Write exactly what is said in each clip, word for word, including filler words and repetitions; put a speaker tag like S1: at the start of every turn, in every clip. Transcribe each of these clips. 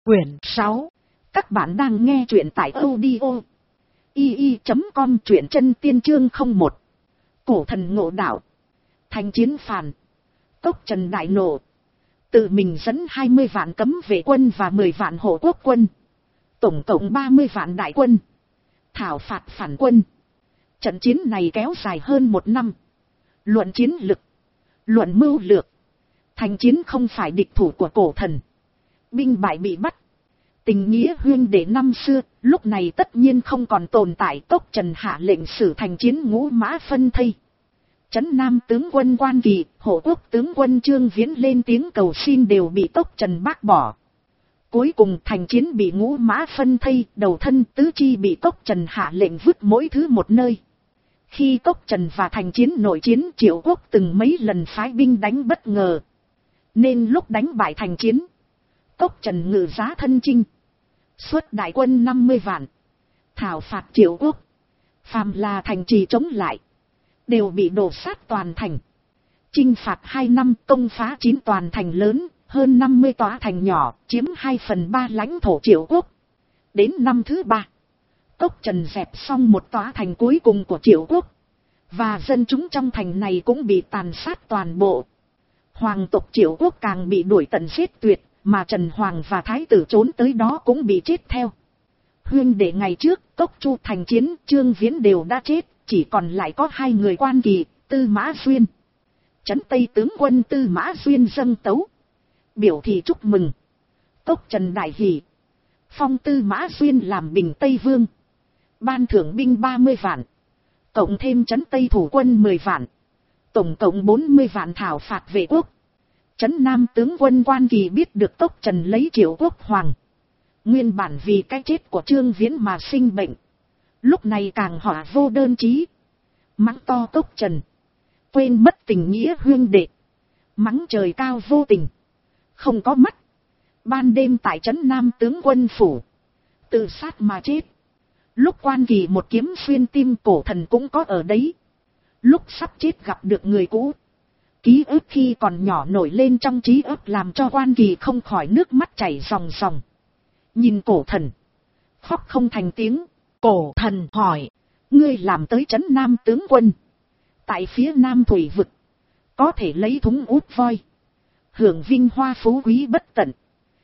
S1: Quyển sáu. Các bạn đang nghe truyện tại audio i i chấm com, truyện chân tiên chương không một. Cổ thần ngộ đạo. Thành chiến phàn. Cốc Trần đại nộ. Tự mình dẫn hai mươi vạn cấm vệ quân và mười vạn hộ quốc quân. Tổng cộng ba mươi vạn đại quân. Thảo phạt phản quân. Trận chiến này kéo dài hơn một năm. Luận chiến lực. Luận mưu lược. Thành chiến không phải địch thủ của cổ thần. Binh bại bị bắt. Tình nghĩa huyên đệ năm xưa, lúc này tất nhiên không còn tồn tại. Cốc Trần hạ lệnh xử thành chiến ngũ mã phân thây. Trấn Nam tướng quân Quan Kỳ, hộ quốc tướng quân Trương Viễn lên tiếng cầu xin đều bị Cốc Trần bác bỏ. Cuối cùng thành chiến bị ngũ mã phân thây, đầu thân tứ chi bị Cốc Trần hạ lệnh vứt mỗi thứ một nơi. Khi Cốc Trần và thành chiến nội chiến, Triệu Quốc từng mấy lần phái binh đánh bất ngờ. Nên lúc đánh bại thành chiến, Cốc Trần ngự giá thân chinh. Xuất đại quân năm mươi vạn. Thảo phạt Triệu Quốc. Phàm là thành trì chống lại. Đều bị đổ sát toàn thành. Chinh phạt hai năm, công phá chín toàn thành lớn, hơn năm mươi tòa thành nhỏ, chiếm hai phần ba lãnh thổ Triệu Quốc. Đến năm thứ ba, Cốc Trần dẹp xong một tòa thành cuối cùng của Triệu Quốc. Và dân chúng trong thành này cũng bị tàn sát toàn bộ. Hoàng tộc Triệu Quốc càng bị đuổi tận giết tuyệt, mà Trần Hoàng và Thái tử trốn tới đó cũng bị chết theo. Huyên đệ ngày trước, Cốc Chu thành chiến, Trương Viễn đều đã chết, chỉ còn lại có hai người Quan Kỳ, Tư Mã Duyên. Trấn Tây tướng quân Tư Mã Duyên dâng tấu. Biểu thị chúc mừng. Cốc Trần đại hỷ. Phong Tư Mã Duyên làm Bình Tây Vương. Ban thưởng binh ba mươi vạn. Cộng thêm Trấn Tây thủ quân mười vạn. Tổng cộng bốn mươi vạn thảo phạt vệ quốc. Trấn Nam tướng quân Quan Kỳ biết được Cốc Trần lấy Triệu Quốc hoàng. Nguyên bản vì cái chết của Trương Viễn mà sinh bệnh. Lúc này càng hỏa vô đơn chí. Mắng to Cốc Trần. Quên mất tình nghĩa huyên đệ. Mắng trời cao vô tình. Không có mắt. Ban đêm tại Trấn Nam tướng quân phủ. Tự sát mà chết. Lúc Quan Kỳ một kiếm xuyên tim, cổ thần cũng có ở đấy. Lúc sắp chết gặp được người cũ. Ký ức khi còn nhỏ nổi lên trong trí ức làm cho Quan Kỳ không khỏi nước mắt chảy ròng ròng. Nhìn cổ thần. Khóc không thành tiếng. Cổ thần hỏi. Ngươi làm tới Trấn Nam tướng quân. Tại phía Nam thủy vực. Có thể lấy thúng út voi. Hưởng vinh hoa phú quý bất tận.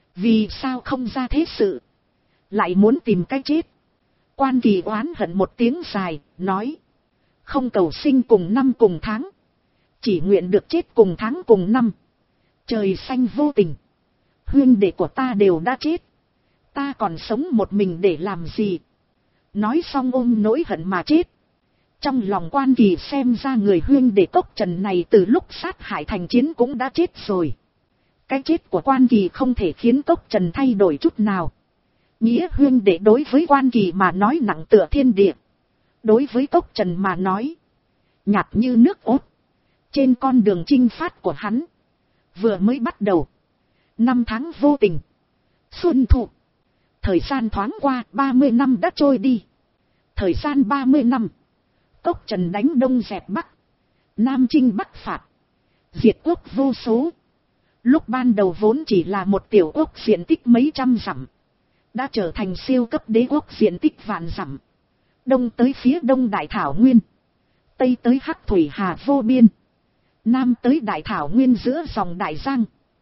S1: Vì sao không ra thế sự. Lại muốn tìm cái chết. Quan Kỳ oán hận một tiếng dài. Nói. Không cầu sinh cùng năm cùng tháng. Chỉ nguyện được chết cùng tháng cùng năm. Trời xanh vô tình. Huyên đệ của ta đều đã chết. Ta còn sống một mình để làm gì. Nói xong ôm nỗi hận mà chết. Trong lòng Quan Kỳ xem ra người huyên đệ Cốc Trần này từ lúc sát hại thành chiến cũng đã chết rồi. Cái chết của Quan Kỳ không thể khiến Cốc Trần thay đổi chút nào. Nghĩa huyên đệ đối với Quan Kỳ mà nói nặng tựa thiên địa. Đối với Cốc Trần mà nói nhạt như nước ốt. Trên con đường chinh phát của hắn vừa mới bắt đầu. Năm tháng vô tình. Xuân thụ. Thời gian thoáng qua, ba mươi năm đã trôi đi. Thời gian ba mươi năm. Cốc Trần đánh đông dẹp bắc. Nam chinh bắc phạt. Diệt quốc vô số. Lúc ban đầu vốn chỉ là một tiểu quốc diện tích mấy trăm dặm. Đã trở thành siêu cấp đế quốc diện tích vạn dặm. Đông tới phía đông Đại Thảo Nguyên. Tây tới Hắc Thủy Hà vô biên. Nam tới Đại Thảo Nguyên giữa dòng Đại Giang.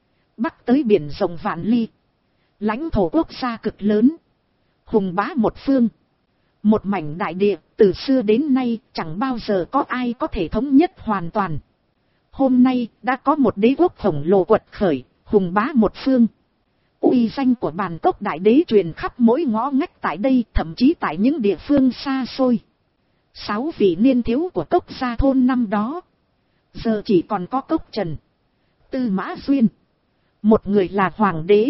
S1: Bắc tới biển rộng vạn ly. Lãnh thổ quốc gia cực lớn. Hùng bá một phương. Một mảnh đại địa, từ xưa đến nay chẳng bao giờ có ai có thể thống nhất hoàn toàn. Hôm nay đã có một đế quốc khổng lồ quật khởi, hùng bá một phương. Uy danh của Bàn Cốc đại đế truyền khắp mỗi ngõ ngách tại đây, thậm chí tại những địa phương xa xôi. Sáu vị niên thiếu của Cốc gia thôn năm đó. Giờ chỉ còn có Cốc Trần, Tư Mã Duyên. Một người là hoàng đế.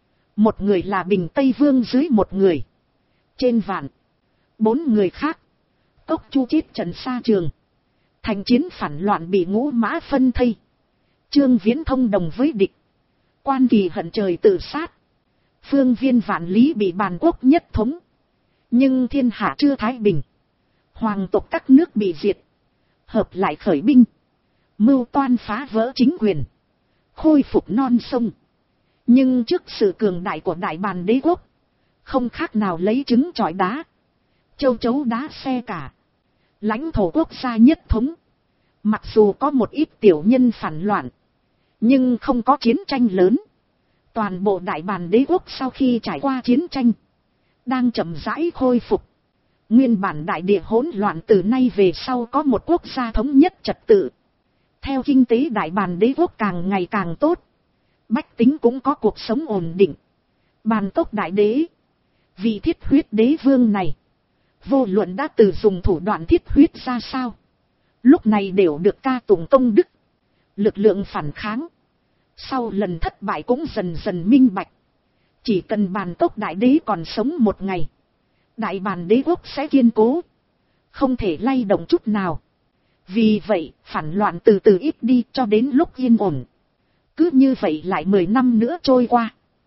S1: Một người là Bình Tây Vương dưới một người. Trên vạn. Bốn người khác. Cốc Chu chết trận xa trường. Thành chiến phản loạn bị ngũ mã phân thây. Trương Viễn thông đồng với địch. Quan Kỳ hận trời tự sát. Phương viên vạn lý bị Bàn quốc nhất thống. Nhưng thiên hạ chưa thái bình. Hoàng tộc các nước bị diệt. Hợp lại khởi binh. Mưu toan phá vỡ chính quyền. Khôi phục non sông. Nhưng trước sự cường đại của đại bàn đế quốc, không khác nào lấy trứng chọi đá, châu chấu đá xe cả. Lãnh thổ quốc gia nhất thống, mặc dù có một ít tiểu nhân phản loạn, nhưng không có chiến tranh lớn. Toàn bộ đại bàn đế quốc sau khi trải qua chiến tranh, đang chậm rãi khôi phục. Nguyên bản đại địa hỗn loạn, từ nay về sau có một quốc gia thống nhất trật tự. Theo kinh tế đại bàn đế quốc càng ngày càng tốt, bách tính cũng có cuộc sống ổn định. Bàn Cốc đại đế, vị thiết huyết đế vương này, vô luận đã từ dùng thủ đoạn thiết huyết ra sao, lúc này đều được ca tụng công đức. Lực lượng phản kháng sau lần thất bại cũng dần dần minh bạch. Chỉ cần Bàn Cốc đại đế còn sống một ngày, đại bàn đế quốc sẽ kiên cố, không thể lay động chút nào. Vì vậy phản loạn từ từ ít đi cho đến lúc yên ổn. Cứ như vậy lại mười năm nữa trôi qua.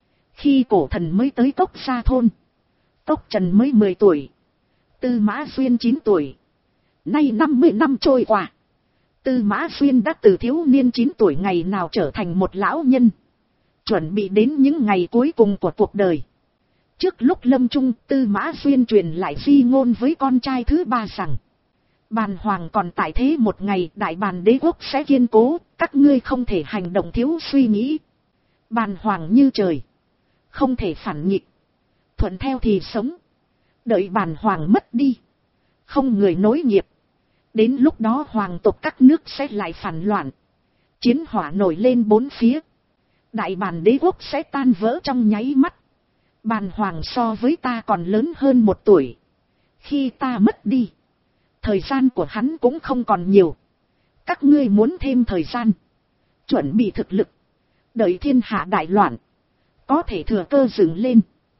S1: Khi Cổ Thần mới tới Cốc Gia thôn, Cốc Trần mới mười tuổi, Tư Mã Xuyên chín tuổi. Nay năm mươi năm trôi qua, Tư Mã Xuyên đã từ thiếu niên chín tuổi ngày nào trở thành một lão nhân, chuẩn bị đến những ngày cuối cùng của cuộc đời. Trước lúc lâm chung, Tư Mã Xuyên truyền lại di ngôn với con trai thứ ba rằng, Bàn Hoàng còn tại thế một ngày, đại bàn đế quốc sẽ kiên cố, các ngươi không thể hành động thiếu suy nghĩ. Bàn Hoàng như trời, không thể phản nghịch, thuận theo thì sống. Đợi Bàn Hoàng mất đi, không người nối nghiệp, đến lúc đó hoàng tộc các nước sẽ lại phản loạn, chiến hỏa nổi lên bốn phía, đại bàn đế quốc sẽ tan vỡ trong nháy mắt. Bàn Hoàng so với ta còn lớn hơn một tuổi, khi ta mất đi, thời gian của hắn cũng không còn nhiều. Các ngươi muốn thêm thời gian, chuẩn bị thực lực, đợi thiên hạ đại loạn, có thể thừa cơ dựng lên.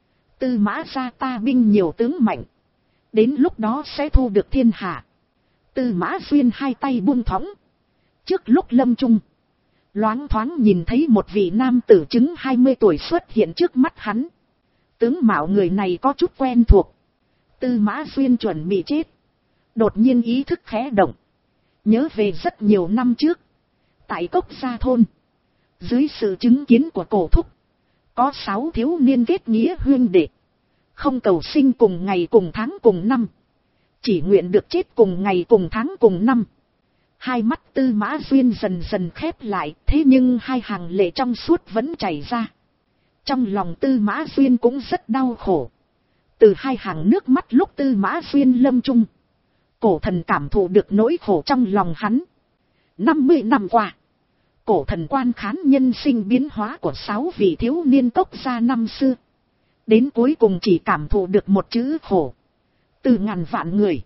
S1: Tư Mã gia ta binh nhiều tướng mạnh, đến lúc đó sẽ thu được thiên hạ. Tư Mã Xuyên hai tay buông thõng. Trước lúc lâm chung, loáng thoáng nhìn thấy một vị nam tử chứng hai mươi tuổi xuất hiện trước mắt hắn. Tướng mạo người này có chút quen thuộc. Tư Mã Xuyên chuẩn bị chết, đột nhiên ý thức khẽ động, nhớ về rất nhiều năm trước, tại Cốc Gia thôn, dưới sự chứng kiến của Cổ thúc, có sáu thiếu niên kết nghĩa huynh đệ, không cầu sinh cùng ngày cùng tháng cùng năm, chỉ nguyện được chết cùng ngày cùng tháng cùng năm. Hai mắt Tư Mã Xuyên dần dần khép lại, thế nhưng hai hàng lệ trong suốt vẫn chảy ra. Trong lòng Tư Mã Xuyên cũng rất đau khổ. Từ hai hàng nước mắt lúc Tư Mã Xuyên lâm chung, Cổ Thần cảm thụ được nỗi khổ trong lòng hắn. năm mươi năm qua, Cổ Thần quan khán nhân sinh biến hóa của sáu vị thiếu niên Cốc Gia năm xưa. Đến cuối cùng chỉ cảm thụ được một chữ khổ. Từ ngàn vạn người,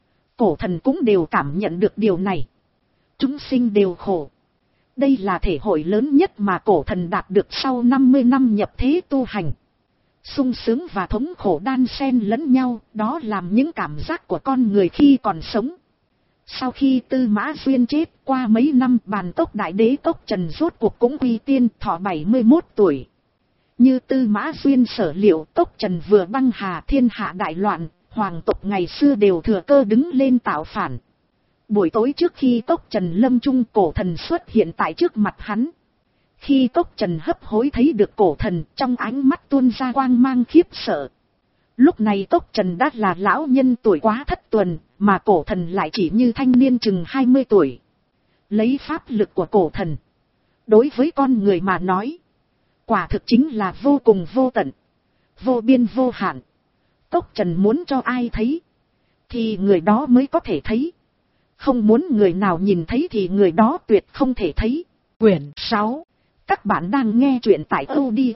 S1: Cổ Thần cũng đều cảm nhận được điều này. Chúng sinh đều khổ. Đây là thể hội lớn nhất mà Cổ Thần đạt được sau năm mươi năm nhập thế tu hành. Sung sướng và thống khổ đan xen lẫn nhau, đó làm những cảm giác của con người khi còn sống. Sau khi Tư Mã Xuyên chết, qua mấy năm Bàn Cốc đại đế Cốc Trần rốt cuộc cũng quy tiên, thọ bảy mươi mốt tuổi. Như Tư Mã Xuyên sở liệu, Cốc Trần vừa băng hà, thiên hạ đại loạn, hoàng tộc ngày xưa đều thừa cơ đứng lên tạo phản. Buổi tối trước khi Cốc Trần lâm chung, Cổ Thần xuất hiện tại trước mặt hắn. Khi Cốc Trần hấp hối thấy được Cổ Thần, trong ánh mắt tuôn ra quang mang khiếp sợ. Lúc này Cốc Trần đã là lão nhân tuổi quá thất tuần, mà Cổ Thần lại chỉ như thanh niên chừng hai mươi tuổi. Lấy pháp lực của Cổ Thần, đối với con người mà nói, quả thực chính là vô cùng vô tận, vô biên vô hạn. Cốc Trần muốn cho ai thấy, thì người đó mới có thể thấy. Không muốn người nào nhìn thấy thì người đó tuyệt không thể thấy. Quyển sáu. Các bạn đang nghe truyện tại audio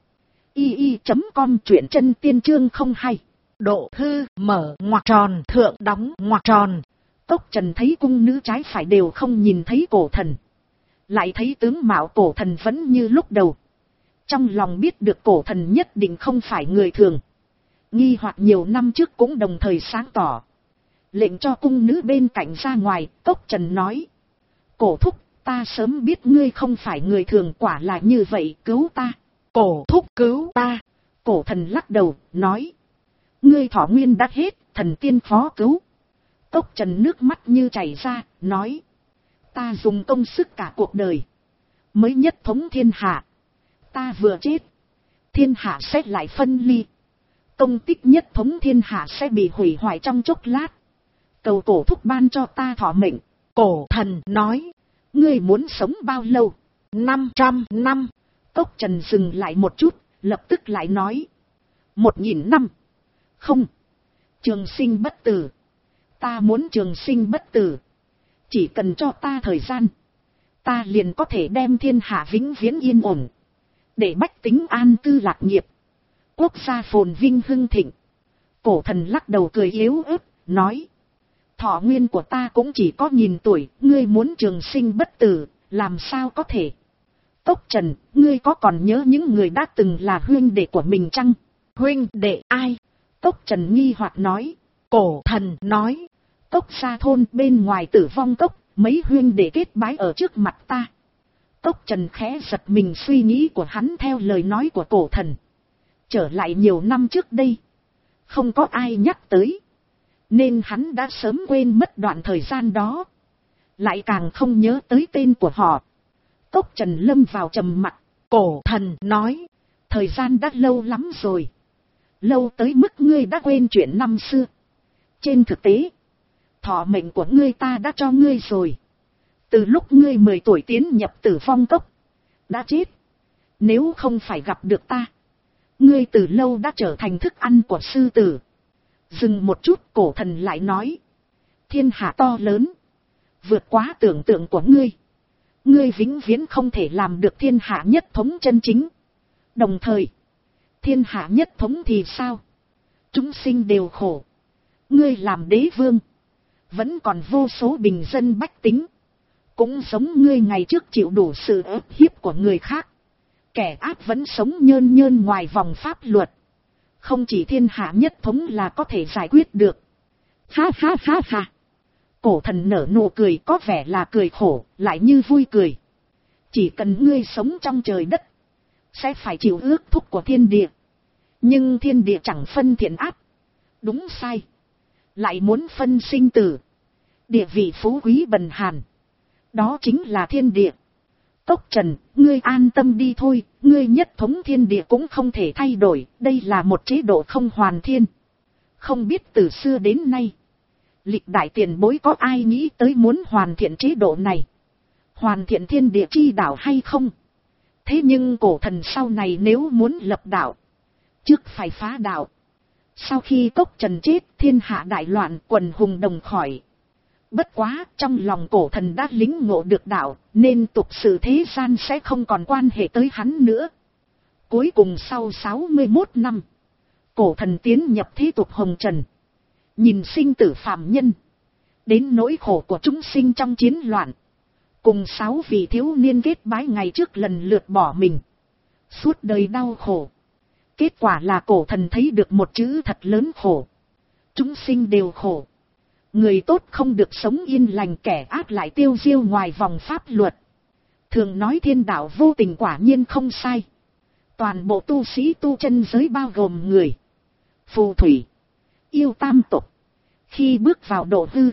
S1: i i chấm com, truyện chân tiên chương không hai. Độ hư mở ngoặc tròn, thượng đóng ngoặc tròn. Cốc Trần thấy cung nữ trái phải đều không nhìn thấy Cổ Thần, lại thấy tướng mạo Cổ Thần vẫn như lúc đầu. Trong lòng biết được Cổ Thần nhất định không phải người thường. Nghi hoặc nhiều năm trước cũng đồng thời sáng tỏ. Lệnh cho cung nữ bên cạnh ra ngoài. Cốc Trần nói: Cổ thúc, ta sớm biết ngươi không phải người thường, quả là như vậy, cứu ta. Cổ thúc cứu ta. Cổ Thần lắc đầu, nói: ngươi thọ nguyên đã hết, thần tiên khó cứu. Cốc Trần nước mắt như chảy ra, nói: ta dùng công sức cả cuộc đời, mới nhất thống thiên hạ. Ta vừa chết, thiên hạ sẽ lại phân ly. Công tích nhất thống thiên hạ sẽ bị hủy hoại trong chốc lát. Cầu cổ thúc ban cho ta thọ mệnh. Cổ thần nói, ngươi muốn sống bao lâu? Năm trăm năm. Cốc Trần dừng lại một chút, lập tức lại nói. Một nghìn năm. Không. Trường sinh bất tử. Ta muốn trường sinh bất tử. Chỉ cần cho ta thời gian, ta liền có thể đem thiên hạ vĩnh viễn yên ổn. Để bách tính an cư lạc nghiệp. Quốc gia phồn vinh hưng thịnh. Cổ thần lắc đầu cười yếu ớt, nói. Thọ nguyên của ta cũng chỉ có nghìn tuổi, ngươi muốn trường sinh bất tử, làm sao có thể? Cốc Trần, ngươi có còn nhớ những người đã từng là huynh đệ của mình chăng? Huynh đệ ai? Cốc Trần nghi hoặc nói. Cổ thần nói. Cốc Gia thôn bên ngoài Tử Vong cốc, mấy huynh đệ kết bái ở trước mặt ta. Cốc Trần khẽ giật mình suy nghĩ của hắn theo lời nói của cổ thần. Trở lại nhiều năm trước đây, không có ai nhắc tới, nên hắn đã sớm quên mất đoạn thời gian đó. Lại càng không nhớ tới tên của họ. Cốc Trần lâm vào trầm mặc. Cổ thần nói. Thời gian đã lâu lắm rồi. Lâu tới mức ngươi đã quên chuyện năm xưa. Trên thực tế, thọ mệnh của ngươi ta đã cho ngươi rồi. Từ lúc ngươi mười tuổi tiến nhập Tử Vong cốc, đã chết. Nếu không phải gặp được ta, ngươi từ lâu đã trở thành thức ăn của sư tử. Dừng một chút, cổ thần lại nói. Thiên hạ to lớn, vượt quá tưởng tượng của ngươi. Ngươi vĩnh viễn không thể làm được thiên hạ nhất thống chân chính. Đồng thời, thiên hạ nhất thống thì sao? Chúng sinh đều khổ. Ngươi làm đế vương, vẫn còn vô số bình dân bách tính. Cũng giống ngươi ngày trước chịu đủ sự ức hiếp của người khác. Kẻ ác vẫn sống nhơn nhơn ngoài vòng pháp luật. Không chỉ thiên hạ nhất thống là có thể giải quyết được. Ha ha ha ha. Cổ thần nở nụ cười, có vẻ là cười khổ, lại như vui cười. Chỉ cần ngươi sống trong trời đất, sẽ phải chịu ước thúc của thiên địa. Nhưng thiên địa chẳng phân thiện ác, đúng sai, lại muốn phân sinh tử, địa vị phú quý bần hàn. Đó chính là thiên địa. Cốc Trần, ngươi an tâm đi thôi, ngươi nhất thống thiên địa cũng không thể thay đổi, đây là một chế độ không hoàn thiên. Không biết từ xưa đến nay, lịch đại tiền bối có ai nghĩ tới muốn hoàn thiện chế độ này, hoàn thiện thiên địa chi đạo hay không? Thế nhưng cổ thần sau này nếu muốn lập đạo, trước phải phá đạo. Sau khi Cốc Trần chết, thiên hạ đại loạn, quần hùng đồng khỏi. Bất quá, trong lòng cổ thần đã lĩnh ngộ được đạo, nên tục sự thế gian sẽ không còn quan hệ tới hắn nữa. Cuối cùng sau sáu mươi mốt năm, cổ thần tiến nhập thế tục hồng trần. Nhìn sinh tử phàm nhân, đến nỗi khổ của chúng sinh trong chiến loạn. Cùng sáu vị thiếu niên kết bái ngày trước lần lượt bỏ mình, suốt đời đau khổ. Kết quả là cổ thần thấy được một chữ thật lớn: khổ. Chúng sinh đều khổ. Người tốt không được sống yên lành, kẻ ác lại tiêu diêu ngoài vòng pháp luật. Thường nói thiên đạo vô tình, quả nhiên không sai. Toàn bộ tu sĩ tu chân giới bao gồm người, phù thủy, yêu tam tục, khi bước vào độ hư,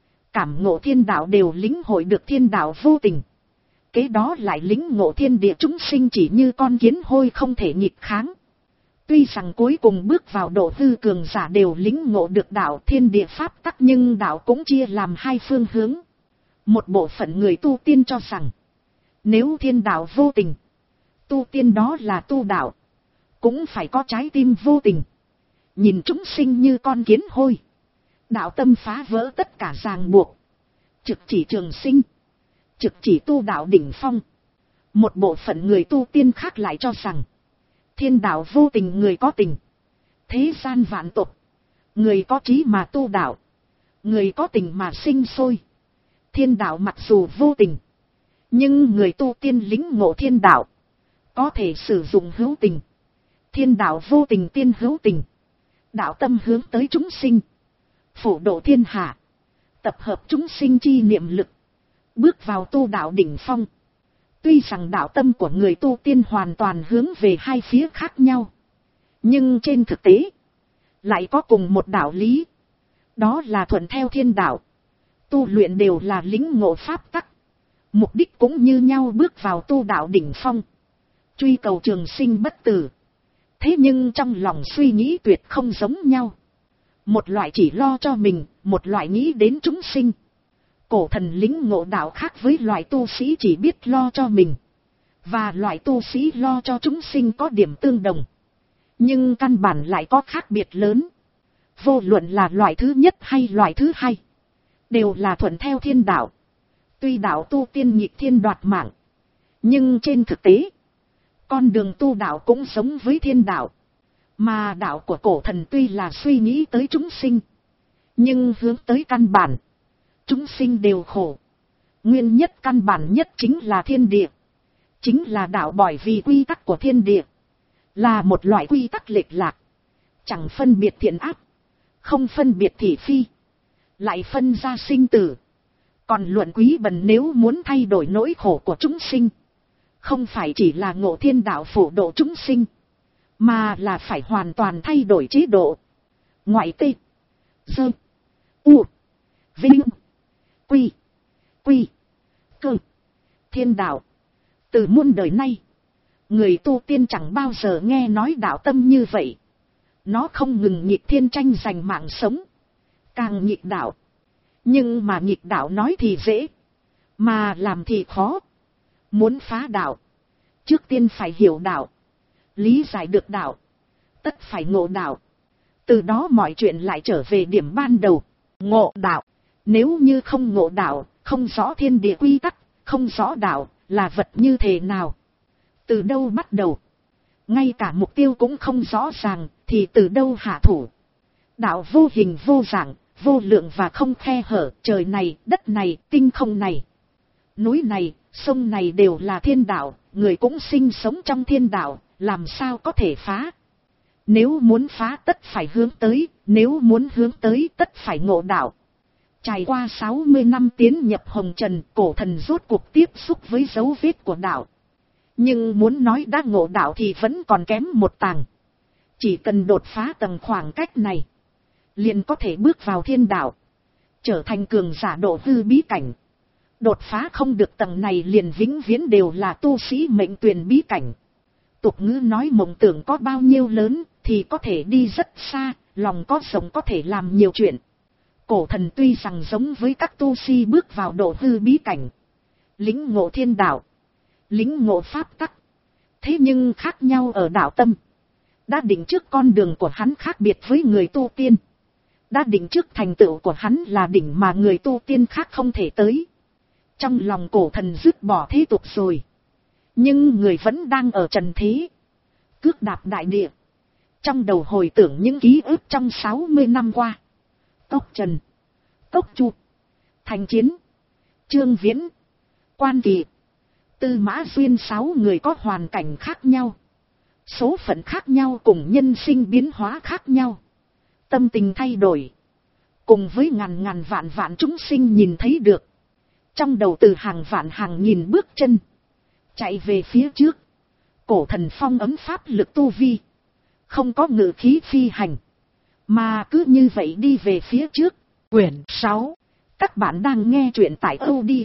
S1: cảm ngộ thiên đạo đều lĩnh hội được thiên đạo vô tình. Kế đó lại lĩnh ngộ thiên địa chúng sinh chỉ như con kiến hôi không thể nghịch kháng. Tuy rằng cuối cùng bước vào độ hư cường giả đều lĩnh ngộ được đạo thiên địa pháp tắc, nhưng đạo cũng chia làm hai phương hướng. Một bộ phận người tu tiên cho rằng, nếu thiên đạo vô tình, tu tiên đó là tu đạo, cũng phải có trái tim vô tình. Nhìn chúng sinh như con kiến hôi, đạo tâm phá vỡ tất cả ràng buộc, trực chỉ trường sinh, trực chỉ tu đạo đỉnh phong. Một bộ phận người tu tiên khác lại cho rằng, thiên đạo vô tình, người có tình, thế gian vạn tục, người có trí mà tu đạo, người có tình mà sinh sôi. Thiên đạo mặc dù vô tình, nhưng người tu tiên lĩnh ngộ thiên đạo, có thể sử dụng hữu tình. Thiên đạo vô tình, tiên hữu tình, đạo tâm hướng tới chúng sinh, phổ độ thiên hạ, tập hợp chúng sinh chi niệm lực, bước vào tu đạo đỉnh phong. Tuy rằng đạo tâm của người tu tiên hoàn toàn hướng về hai phía khác nhau, nhưng trên thực tế lại có cùng một đạo lý, đó là thuận theo thiên đạo. Tu luyện đều là lĩnh ngộ pháp tắc, mục đích cũng như nhau, bước vào tu đạo đỉnh phong. truy cầu trường sinh bất tử. Thế nhưng trong lòng suy nghĩ tuyệt không giống nhau. Một loại chỉ lo cho mình, một loại nghĩ đến chúng sinh. Cổ thần lính ngộ đạo khác với loại tu sĩ chỉ biết lo cho mình. Và loại tu sĩ lo cho chúng sinh có điểm tương đồng. Nhưng căn bản lại có khác biệt lớn. Vô luận là loại thứ nhất hay loại thứ hai, đều là thuận theo thiên đạo. Tuy đạo tu tiên nhịp thiên đoạt mạng, nhưng trên thực tế, con đường tu đạo cũng giống với thiên đạo. Mà đạo của cổ thần tuy là suy nghĩ tới chúng sinh, nhưng hướng tới căn bản, chúng sinh đều khổ. Nguyên nhất căn bản nhất chính là thiên địa. Chính là đạo bởi vì quy tắc của thiên địa. Là một loại quy tắc lệch lạc. Chẳng phân biệt thiện ác, không phân biệt thị phi, lại phân ra sinh tử. Còn luận quý bần nếu muốn thay đổi nỗi khổ của chúng sinh, không phải chỉ là ngộ thiên đạo phổ độ chúng sinh, mà là phải hoàn toàn thay đổi chế độ. Ngoại tê, dơ, u, vinh, quy, quy, cơ, thiên đạo. Từ muôn đời nay, người tu tiên chẳng bao giờ nghe nói đạo tâm như vậy. Nó không ngừng nghịch thiên tranh giành mạng sống, càng nghịch đạo. Nhưng mà nghịch đạo nói thì dễ, mà làm thì khó. Muốn phá đạo, trước tiên phải hiểu đạo, lý giải được đạo, tất phải ngộ đạo. Từ đó mọi chuyện lại trở về điểm ban đầu, ngộ đạo. Nếu như không ngộ đạo, không rõ thiên địa quy tắc, không rõ đạo là vật như thế nào, từ đâu bắt đầu, ngay cả mục tiêu cũng không rõ ràng, thì từ đâu hạ thủ. Đạo vô hình vô dạng, vô lượng và không khe hở, trời này, đất này, tinh không này, núi này, sông này đều là thiên đạo, người cũng sinh sống trong thiên đạo, làm sao có thể phá. Nếu muốn phá tất phải hướng tới, nếu muốn hướng tới tất phải ngộ đạo. Trải qua sáu mươi năm tiến nhập hồng trần, cổ thần rốt cuộc tiếp xúc với dấu vết của đạo. Nhưng muốn nói đã ngộ đạo thì vẫn còn kém một tàng. Chỉ cần đột phá tầng khoảng cách này, liền có thể bước vào thiên đạo, trở thành cường giả độ hư bí cảnh. Đột phá không được tầng này liền vĩnh viễn đều là tu sĩ mệnh tuyển bí cảnh. Tục ngữ nói mộng tưởng có bao nhiêu lớn thì có thể đi rất xa, lòng có rộng có thể làm nhiều chuyện. Cổ thần tuy rằng giống với các tu sĩ bước vào độ hư bí cảnh, lĩnh ngộ thiên đạo, lĩnh ngộ pháp tắc, thế nhưng khác nhau ở đạo tâm. Đã định trước con đường của hắn khác biệt với người tu tiên. Đã định trước thành tựu của hắn là đỉnh mà người tu tiên khác không thể tới. Trong lòng cổ thần dứt bỏ thế tục rồi, nhưng người vẫn đang ở trần thế, cước đạp đại địa. Trong đầu hồi tưởng những ký ức trong sáu mươi năm qua. Cốc Trần, Cốc Chu, Thành Chiến, Trương Viễn, Quan Kỳ, Tư Mã Duyên, sáu người có hoàn cảnh khác nhau, số phận khác nhau, cùng nhân sinh biến hóa khác nhau, tâm tình thay đổi, cùng với ngàn ngàn vạn vạn chúng sinh nhìn thấy được. Trong đầu từ hàng vạn hàng nghìn bước chân chạy về phía trước. Cổ thần phong ấm pháp lực tu vi, không có ngự khí phi hành, mà cứ như vậy đi về phía trước. Quyển sáu. Các bạn đang nghe truyện tại audio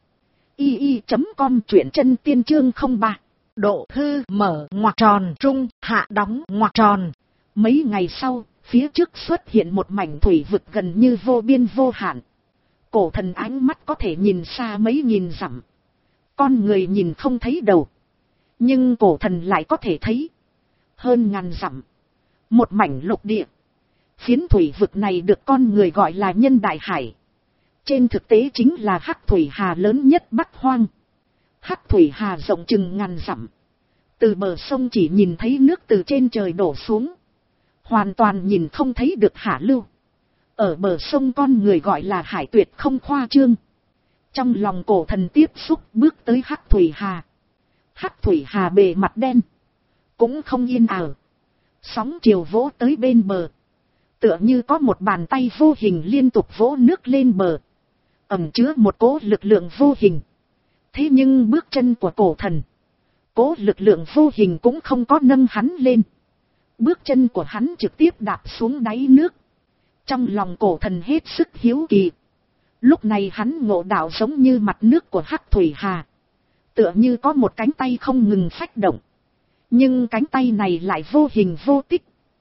S1: i i chấm com, truyện chân tiên chương không ba. Độ hư mở ngoặc tròn trung hạ đóng ngoặc tròn. Mấy ngày sau, phía trước xuất hiện một mảnh thủy vực gần như vô biên vô hạn. Cổ thần ánh mắt có thể nhìn xa mấy nghìn dặm. Con người nhìn không thấy đầu, nhưng cổ thần lại có thể thấy hơn ngàn dặm. Một mảnh lục địa. Phiến thủy vực này được con người gọi là Nhân Đại Hải. Trên thực tế chính là Hắc Thủy Hà lớn nhất Bắc Hoang. Hắc Thủy Hà rộng chừng ngàn dặm. Từ bờ sông chỉ nhìn thấy nước từ trên trời đổ xuống, hoàn toàn nhìn không thấy được hạ lưu. Ở bờ sông con người gọi là hải tuyệt không khoa trương. Trong lòng cổ thần tiếp xúc bước tới Hắc Thủy Hà. Hắc Thủy Hà bề mặt đen, cũng không yên ả. Sóng chiều vỗ tới bên bờ, tựa như có một bàn tay vô hình liên tục vỗ nước lên bờ, ẩn chứa một cỗ lực lượng vô hình. Thế nhưng bước chân của cổ thần, cỗ lực lượng vô hình cũng không có nâng hắn lên. Bước chân của hắn trực tiếp đạp xuống đáy nước. Trong lòng cổ thần hết sức hiếu kỳ. Lúc này hắn ngộ đạo giống như mặt nước của Hắc Thủy Hà, tựa như có một cánh tay không ngừng phách động, Nhưng cánh tay này lại vô hình vô tích,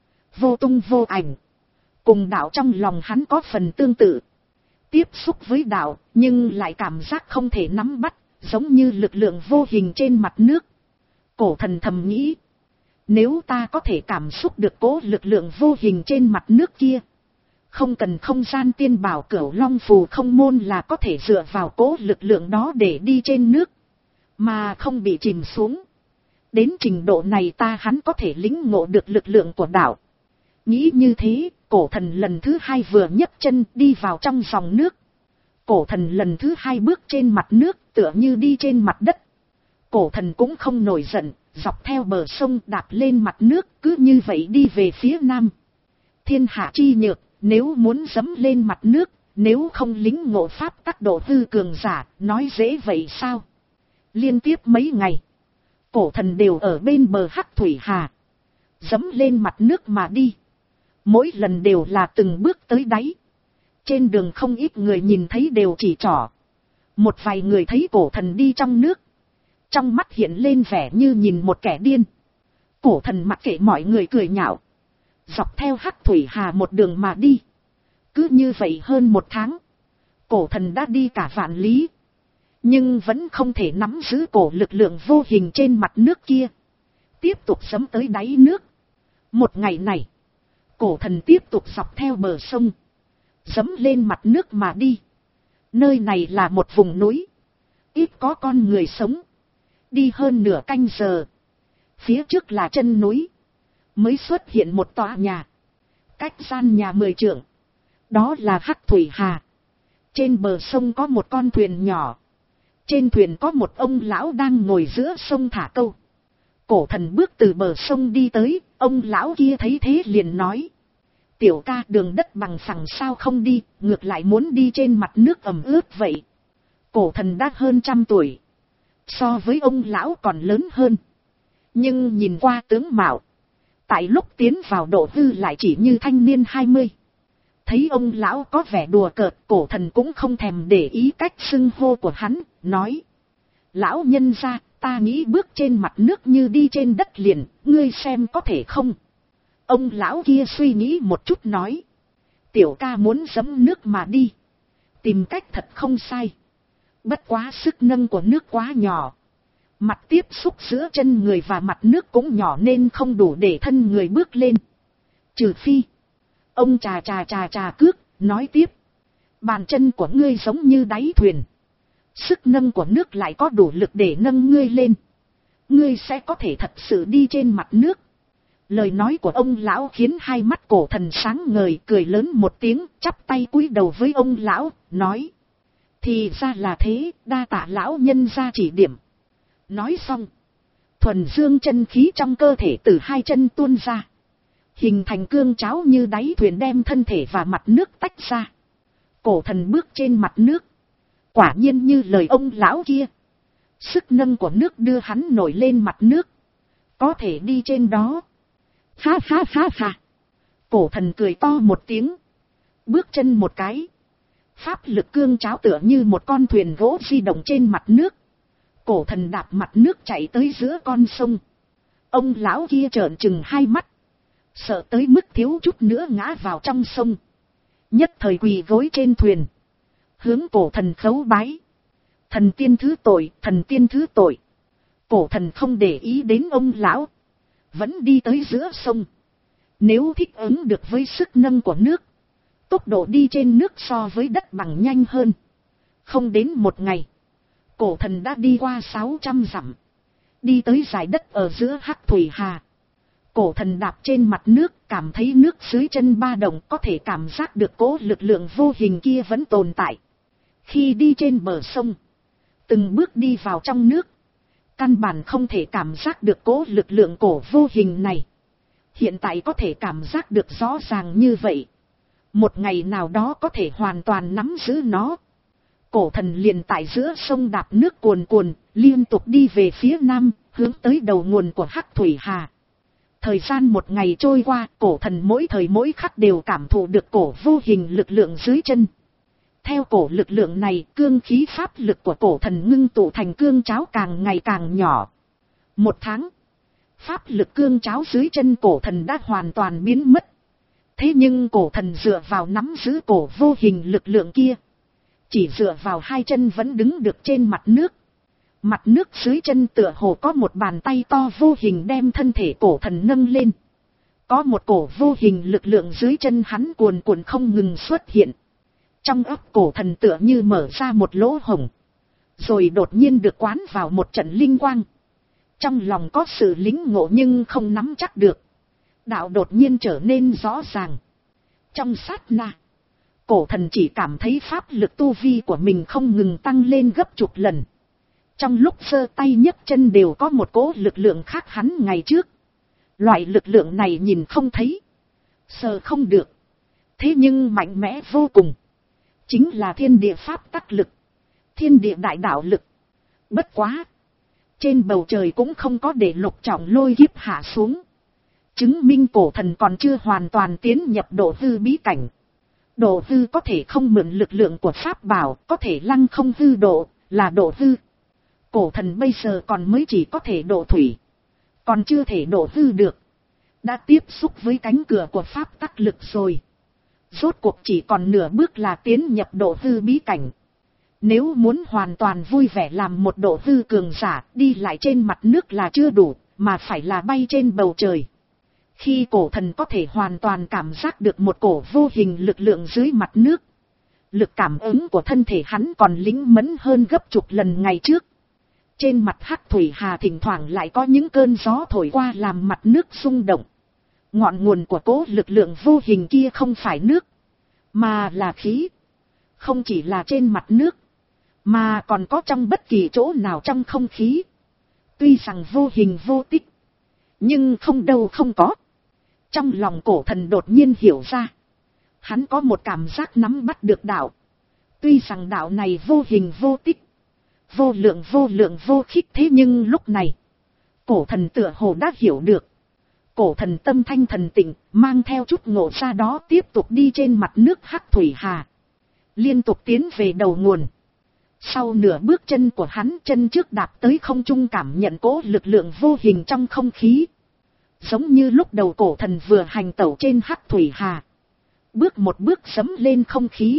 S1: vô tung vô ảnh, cùng đạo trong lòng hắn có phần tương tự. Tiếp xúc với đạo nhưng lại cảm giác không thể nắm bắt, giống như lực lượng vô hình trên mặt nước. Cổ thần thầm nghĩ, nếu ta có thể cảm xúc được cố lực lượng vô hình trên mặt nước kia, không cần không gian tiên bảo Cửu Long Phù Không Môn là có thể dựa vào cố lực lượng đó để đi trên nước, mà không bị chìm xuống. Đến trình độ này ta hắn có thể lĩnh ngộ được lực lượng của đạo. Nghĩ như thế, cổ thần lần thứ hai vừa nhấc chân đi vào trong dòng nước. Cổ thần lần thứ hai bước trên mặt nước tựa như đi trên mặt đất. Cổ thần cũng không nổi giận, dọc theo bờ sông đạp lên mặt nước, cứ như vậy đi về phía nam. Thiên hạ chi nhược, nếu muốn dẫm lên mặt nước, nếu không lĩnh ngộ pháp tắc độ hư cường giả, nói dễ vậy sao? Liên tiếp mấy ngày, cổ thần đều ở bên bờ Hắc Thủy Hà, dẫm lên mặt nước mà đi. Mỗi lần đều là từng bước tới đáy. Trên đường không ít người nhìn thấy đều chỉ trỏ. Một vài người thấy cổ thần đi trong nước, trong mắt hiện lên vẻ như nhìn một kẻ điên. Cổ thần mặc kệ mọi người cười nhạo, dọc theo Hắc Thủy Hà một đường mà đi. Cứ như vậy hơn một tháng, cổ thần đã đi cả vạn lý, nhưng vẫn không thể nắm giữ cổ lực lượng vô hình trên mặt nước kia. Tiếp tục dẫm tới đáy nước. Một ngày này, cổ thần tiếp tục dọc theo bờ sông, dẫm lên mặt nước mà đi. Nơi này là một vùng núi, ít có con người sống. Đi hơn nửa canh giờ, phía trước là chân núi, mới xuất hiện một tòa nhà. Cách gian nhà mười trượng, đó là Hắc Thủy Hà. Trên bờ sông có một con thuyền nhỏ, trên thuyền có một ông lão đang ngồi giữa sông thả câu. Cổ thần bước từ bờ sông đi tới, ông lão kia thấy thế liền nói: tiểu ca, đường đất bằng phẳng sao không đi, ngược lại muốn đi trên mặt nước ẩm ướt vậy? Cổ thần đã hơn trăm tuổi, so với ông lão còn lớn hơn, nhưng nhìn qua tướng mạo, tại lúc tiến vào độ hư lại chỉ như thanh niên hai mươi. Thấy ông lão có vẻ đùa cợt, cổ thần cũng không thèm để ý cách xưng hô của hắn, nói: lão nhân gia, ta nghĩ bước trên mặt nước như đi trên đất liền, ngươi xem có thể không? Ông lão kia suy nghĩ một chút nói: tiểu ca muốn dẫm nước mà đi, tìm cách thật không sai. Bất quá sức nâng của nước quá nhỏ, mặt tiếp xúc giữa chân người và mặt nước cũng nhỏ nên không đủ để thân người bước lên. Trừ phi, ông trà trà trà trà cước, nói tiếp: bàn chân của ngươi giống như đáy thuyền, sức nâng của nước lại có đủ lực để nâng ngươi lên, ngươi sẽ có thể thật sự đi trên mặt nước. Lời nói của ông lão khiến hai mắt cổ thần sáng ngời, cười lớn một tiếng, chắp tay cúi đầu với ông lão, nói: thì ra là thế, đa tạ lão nhân ra chỉ điểm. Nói xong, thuần dương chân khí trong cơ thể từ hai chân tuôn ra, hình thành cương cháo như đáy thuyền đem thân thể và mặt nước tách ra. Cổ thần bước trên mặt nước, quả nhiên như lời ông lão kia, sức nâng của nước đưa hắn nổi lên mặt nước, có thể đi trên đó. Ha ha ha ha. Cổ thần cười to một tiếng, bước chân một cái, pháp lực cương cháo tựa như một con thuyền gỗ di động trên mặt nước. Cổ thần đạp mặt nước chạy tới giữa con sông. Ông lão kia trợn trừng hai mắt, sợ tới mức thiếu chút nữa ngã vào trong sông, nhất thời quỳ gối trên thuyền, hướng cổ thần khấu bái: thần tiên thứ tội, thần tiên thứ tội. Cổ thần không để ý đến ông lão, vẫn đi tới giữa sông. Nếu thích ứng được với sức nâng của nước, tốc độ đi trên nước so với đất bằng nhanh hơn. Không đến một ngày, cổ thần đã đi qua sáu trăm dặm, đi tới dải đất ở giữa Hắc Thủy Hà. Cổ thần đạp trên mặt nước, cảm thấy nước dưới chân ba động, có thể cảm giác được cố lực lượng vô hình kia vẫn tồn tại. Khi đi trên bờ sông, từng bước đi vào trong nước, căn bản không thể cảm giác được cố lực lượng cổ vô hình này. Hiện tại có thể cảm giác được rõ ràng như vậy, một ngày nào đó có thể hoàn toàn nắm giữ nó. Cổ thần liền tại giữa sông đạp nước cuồn cuồn, liên tục đi về phía nam, hướng tới đầu nguồn của Hắc Thủy Hà. Thời gian một ngày trôi qua, cổ thần mỗi thời mỗi khắc đều cảm thụ được cổ vô hình lực lượng dưới chân. Theo cổ lực lượng này, cương khí pháp lực của cổ thần ngưng tụ thành cương cháo càng ngày càng nhỏ. Một tháng, Pháp lực cương cháo dưới chân cổ thần đã hoàn toàn biến mất. Thế nhưng cổ thần dựa vào nắm giữ cổ vô hình lực lượng kia. Chỉ dựa vào hai chân vẫn đứng được trên mặt nước. Mặt nước dưới chân tựa hồ có một bàn tay to vô hình đem thân thể cổ thần nâng lên. Có một cổ vô hình lực lượng dưới chân hắn cuồn cuộn không ngừng xuất hiện. Trong óc cổ thần tựa như mở ra một lỗ hổng. Rồi đột nhiên được quán vào một trận linh quang. Trong lòng có sự lĩnh ngộ nhưng không nắm chắc được. Đạo đột nhiên trở nên rõ ràng. Trong sát na, cổ thần chỉ cảm thấy pháp lực tu vi của mình không ngừng tăng lên gấp chục lần. Trong lúc giơ tay nhấc chân đều có một cỗ lực lượng khác hắn ngày trước. Loại lực lượng này nhìn không thấy, sờ không được. Thế nhưng mạnh mẽ vô cùng. Chính là thiên địa pháp tắc lực, thiên địa đại đạo lực. Bất quá, trên bầu trời cũng không có để lục trọng lôi kiếp hạ xuống. Chứng minh cổ thần còn chưa hoàn toàn tiến nhập độ hư bí cảnh. Độ hư có thể không mượn lực lượng của pháp bảo, có thể lăng không hư độ, là độ hư. Cổ thần bây giờ còn mới chỉ có thể độ thủy, còn chưa thể độ hư được. Đã tiếp xúc với cánh cửa của pháp tắc lực rồi. Rốt cuộc chỉ còn nửa bước là tiến nhập độ hư bí cảnh. Nếu muốn hoàn toàn vui vẻ làm một độ hư cường giả, đi lại trên mặt nước là chưa đủ, mà phải là bay trên bầu trời. Khi cổ thần có thể hoàn toàn cảm giác được một cổ vô hình lực lượng dưới mặt nước. Lực cảm ứng của thân thể hắn còn lĩnh mẫn hơn gấp chục lần ngày trước. Trên mặt hắc thủy hà thỉnh thoảng lại có những cơn gió thổi qua làm mặt nước rung động. Ngọn nguồn của cỗ lực lượng vô hình kia không phải nước, mà là khí. Không chỉ là trên mặt nước, mà còn có trong bất kỳ chỗ nào trong không khí. Tuy rằng vô hình vô tích, nhưng không đâu không có. Trong lòng cổ thần đột nhiên hiểu ra. Hắn có một cảm giác nắm bắt được đạo. Tuy rằng đạo này vô hình vô tích, vô lượng vô lượng vô khích, thế nhưng lúc này cổ thần tựa hồ đã hiểu được. Cổ thần tâm thanh thần tịnh, mang theo chút ngộ ra đó tiếp tục đi trên mặt nước hắc thủy hà. Liên tục tiến về đầu nguồn. Sau nửa bước chân của hắn, chân trước đạp tới không trung cảm nhận cỗ lực lượng vô hình trong không khí. Giống như lúc đầu cổ thần vừa hành tẩu trên hắc thủy hà. Bước một bước giẫm lên không khí,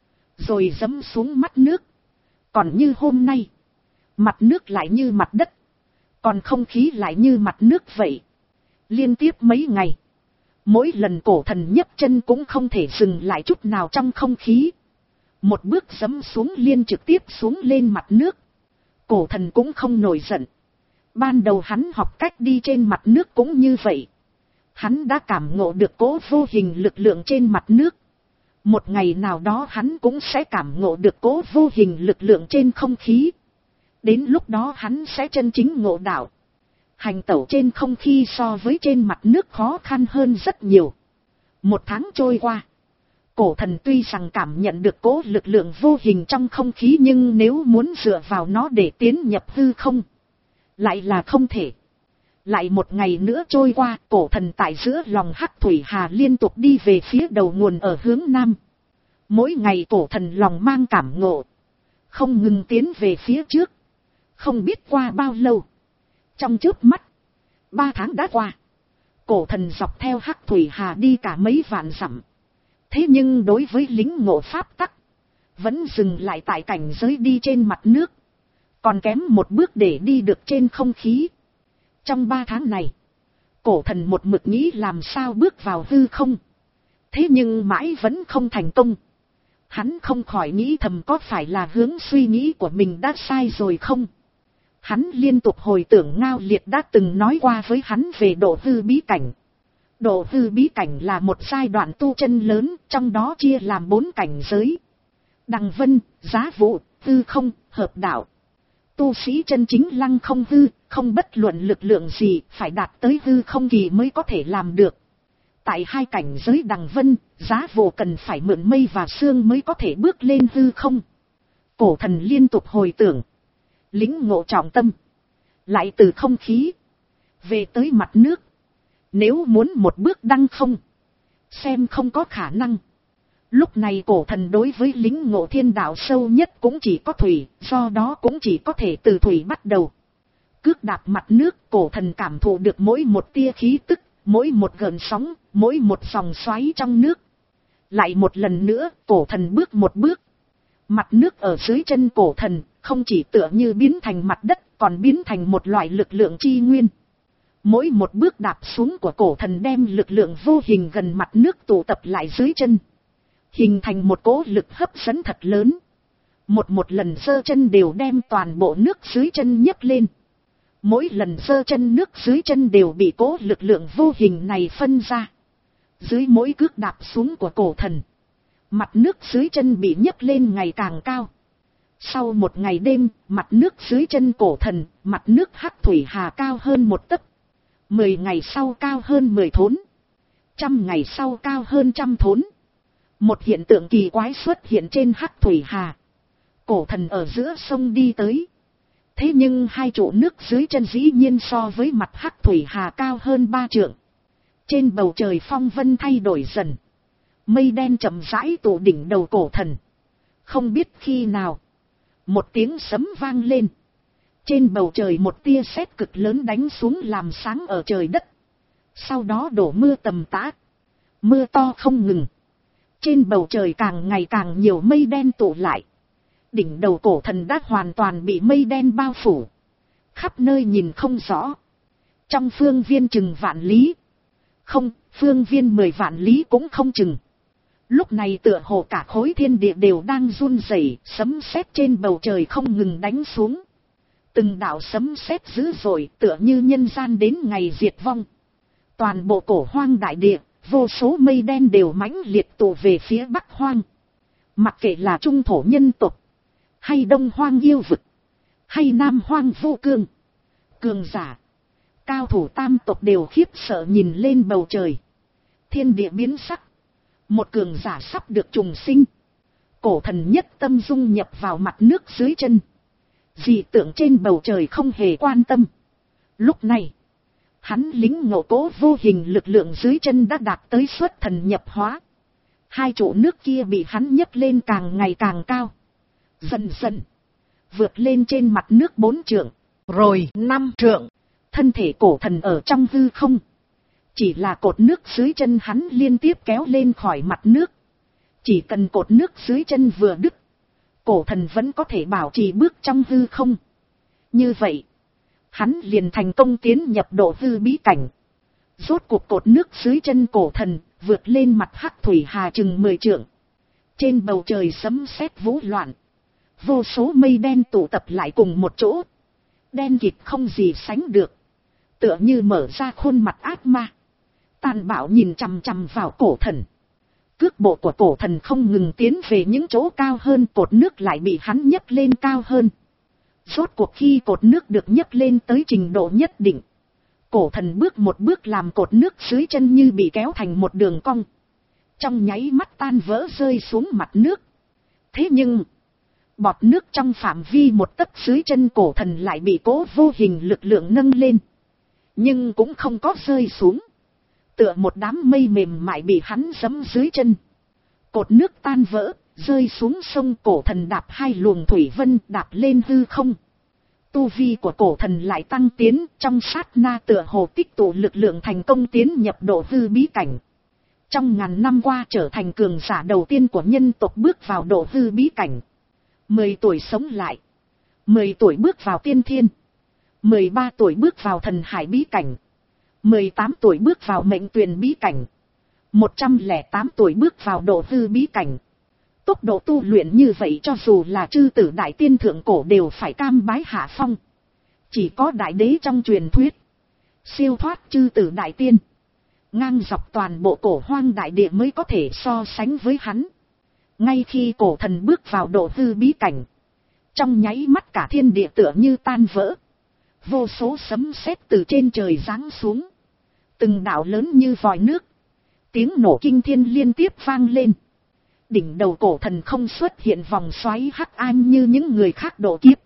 S1: rồi giẫm xuống mắt nước. Còn như hôm nay, mặt nước lại như mặt đất, còn không khí lại như mặt nước vậy. Liên tiếp mấy ngày, mỗi lần cổ thần nhấc chân cũng không thể dừng lại chút nào trong không khí. Một bước giẫm xuống liên trực tiếp xuống lên mặt nước. Cổ thần cũng không nổi giận. Ban đầu hắn học cách đi trên mặt nước cũng như vậy. Hắn đã cảm ngộ được cỗ vô hình lực lượng trên mặt nước. Một ngày nào đó hắn cũng sẽ cảm ngộ được cỗ vô hình lực lượng trên không khí. Đến lúc đó hắn sẽ chân chính ngộ đạo. Hành tẩu trên không khí so với trên mặt nước khó khăn hơn rất nhiều. Một tháng trôi qua, cổ thần tuy rằng cảm nhận được cỗ lực lượng vô hình trong không khí, nhưng nếu muốn dựa vào nó để tiến nhập hư không, lại là không thể. Lại một ngày nữa trôi qua, cổ thần tại giữa lòng hắc thủy hà liên tục đi về phía đầu nguồn ở hướng nam. Mỗi ngày cổ thần lòng mang cảm ngộ, không ngừng tiến về phía trước. Không biết qua bao lâu, trong chớp mắt, ba tháng đã qua. Cổ thần dọc theo hắc thủy hà đi cả mấy vạn dặm. Thế nhưng đối với lính ngộ pháp tắc, vẫn dừng lại tại cảnh giới đi trên mặt nước. Còn kém một bước để đi được trên không khí. Trong ba tháng này, cổ thần một mực nghĩ làm sao bước vào hư không. Thế nhưng mãi vẫn không thành công. Hắn không khỏi nghĩ thầm có phải là hướng suy nghĩ của mình đã sai rồi không? Hắn liên tục hồi tưởng Ngao Liệt đã từng nói qua với hắn về độ hư bí cảnh. Độ hư bí cảnh là một giai đoạn tu chân lớn, trong đó chia làm bốn cảnh giới. Đằng vân, giá vụ, hư không, hợp đạo. Tu sĩ chân chính lăng không hư, không bất luận lực lượng gì, phải đạt tới hư không kỳ mới có thể làm được. Tại hai cảnh giới đằng vân, giá vụ cần phải mượn mây và sương mới có thể bước lên hư không. Cổ thần liên tục hồi tưởng, lĩnh ngộ trọng tâm, lại từ không khí về tới mặt nước. Nếu muốn một bước đăng không, xem không có khả năng. Lúc này cổ thần đối với lĩnh ngộ thiên đạo sâu nhất cũng chỉ có thủy, do đó cũng chỉ có thể từ thủy bắt đầu. cước đạp mặt nước, cổ thần cảm thụ được mỗi một tia khí tức, mỗi một gợn sóng, mỗi một vòng xoáy trong nước. Lại một lần nữa, cổ thần bước một bước. Mặt nước ở dưới chân cổ thần, không chỉ tựa như biến thành mặt đất, còn biến thành một loại lực lượng chi nguyên. Mỗi một bước đạp xuống của cổ thần đem lực lượng vô hình gần mặt nước tụ tập lại dưới chân. Hình thành một cỗ lực hấp dẫn thật lớn. Một một lần giơ chân đều đem toàn bộ nước dưới chân nhấc lên. Mỗi lần giơ chân nước dưới chân đều bị cỗ lực lượng vô hình này phân ra. Dưới mỗi cước đạp xuống của cổ thần, mặt nước dưới chân bị nhấc lên ngày càng cao. Sau một ngày đêm, mặt nước dưới chân cổ thần, mặt nước Hắc Thủy Hà cao hơn một tấc. Mười ngày sau cao hơn mười thốn. Trăm ngày sau cao hơn trăm thốn. Một hiện tượng kỳ quái xuất hiện trên Hắc Thủy Hà. Cổ thần ở giữa sông đi tới. Thế nhưng hai trụ nước dưới chân dĩ nhiên so với mặt Hắc Thủy Hà cao hơn ba trượng. Trên bầu trời phong vân thay đổi dần. Mây đen chậm rãi tụ đỉnh đầu cổ thần. Không biết khi nào, một tiếng sấm vang lên. Trên bầu trời một tia sét cực lớn đánh xuống làm sáng ở trời đất. Sau đó đổ mưa tầm tã. Mưa to không ngừng. Trên bầu trời càng ngày càng nhiều mây đen tụ lại. Đỉnh đầu cổ thần đã hoàn toàn bị mây đen bao phủ. Khắp nơi nhìn không rõ. Trong phương viên chừng vạn lý. Không, phương viên mười vạn lý cũng không chừng. Lúc này tựa hồ cả khối thiên địa đều đang run rẩy, sấm sét trên bầu trời không ngừng đánh xuống. Từng đạo sấm sét dữ dội tựa như nhân gian đến ngày diệt vong. Toàn bộ cổ hoang đại địa, vô số mây đen đều mãnh liệt tụ về phía bắc hoang. Mặc kệ là trung thổ nhân tộc, hay đông hoang yêu vực, hay nam hoang vô cương, cường giả, cao thủ tam tộc đều khiếp sợ nhìn lên bầu trời. Thiên địa biến sắc. Một cường giả sắp được trùng sinh. Cổ thần nhất tâm dung nhập vào mặt nước dưới chân. Dị tượng trên bầu trời không hề quan tâm. Lúc này, hắn lính ngộ cố vô hình lực lượng dưới chân đã đạt tới xuất thần nhập hóa. Hai trụ nước kia bị hắn nhấc lên càng ngày càng cao. Dần dần, vượt lên trên mặt nước bốn trượng, rồi năm trượng. Thân thể cổ thần ở trong hư không. Chỉ là cột nước dưới chân hắn liên tiếp kéo lên khỏi mặt nước. Chỉ cần cột nước dưới chân vừa đứt, cổ thần vẫn có thể bảo trì bước trong hư không. Như vậy, hắn liền thành công tiến nhập độ hư bí cảnh. Rốt cuộc cột nước dưới chân cổ thần, vượt lên mặt Hắc Thủy Hà chừng mười trượng. Trên bầu trời sấm sét vũ loạn. Vô số mây đen tụ tập lại cùng một chỗ. Đen kịt không gì sánh được. Tựa như mở ra khuôn mặt ác ma. Tàn bạo nhìn chằm chằm vào cổ thần. Cước bộ của cổ thần không ngừng tiến về những chỗ cao hơn, cột nước lại bị hắn nhấc lên cao hơn. Rốt cuộc khi cột nước được nhấc lên tới trình độ nhất định, cổ thần bước một bước làm cột nước dưới chân như bị kéo thành một đường cong. Trong nháy mắt tan vỡ rơi xuống mặt nước. Thế nhưng, bọt nước trong phạm vi một tấc dưới chân cổ thần lại bị cố vô hình lực lượng nâng lên. Nhưng cũng không có rơi xuống. Tựa một đám mây mềm mại bị hắn giẫm dưới chân. Cột nước tan vỡ, rơi xuống sông, cổ thần đạp hai luồng thủy vân đạp lên hư không. Tu vi của cổ thần lại tăng tiến, trong sát na tựa hồ tích tụ lực lượng thành công tiến nhập độ hư bí cảnh. Trong ngàn năm qua trở thành cường giả đầu tiên của nhân tộc bước vào độ hư bí cảnh. Mười tuổi sống lại. Mười tuổi bước vào tiên thiên. Mười ba tuổi bước vào thần hải bí cảnh. Mười tám tuổi bước vào mệnh tuyền bí cảnh. Một trăm lẻ tám tuổi bước vào độ hư bí cảnh. Tốc độ tu luyện như vậy cho dù là chư tử đại tiên thượng cổ đều phải cam bái hạ phong. Chỉ có đại đế trong truyền thuyết siêu thoát chư tử đại tiên, ngang dọc toàn bộ cổ hoang đại địa mới có thể so sánh với hắn. Ngay khi cổ thần bước vào độ hư bí cảnh, trong nháy mắt cả thiên địa tựa như tan vỡ. Vô số sấm sét từ trên trời giáng xuống. Từng đạo lớn như vòi nước. Tiếng nổ kinh thiên liên tiếp vang lên. Đỉnh đầu cổ thần không xuất hiện vòng xoáy hắc ám như những người khác độ kiếp,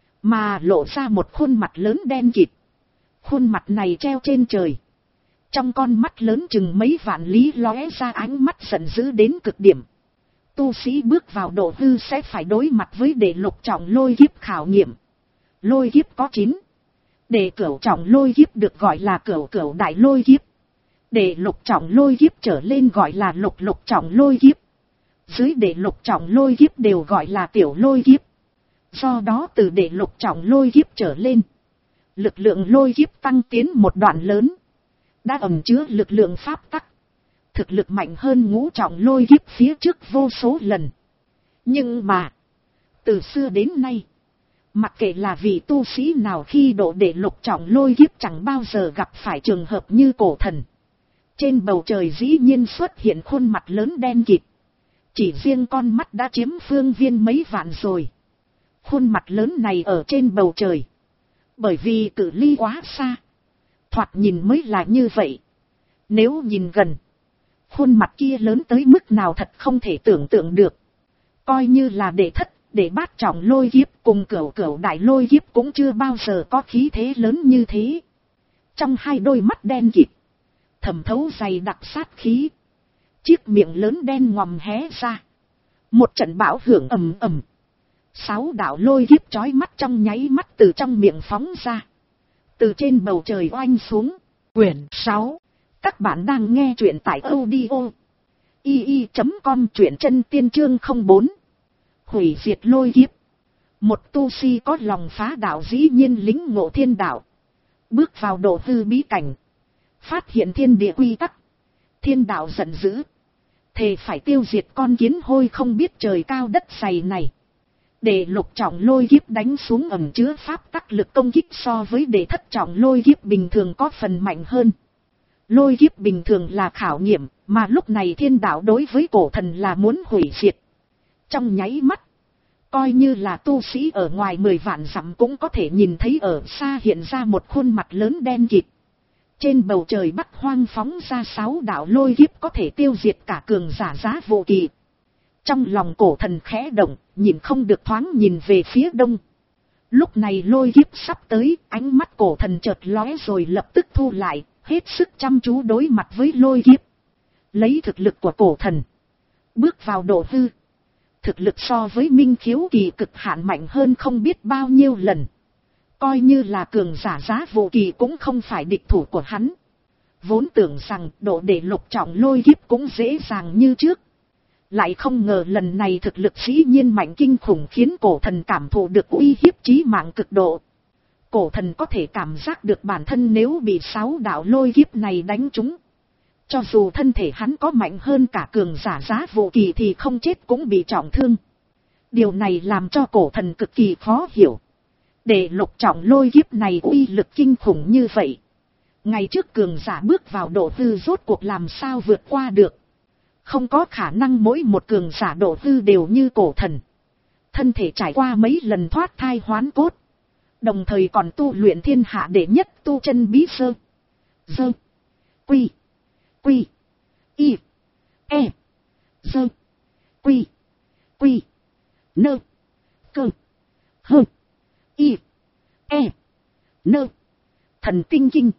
S1: mà lộ ra một khuôn mặt lớn đen kịt. Khuôn mặt này treo trên trời. Trong con mắt lớn chừng mấy vạn lý lóe ra ánh mắt giận dữ đến cực điểm. Tu sĩ bước vào độ hư sẽ phải đối mặt với đệ lục trọng lôi kiếp khảo nghiệm. Lôi kiếp có chín, Để cửu trọng lôi kiếp được gọi là cửu cửu đại lôi kiếp. Để lục trọng lôi kiếp trở lên gọi là lục lục trọng lôi kiếp. Dưới để lục trọng lôi kiếp đều gọi là tiểu lôi kiếp. Do đó từ để lục trọng lôi kiếp trở lên, lực lượng lôi kiếp tăng tiến một đoạn lớn, đã ẩn chứa lực lượng pháp tắc, thực lực mạnh hơn ngũ trọng lôi kiếp phía trước vô số lần. Nhưng mà, từ xưa đến nay, mặc kệ là vị tu sĩ nào khi độ để lục trọng lôi kiếp chẳng bao giờ gặp phải trường hợp như cổ thần. Trên bầu trời dĩ nhiên xuất hiện khuôn mặt lớn đen kịt. Chỉ riêng con mắt đã chiếm phương viên mấy vạn rồi. Khuôn mặt lớn này ở trên bầu trời, bởi vì cự ly quá xa, thoạt nhìn mới là như vậy. Nếu nhìn gần, khuôn mặt kia lớn tới mức nào thật không thể tưởng tượng được. Coi như là đệ thất, đệ bát trọng lôi kiếp cùng cửu cửu đại lôi kiếp cũng chưa bao giờ có khí thế lớn như thế. Trong hai đôi mắt đen kịt, thẩm thấu dày đặc sát khí. Chiếc miệng lớn đen ngòm hé ra. Một trận bão hưởng ầm ầm. Sáu đạo lôi kiếp chói mắt trong nháy mắt từ trong miệng phóng ra. Từ trên bầu trời oanh xuống. Quyển sáu. Các bạn đang nghe truyện tại audio i i chấm com, truyện chân tiên chương không bốn. Hủy diệt lôi kiếp. Một tu sĩ có lòng phá đạo dĩ nhiên lính ngộ thiên đạo. Bước vào độ hư bí cảnh. Phát hiện thiên địa quy tắc. Thiên đạo giận dữ. Thề phải tiêu diệt con kiến hôi không biết trời cao đất dày này. Để lục trọng lôi kiếp đánh xuống ẩn chứa pháp tắc lực công kích so với để thất trọng lôi kiếp bình thường có phần mạnh hơn. Lôi kiếp bình thường là khảo nghiệm, mà lúc này thiên đạo đối với cổ thần là muốn hủy diệt. Trong nháy mắt, coi như là tu sĩ ở ngoài mười vạn dặm cũng có thể nhìn thấy ở xa hiện ra một khuôn mặt lớn đen kịt. Trên bầu trời bắc hoang phóng ra sáu đạo lôi kiếp có thể tiêu diệt cả cường giả giá vô kỳ. Trong lòng cổ thần khẽ động, nhìn không được thoáng nhìn về phía đông. Lúc này lôi kiếp sắp tới, ánh mắt cổ thần chợt lóe rồi lập tức thu lại, hết sức chăm chú đối mặt với lôi kiếp. Lấy thực lực của cổ thần, bước vào độ hư. Thực lực so với minh khiếu kỳ cực hạn mạnh hơn không biết bao nhiêu lần. Coi như là cường giả giá vô kỳ cũng không phải địch thủ của hắn. Vốn tưởng rằng độ để lục trọng lôi kiếp cũng dễ dàng như trước. Lại không ngờ lần này thực lực dĩ nhiên mạnh kinh khủng khiến cổ thần cảm thụ được uy hiếp chí mạng cực độ. Cổ thần có thể cảm giác được bản thân nếu bị sáu đạo lôi kiếp này đánh trúng. Cho dù thân thể hắn có mạnh hơn cả cường giả giá vô kỳ thì không chết cũng bị trọng thương. Điều này làm cho cổ thần cực kỳ khó hiểu. Để lục trọng lôi kiếp này uy lực kinh khủng như vậy. Ngày trước cường giả bước vào độ hư rốt cuộc làm sao vượt qua được. Không có khả năng mỗi một cường giả độ hư đều như cổ thần. Thân thể trải qua mấy lần thoát thai hoán cốt. Đồng thời còn tu luyện thiên hạ đệ nhất tu chân bí sơ. Dơ. Quy. Quy. Y. E. Dơ. Quy. Quy. Nơ. Cơ. Hơ. Y. E. Nơ. Thần tinh kinh.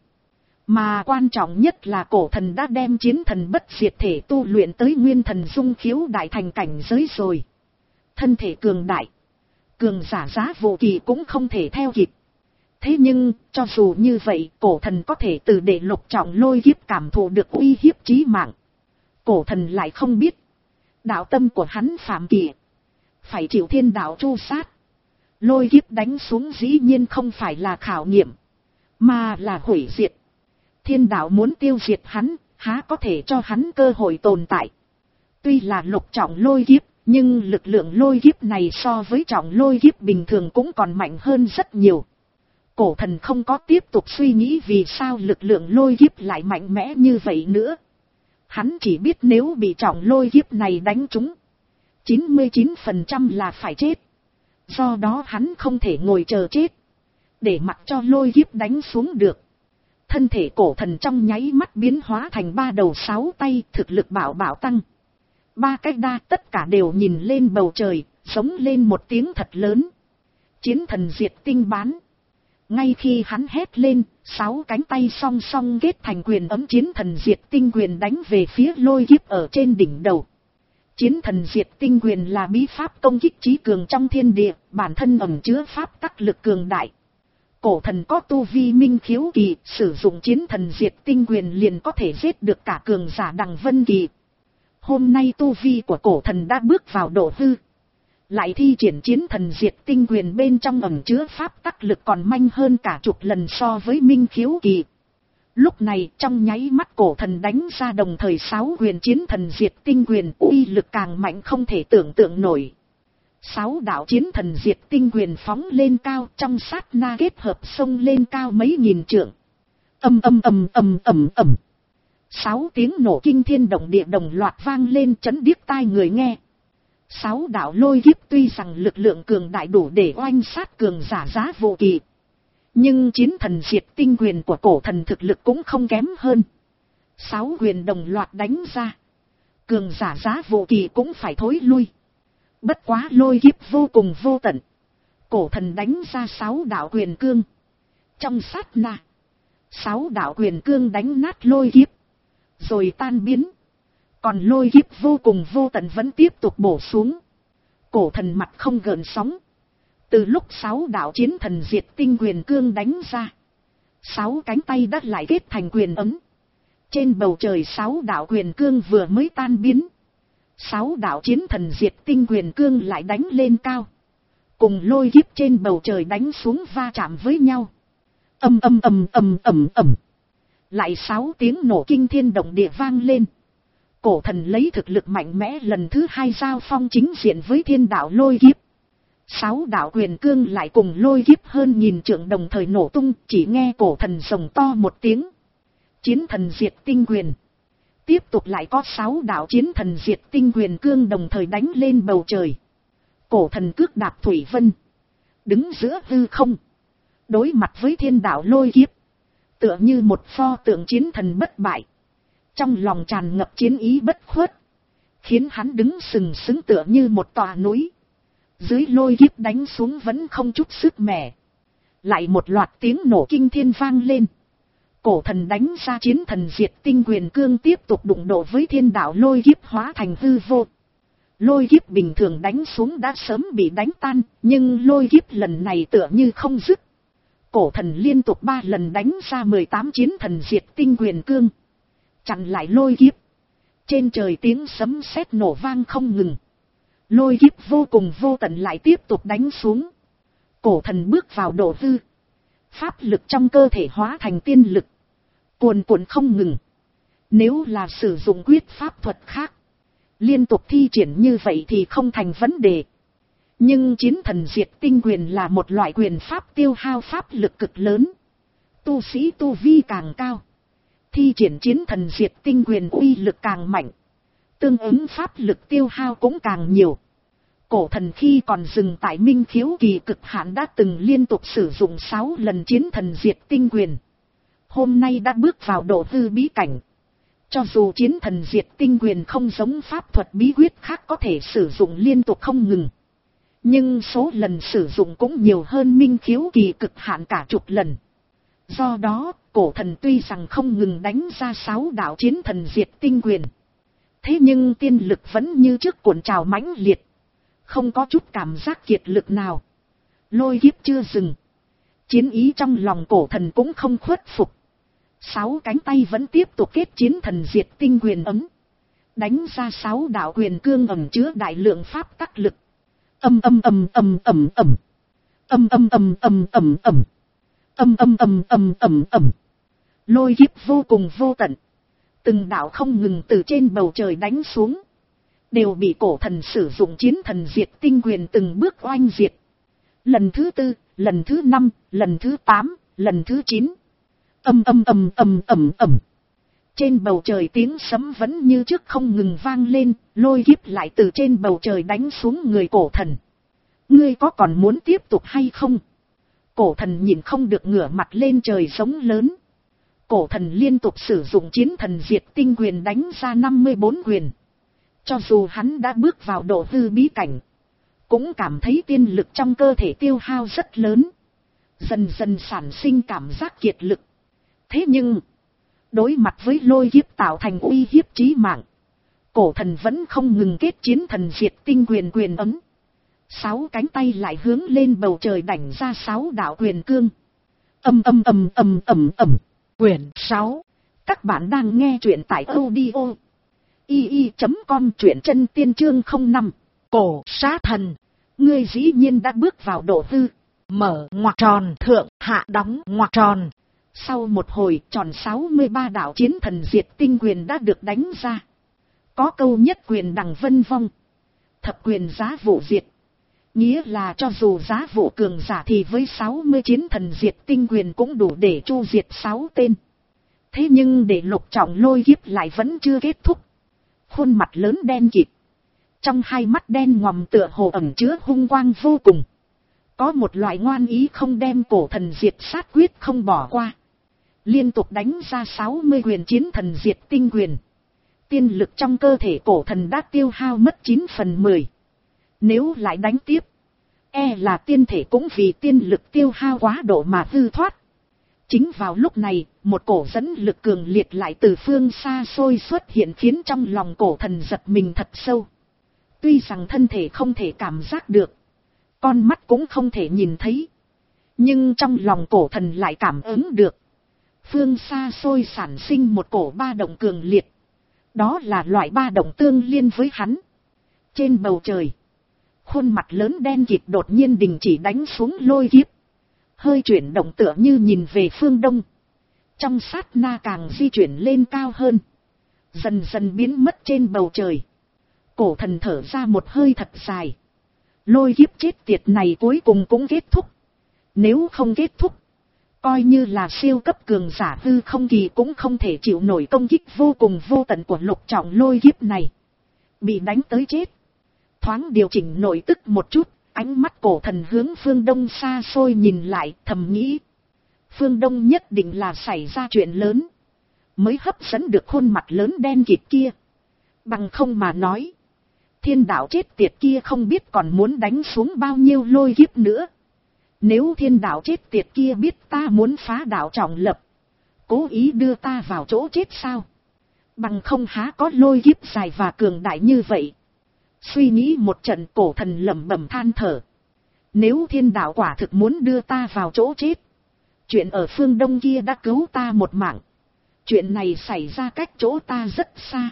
S1: Mà quan trọng nhất là cổ thần đã đem chiến thần bất diệt thể tu luyện tới nguyên thần dung khiếu đại thành cảnh giới rồi. Thân thể cường đại. Cường giả giá vô kỳ cũng không thể theo kịp. Thế nhưng, cho dù như vậy, cổ thần có thể từ để lục trọng lôi kiếp cảm thụ được uy hiếp chí mạng. Cổ thần lại không biết. Đạo tâm của hắn phạm kỵ. Phải chịu thiên đạo tru sát. Lôi kiếp đánh xuống dĩ nhiên không phải là khảo nghiệm. Mà là hủy diệt. Thiên đạo muốn tiêu diệt hắn, há có thể cho hắn cơ hội tồn tại. Tuy là lục trọng lôi kiếp, nhưng lực lượng lôi kiếp này so với trọng lôi kiếp bình thường cũng còn mạnh hơn rất nhiều. Cổ thần không có tiếp tục suy nghĩ vì sao lực lượng lôi kiếp lại mạnh mẽ như vậy nữa. Hắn chỉ biết nếu bị trọng lôi kiếp này đánh trúng, chín mươi chín phần trăm là phải chết. Do đó hắn không thể ngồi chờ chết, để mặc cho lôi kiếp đánh xuống được. Thân thể cổ thần trong nháy mắt biến hóa thành ba đầu sáu tay, thực lực bảo bảo tăng. Ba cách đa tất cả đều nhìn lên bầu trời, sống lên một tiếng thật lớn. Chiến thần diệt tinh bán. Ngay khi hắn hét lên, sáu cánh tay song song kết thành quyền ấm chiến thần diệt tinh quyền đánh về phía lôi kiếp ở trên đỉnh đầu. Chiến thần diệt tinh quyền là bí pháp công kích trí cường trong thiên địa, bản thân ẩn chứa pháp tắc lực cường đại. Cổ thần có tu vi minh khiếu kỳ, sử dụng chiến thần diệt tinh quyền liền có thể giết được cả cường giả đằng vân kỳ. Hôm nay tu vi của cổ thần đã bước vào độ hư. Lại thi triển chiến thần diệt tinh quyền bên trong ẩn chứa pháp tắc lực còn manh hơn cả chục lần so với minh khiếu kỳ. Lúc này trong nháy mắt cổ thần đánh ra đồng thời sáu quyền chiến thần diệt tinh quyền, uy lực càng mạnh không thể tưởng tượng nổi. Sáu đạo chiến thần diệt tinh quyền phóng lên cao, trong sát na kết hợp xông lên cao mấy nghìn trượng. Ầm ầm ầm ầm ầm ầm. Sáu tiếng nổ kinh thiên động địa đồng loạt vang lên chấn điếc tai người nghe. Sáu đạo lôi kiếp tuy rằng lực lượng cường đại đủ để oanh sát cường giả giá vô kỳ, nhưng chiến thần diệt tinh quyền của cổ thần thực lực cũng không kém hơn. Sáu quyền đồng loạt đánh ra, cường giả giá vô kỳ cũng phải thối lui. Bất quá lôi kiếp vô cùng vô tận. Cổ thần đánh ra sáu đạo quyền cương. Trong sát na, sáu đạo quyền cương đánh nát lôi kiếp, rồi tan biến. Còn lôi kiếp vô cùng vô tận vẫn tiếp tục bổ xuống. Cổ thần mặt không gợn sóng. Từ lúc sáu đạo chiến thần diệt tinh quyền cương đánh ra, sáu cánh tay đã lại kết thành quyền ấm. Trên bầu trời sáu đạo quyền cương vừa mới tan biến, sáu đạo chiến thần diệt tinh quyền cương lại đánh lên cao, cùng lôi kiếp trên bầu trời đánh xuống va chạm với nhau. Ầm ầm ầm ầm ầm ầm. Lại sáu tiếng nổ kinh thiên động địa vang lên. Cổ thần lấy thực lực mạnh mẽ lần thứ hai giao phong chính diện với thiên đạo lôi kiếp. Sáu đạo quyền cương lại cùng lôi kiếp hơn nghìn trượng đồng thời nổ tung, chỉ nghe cổ thần rồng to một tiếng. Chiến thần diệt tinh quyền. Tiếp tục lại có sáu đạo chiến thần diệt tinh quyền cương đồng thời đánh lên bầu trời. Cổ thần cước đạp thủy vân, đứng giữa hư không, đối mặt với thiên đạo lôi kiếp, tựa như một pho tượng chiến thần bất bại. Trong lòng tràn ngập chiến ý bất khuất, khiến hắn đứng sừng sững tựa như một tòa núi. Dưới lôi kiếp đánh xuống vẫn không chút sức mẻ. Lại một loạt tiếng nổ kinh thiên vang lên. Cổ thần đánh ra chiến thần diệt tinh quyền cương tiếp tục đụng độ với thiên đạo lôi kiếp hóa thành hư vô. Lôi kiếp bình thường đánh xuống đã sớm bị đánh tan, nhưng lôi kiếp lần này tựa như không dứt. Cổ thần liên tục ba lần đánh ra mười tám chiến thần diệt tinh quyền cương, chặn lại lôi kiếp. Trên trời tiếng sấm sét nổ vang không ngừng. Lôi kiếp vô cùng vô tận lại tiếp tục đánh xuống. Cổ thần bước vào độ hư. Pháp lực trong cơ thể hóa thành tiên lực, cuồn cuộn không ngừng. Nếu là sử dụng quyết pháp thuật khác, liên tục thi triển như vậy thì không thành vấn đề. Nhưng chiến thần diệt tinh quyền là một loại quyền pháp tiêu hao pháp lực cực lớn. Tu sĩ tu vi càng cao, thi triển chiến thần diệt tinh quyền uy lực càng mạnh, tương ứng pháp lực tiêu hao cũng càng nhiều. Cổ thần khi còn dừng tại minh khiếu kỳ cực hạn đã từng liên tục sử dụng sáu lần chiến thần diệt tinh quyền. Hôm nay đã bước vào độ hư bí cảnh. Cho dù chiến thần diệt tinh quyền không giống pháp thuật bí quyết khác có thể sử dụng liên tục không ngừng, nhưng số lần sử dụng cũng nhiều hơn minh khiếu kỳ cực hạn cả chục lần. Do đó, cổ thần tuy rằng không ngừng đánh ra sáu đạo chiến thần diệt tinh quyền, thế nhưng tiên lực vẫn như trước cuộn trào mãnh liệt, không có chút cảm giác kiệt lực nào. Lôi kiếp chưa dừng, chiến ý trong lòng cổ thần cũng không khuất phục. Sáu cánh tay vẫn tiếp tục kết chiến thần diệt tinh quyền ấm, đánh ra sáu đạo quyền cương ẩn chứa đại lượng pháp tắc lực. Âm âm âm âm ầm ầm, âm âm âm âm ầm ầm, âm âm âm âm ầm ầm. Lôi kiếp vô cùng vô tận, từng đạo không ngừng từ trên bầu trời đánh xuống, đều bị cổ thần sử dụng chiến thần diệt tinh quyền từng bước oanh diệt. Lần thứ tư, lần thứ năm, lần thứ tám, lần thứ chín. Âm âm âm âm ầm ầm. Trên bầu trời tiếng sấm vẫn như trước không ngừng vang lên, lôi kiếp lại từ trên bầu trời đánh xuống người cổ thần. Ngươi có còn muốn tiếp tục hay không? Cổ thần nhìn không được ngửa mặt lên trời giống lớn. Cổ thần liên tục sử dụng chiến thần diệt tinh quyền đánh ra năm mươi bốn quyền. Cho dù hắn đã bước vào độ hư bí cảnh, cũng cảm thấy tiên lực trong cơ thể tiêu hao rất lớn, dần dần sản sinh cảm giác kiệt lực. Thế nhưng, đối mặt với lôi kiếp tạo thành uy hiếp chí mạng, cổ thần vẫn không ngừng kết chiến thần diệt tinh quyền quyền ấm. Sáu cánh tay lại hướng lên bầu trời đánh ra sáu đạo quyền cương. Âm âm âm âm ầm ầm. Quyển sáu. Các bạn đang nghe truyện tại audio y y chấm com, truyện chân tiên chương không năm. Cổ sát thần. Ngươi dĩ nhiên đã bước vào độ hư. Mở ngoặc tròn, thượng hạ đóng ngoặc tròn. Sau một hồi, tròn sáu mươi ba đạo chiến thần diệt tinh quyền đã được đánh ra. Có câu nhất quyền đằng vân vong, thập quyền giá vụ diệt. Nghĩa là cho dù giá vụ cường giả thì với sáu mươi chiến thần diệt tinh quyền cũng đủ để chu diệt sáu tên. Thế nhưng để Lục Trọng Lôi kiếp lại vẫn chưa kết thúc. Khuôn mặt lớn đen kịt, trong hai mắt đen ngòm tựa hồ ẩn chứa hung quang vô cùng. Có một loại ngoan ý không đem cổ thần diệt sát quyết không bỏ qua. Liên tục đánh ra sáu mươi quyền chiến thần diệt tinh quyền. Tiên lực trong cơ thể cổ thần đã tiêu hao mất chín phần mười. Nếu lại đánh tiếp, e là tiên thể cũng vì tiên lực tiêu hao quá độ mà hư thoát. Chính vào lúc này, một cổ dẫn lực cường liệt lại từ phương xa xôi xuất hiện, khiến trong lòng cổ thần giật mình thật sâu. Tuy rằng thân thể không thể cảm giác được, con mắt cũng không thể nhìn thấy, nhưng trong lòng cổ thần lại cảm ứng được. Phương xa xôi sản sinh một cổ ba động cường liệt. Đó là loại ba động tương liên với hắn. Trên bầu trời, khuôn mặt lớn đen kịt đột nhiên đình chỉ đánh xuống lôi kiếp. Hơi chuyển động tựa như nhìn về phương đông. Trong sát na càng di chuyển lên cao hơn, dần dần biến mất trên bầu trời. Cổ thần thở ra một hơi thật dài. Lôi kiếp chết tiệt này cuối cùng cũng kết thúc. Nếu không kết thúc, coi như là siêu cấp cường giả hư không kỳ cũng không thể chịu nổi công kích vô cùng vô tận của Lục Trọng Lôi kiếp này. Bị đánh tới chết. Thoáng điều chỉnh nội tức một chút, ánh mắt cổ thần hướng phương đông xa xôi nhìn lại, thầm nghĩ. Phương đông nhất định là xảy ra chuyện lớn, mới hấp dẫn được khuôn mặt lớn đen kịt kia. Bằng không mà nói, thiên đạo chết tiệt kia không biết còn muốn đánh xuống bao nhiêu lôi kiếp nữa. Nếu thiên đạo chết tiệt kia biết ta muốn phá đạo trọng lập, cố ý đưa ta vào chỗ chết sao? Bằng không há có lôi kiếp dài và cường đại như vậy. Suy nghĩ một trận, cổ thần lẩm bẩm than thở. Nếu thiên đạo quả thực muốn đưa ta vào chỗ chết, chuyện ở phương đông kia đã cứu ta một mạng. Chuyện này xảy ra cách chỗ ta rất xa,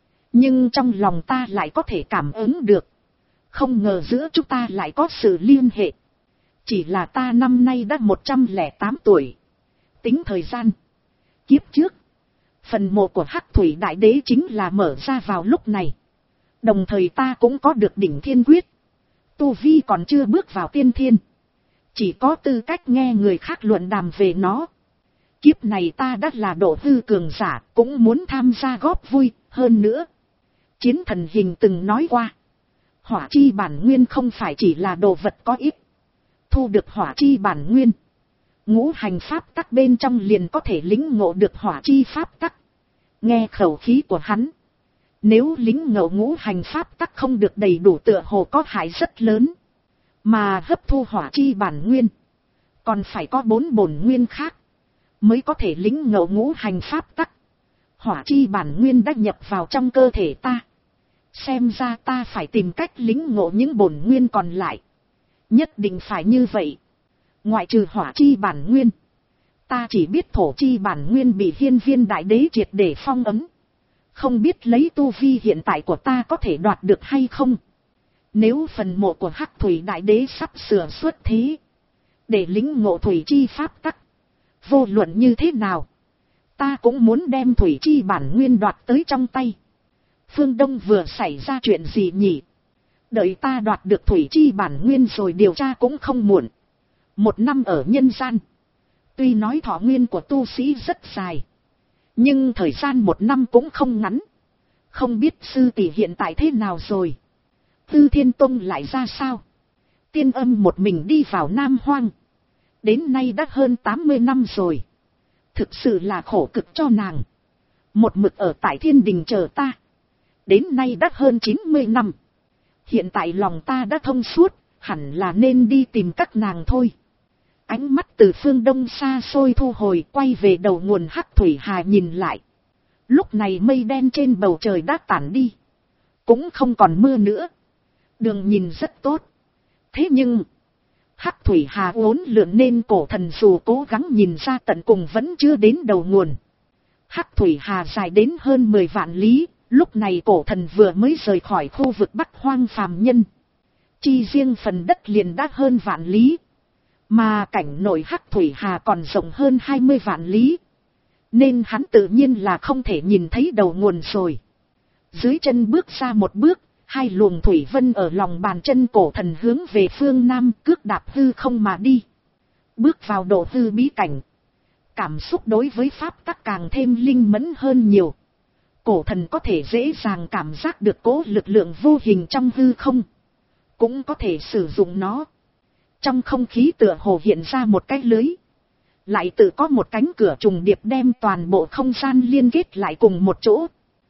S1: nhưng trong lòng ta lại có thể cảm ứng được. Không ngờ giữa chúng ta lại có sự liên hệ. Chỉ là ta năm nay đã một trăm lẻ tám tuổi. Tính thời gian, kiếp trước, phần mộ của Hắc Thủy Đại Đế chính là mở ra vào lúc này. Đồng thời ta cũng có được đỉnh thiên quyết. Tu vi còn chưa bước vào tiên thiên, chỉ có tư cách nghe người khác luận đàm về nó. Kiếp này ta đã là độ hư cường giả, cũng muốn tham gia góp vui. Hơn nữa, chiến thần hình từng nói qua, hỏa chi bản nguyên không phải chỉ là đồ vật có ích. Thu được hỏa chi bản nguyên, ngũ hành pháp tắc bên trong liền có thể lĩnh ngộ được hỏa chi pháp tắc. Nghe khẩu khí của hắn, nếu lĩnh ngộ ngũ hành pháp tắc không được đầy đủ tựa hồ có hại rất lớn. Mà hấp thu hỏa chi bản nguyên, còn phải có bốn bổn nguyên khác mới có thể lĩnh ngộ ngũ hành pháp tắc. Hỏa chi bản nguyên đã nhập vào trong cơ thể ta, xem ra ta phải tìm cách lĩnh ngộ những bổn nguyên còn lại. Nhất định phải như vậy. Ngoại trừ hỏa chi bản nguyên, ta chỉ biết thổ chi bản nguyên bị Hiên Viên Đại Đế triệt để phong ấn. Không biết lấy tu vi hiện tại của ta có thể đoạt được hay không. Nếu phần mộ của Hắc Thủy Đại Đế sắp sửa xuất thế, để lĩnh ngộ thủy chi pháp tắc, vô luận như thế nào, ta cũng muốn đem thủy chi bản nguyên đoạt tới trong tay. Phương Đông vừa xảy ra chuyện gì nhỉ? Đợi ta đoạt được thủy chi bản nguyên rồi điều tra cũng không muộn. Một năm ở nhân gian, tuy nói thọ nguyên của tu sĩ rất dài, nhưng thời gian một năm cũng không ngắn. Không biết sư tỷ hiện tại thế nào rồi? Tư Thiên Tông lại ra sao? Tiên Âm một mình đi vào Nam Hoang, đến nay đã hơn tám mươi năm rồi. Thực sự là khổ cực cho nàng. Một mực ở tại Thiên Đình chờ ta, đến nay đã hơn chín mươi năm. Hiện tại lòng ta đã thông suốt, hẳn là nên đi tìm các nàng thôi. Ánh mắt từ phương đông xa xôi thu hồi, quay về đầu nguồn Hắc Thủy Hà nhìn lại. Lúc này mây đen trên bầu trời đã tản đi, cũng không còn mưa nữa. Đường nhìn rất tốt. Thế nhưng, Hắc thủy hà uốn lượn nên cổ thần dù cố gắng nhìn ra tận cùng vẫn chưa đến đầu nguồn. Hắc thủy hà dài đến hơn mười vạn lý, lúc này cổ thần vừa mới rời khỏi khu vực Bắc Hoang phàm nhân. Chi riêng phần đất liền đã hơn vạn lý. Mà cảnh nội Hắc thủy hà còn rộng hơn hai mươi vạn lý. Nên hắn tự nhiên là không thể nhìn thấy đầu nguồn rồi. Dưới chân bước ra một bước, hai luồng thủy vân ở lòng bàn chân cổ thần hướng về phương Nam cước đạp hư không mà đi. Bước vào độ hư bí cảnh. Cảm xúc đối với pháp tắc càng thêm linh mẫn hơn nhiều. Cổ thần có thể dễ dàng cảm giác được cố lực lượng vô hình trong hư không. Cũng có thể sử dụng nó. Trong không khí tựa hồ hiện ra một cái lưới. Lại tự có một cánh cửa trùng điệp đem toàn bộ không gian liên kết lại cùng một chỗ.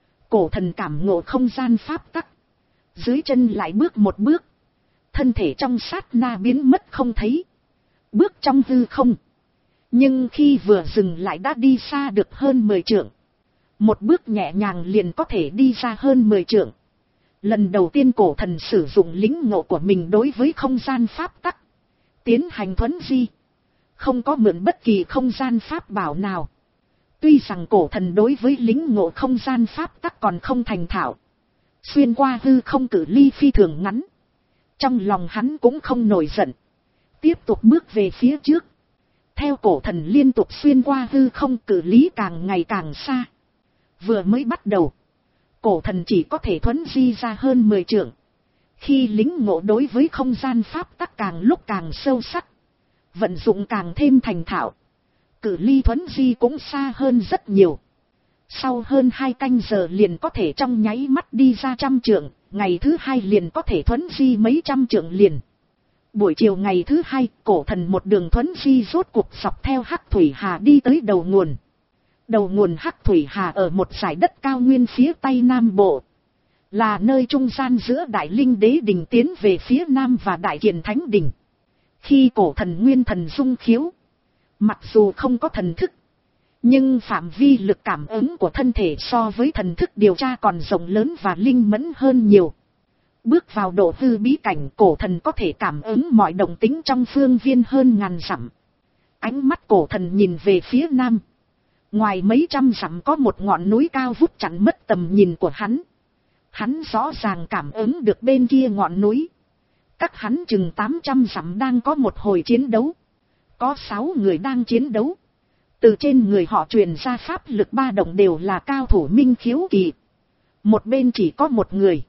S1: Cổ thần cảm ngộ không gian pháp tắc. Dưới chân lại bước một bước. Thân thể trong sát na biến mất không thấy. Bước trong hư không. Nhưng khi vừa dừng lại đã đi xa được hơn mười trượng. Một bước nhẹ nhàng liền có thể đi ra hơn mười trượng. Lần đầu tiên cổ thần sử dụng lĩnh ngộ của mình đối với không gian pháp tắc. Tiến hành thuấn di. Không có mượn bất kỳ không gian pháp bảo nào. Tuy rằng cổ thần đối với lĩnh ngộ không gian pháp tắc còn không thành thạo. Xuyên qua hư không cự ly phi thường ngắn. Trong lòng hắn cũng không nổi giận. Tiếp tục bước về phía trước. Theo cổ thần liên tục xuyên qua hư không cự ly càng ngày càng xa. Vừa mới bắt đầu. Cổ thần chỉ có thể thuấn di ra hơn mười trượng. Khi lĩnh ngộ đối với không gian pháp tắc càng lúc càng sâu sắc. Vận dụng càng thêm thành thạo. Cự ly thuấn di cũng xa hơn rất nhiều. Sau hơn hai canh giờ liền có thể trong nháy mắt đi ra trăm trượng. Ngày thứ hai liền có thể thuấn di mấy trăm trượng liền. Buổi chiều ngày thứ hai, cổ thần một đường thuấn di rốt cuộc dọc theo Hắc thủy hà đi tới đầu nguồn. Đầu nguồn Hắc thủy hà ở một dải đất cao nguyên phía tây nam bộ. Là nơi trung gian giữa Đại Linh Đế Đình tiến về phía nam và Đại Kiền Thánh Đình. Khi cổ thần nguyên thần dung khiếu. Mặc dù không có thần thức. Nhưng phạm vi lực cảm ứng của thân thể so với thần thức điều tra còn rộng lớn và linh mẫn hơn nhiều. Bước vào độ hư bí cảnh, cổ thần có thể cảm ứng mọi động tĩnh trong phương viên hơn ngàn dặm. Ánh mắt cổ thần nhìn về phía nam. Ngoài mấy trăm dặm có một ngọn núi cao vút chặn mất tầm nhìn của hắn. Hắn rõ ràng cảm ứng được bên kia ngọn núi. Cách hắn chừng tám trăm dặm đang có một hồi chiến đấu. Có sáu người đang chiến đấu. Từ trên người họ truyền ra pháp lực ba động đều là cao thủ minh khiếu kỳ. Một bên chỉ có một người.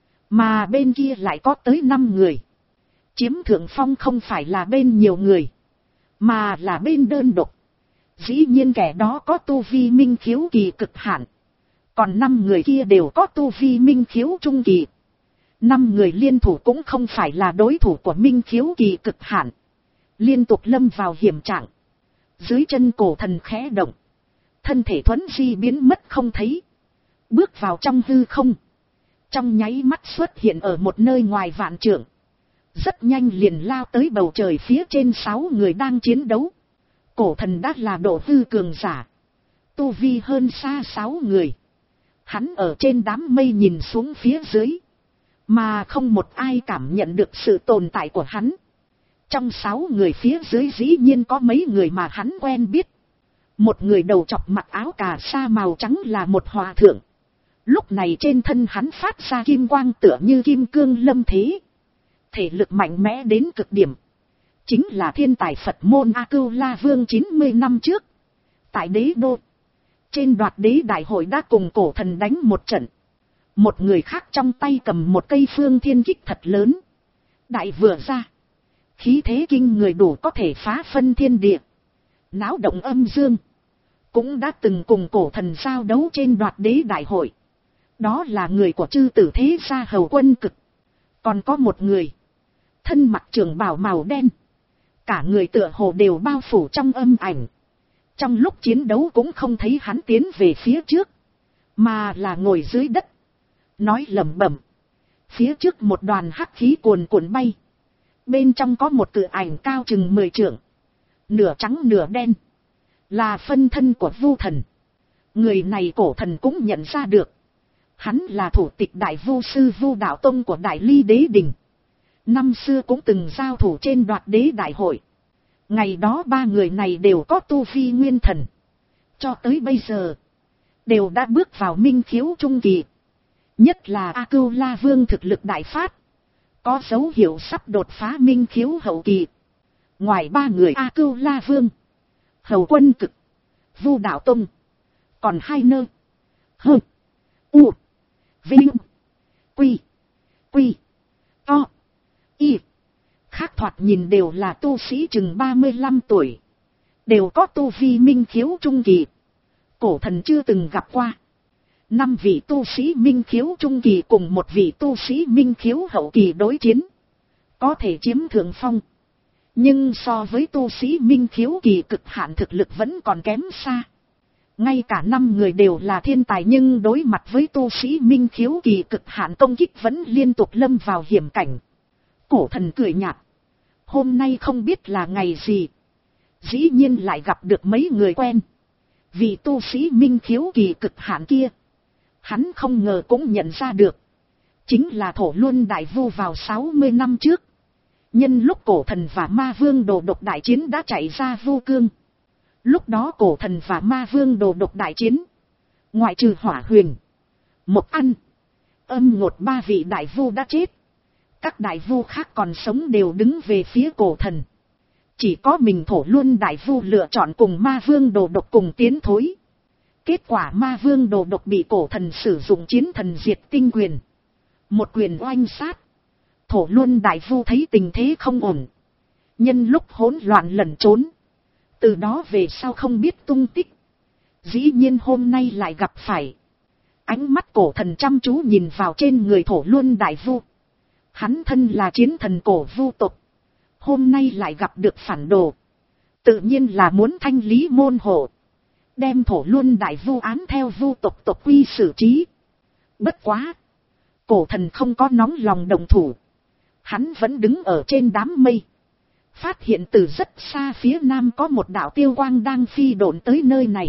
S1: Mà bên kia lại có tới năm người. Chiếm thượng phong không phải là bên nhiều người. Mà là bên đơn độc. Dĩ nhiên kẻ đó có tu vi minh khiếu kỳ cực hạn. Còn năm người kia đều có tu vi minh khiếu trung kỳ. Năm người liên thủ cũng không phải là đối thủ của minh khiếu kỳ cực hạn. Liên tục lâm vào hiểm trạng. Dưới chân cổ thần khẽ động. Thân thể thuấn di biến mất không thấy. Bước vào trong hư không. Trong nháy mắt xuất hiện ở một nơi ngoài vạn trượng. Rất nhanh liền lao tới bầu trời phía trên sáu người đang chiến đấu. Cổ thần đã là độ hư cường giả. Tu vi hơn xa sáu người. Hắn ở trên đám mây nhìn xuống phía dưới. Mà không một ai cảm nhận được sự tồn tại của hắn. Trong sáu người phía dưới dĩ nhiên có mấy người mà hắn quen biết. Một người đầu chọc mặc áo cà sa màu trắng là một hòa thượng. Lúc này trên thân hắn phát ra kim quang tựa như kim cương lâm thế. Thể lực mạnh mẽ đến cực điểm. Chính là thiên tài Phật môn A Cưu La Vương chín mươi năm trước. Tại đế đô. Trên đoạt đế đại hội đã cùng cổ thần đánh một trận. Một người khác trong tay cầm một cây phương thiên kích thật lớn. Đại vừa ra. Khí thế kinh người đủ có thể phá phân thiên địa. Náo động âm dương. Cũng đã từng cùng cổ thần giao đấu trên đoạt đế đại hội. Đó là người của chư tử thế gia hầu quân cực. Còn có một người. Thân mặc trường bào màu đen. Cả người tựa hồ đều bao phủ trong âm ảnh. Trong lúc chiến đấu cũng không thấy hắn tiến về phía trước. Mà là ngồi dưới đất. Nói lẩm bẩm. Phía trước một đoàn hắc khí cuồn cuộn bay. Bên trong có một cự ảnh cao chừng mười trượng. Nửa trắng nửa đen. Là phân thân của Vu Thần. Người này cổ thần cũng nhận ra được. Hắn là thủ tịch đại vu sư Vu Đạo Tông của Đại Ly Đế Đình. Năm xưa cũng từng giao thủ trên đoạt đế đại hội. Ngày đó ba người này đều có tu vi nguyên thần. Cho tới bây giờ, đều đã bước vào minh khiếu trung kỳ. Nhất là A Cưu La Vương thực lực đại phát, có dấu hiệu sắp đột phá minh khiếu hậu kỳ. Ngoài ba người A Cưu La Vương, Hầu Quân Cực, Vu Đạo Tông, còn hai nơ, hơ, u, vinh, quy, quy, to, y. Khác thoạt nhìn đều là tu sĩ chừng ba mươi lăm tuổi. Đều có tu vi minh khiếu trung kỳ. Cổ thần chưa từng gặp qua. Năm vị tu sĩ minh khiếu trung kỳ cùng một vị tu sĩ minh khiếu hậu kỳ đối chiến. Có thể chiếm thượng phong. Nhưng so với tu sĩ minh khiếu kỳ cực hạn thực lực vẫn còn kém xa. Ngay cả năm người đều là thiên tài nhưng đối mặt với tu sĩ minh khiếu kỳ cực hạn công kích vẫn liên tục lâm vào hiểm cảnh. Cổ thần cười nhạt. Hôm nay không biết là ngày gì. Dĩ nhiên lại gặp được mấy người quen. Vì tu sĩ minh khiếu kỳ cực hạn kia, hắn không ngờ cũng nhận ra được. Chính là Thổ Luân Đại Vu vào sáu mươi năm trước. Nhân lúc cổ thần và ma vương đồ độc đại chiến đã chạy ra Vu Cương. Lúc đó cổ thần và ma vương đồ độc đại chiến. Ngoại trừ Hỏa Huyền, Mộc Ăn, Âm Ngột ba vị đại vu đã chết. Các đại vu khác còn sống đều đứng về phía cổ thần. Chỉ có mình Thổ Luân Đại Vu lựa chọn cùng ma vương đồ độc cùng tiến thối. Kết quả ma vương đồ độc bị cổ thần sử dụng chiến thần diệt tinh quyền. Một quyền oanh sát. Thổ Luân Đại Vu thấy tình thế không ổn. Nhân lúc hỗn loạn lẩn trốn. Từ đó về sau không biết tung tích. Dĩ nhiên hôm nay lại gặp phải. Ánh mắt cổ thần chăm chú nhìn vào trên người Thổ Luân Đại Vu. Hắn thân là chiến thần cổ vu tộc. Hôm nay lại gặp được phản đồ. Tự nhiên là muốn thanh lý môn hộ. Đem Thổ Luân Đại Vu án theo vu tộc tộc quy xử trí. Bất quá. Cổ thần không có nóng lòng đồng thủ. Hắn vẫn đứng ở trên đám mây. Phát hiện từ rất xa phía nam có một đạo tiêu quang đang phi độn tới nơi này.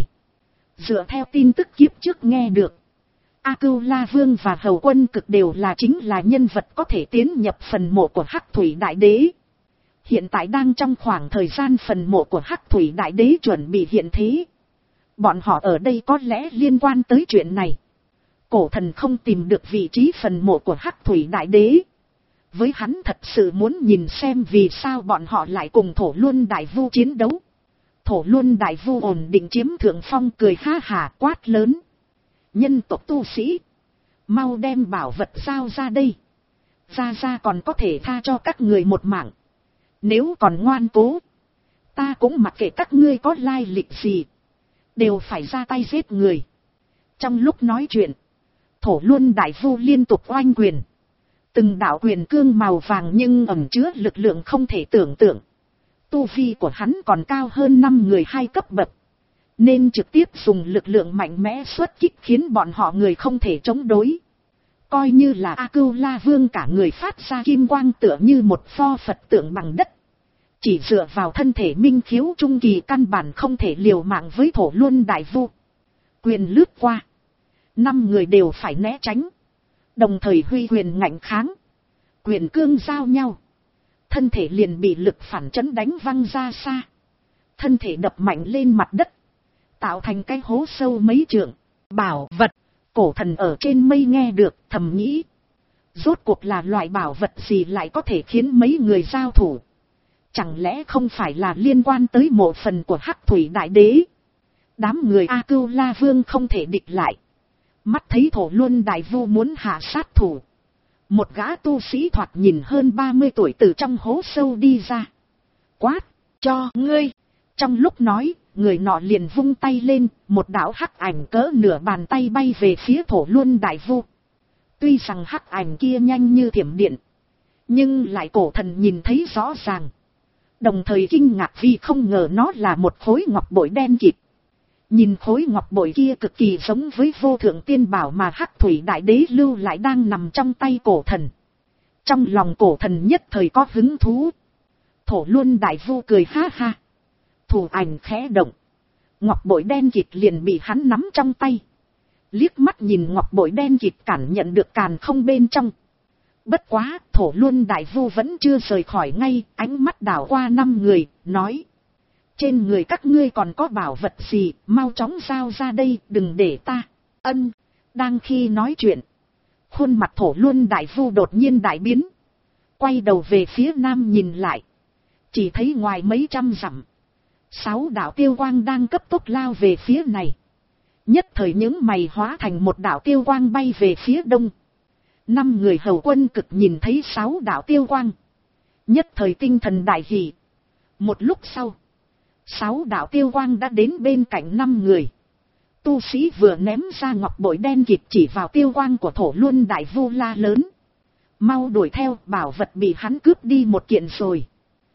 S1: Dựa theo tin tức kiếp trước nghe được. A Cưu La Vương và Hầu Quân Cực đều là chính là nhân vật có thể tiến nhập phần mộ của Hắc Thủy Đại Đế. Hiện tại đang trong khoảng thời gian phần mộ của Hắc Thủy Đại Đế chuẩn bị hiện thế. Bọn họ ở đây có lẽ liên quan tới chuyện này. Cổ thần không tìm được vị trí phần mộ của Hắc Thủy Đại Đế. Với hắn thật sự muốn nhìn xem vì sao bọn họ lại cùng Thổ Luân Đại Vu chiến đấu. Thổ Luân Đại Vu ổn định chiếm thượng phong, cười ha hà quát lớn. Nhân tộc tu sĩ, mau đem bảo vật giao ra đây. Ra ra còn có thể tha cho các người một mạng. Nếu còn ngoan cố, ta cũng mặc kệ các ngươi có lai lịch gì, đều phải ra tay giết người. Trong lúc nói chuyện, Thổ Luân Đại Vu liên tục oanh quyền. Từng đạo quyền cương màu vàng nhưng ẩn chứa lực lượng không thể tưởng tượng. Tu vi của hắn còn cao hơn năm người hai cấp bậc. Nên trực tiếp dùng lực lượng mạnh mẽ xuất kích khiến bọn họ người không thể chống đối. Coi như là A Cưu La Vương cả người phát ra kim quang tựa như một pho Phật tượng bằng đất. Chỉ dựa vào thân thể minh khiếu trung kỳ căn bản không thể liều mạng với Thổ Luân Đại Vu. Quyền lướt qua. Năm người đều phải né tránh. Đồng thời huy quyền ngạnh kháng. Quyền cương giao nhau. Thân thể liền bị lực phản chấn đánh văng ra xa. Thân thể đập mạnh lên mặt đất. Tạo thành cái hố sâu mấy trượng. Bảo vật. Cổ thần ở trên mây nghe được thầm nghĩ. Rốt cuộc là loại bảo vật gì lại có thể khiến mấy người giao thủ. Chẳng lẽ không phải là liên quan tới mộ phần của Hắc Thủy Đại Đế. Đám người A Cưu La Vương không thể địch lại. Mắt thấy Thổ Luân Đại Vu muốn hạ sát thủ. Một gã tu sĩ thoạt nhìn hơn ba mươi tuổi từ trong hố sâu đi ra. Quát, cho ngươi. Trong lúc nói, người nọ liền vung tay lên, một đạo hắc ảnh cỡ nửa bàn tay bay về phía Thổ Luân Đại Vu. Tuy rằng hắc ảnh kia nhanh như thiểm điện, nhưng lại cổ thần nhìn thấy rõ ràng. Đồng thời kinh ngạc vì không ngờ nó là một khối ngọc bội đen kịt. Nhìn khối ngọc bội kia cực kỳ giống với vô thượng tiên bảo mà Hắc Thủy Đại Đế lưu lại đang nằm trong tay cổ thần. Trong lòng cổ thần nhất thời có hứng thú. Thổ Luân Đại Vu cười ha ha. Thủ ảnh khẽ động. Ngọc bội đen kịt liền bị hắn nắm trong tay. Liếc mắt nhìn ngọc bội đen kịt cảm nhận được càn không bên trong. Bất quá, Thổ Luân Đại Vu vẫn chưa rời khỏi ngay, ánh mắt đảo qua năm người, nói. Trên người các ngươi còn có bảo vật gì, mau chóng giao ra đây, đừng để ta. Ân, đang khi nói chuyện. Khuôn mặt Thổ Luân Đại Vu đột nhiên đại biến. Quay đầu về phía nam nhìn lại. Chỉ thấy ngoài mấy trăm dặm. Sáu đạo tiêu quang đang cấp tốc lao về phía này. Nhất thời những mày hóa thành một đạo tiêu quang bay về phía đông. Năm người hầu quân cực nhìn thấy sáu đạo tiêu quang. Nhất thời tinh thần đại hỷ. Một lúc sau. Sáu đạo tiêu quang đã đến bên cạnh năm người. Tu sĩ vừa ném ra ngọc bội đen kịp chỉ vào tiêu quang của Thổ Luân Đại Vu la lớn. Mau đuổi theo, bảo vật bị hắn cướp đi một kiện rồi.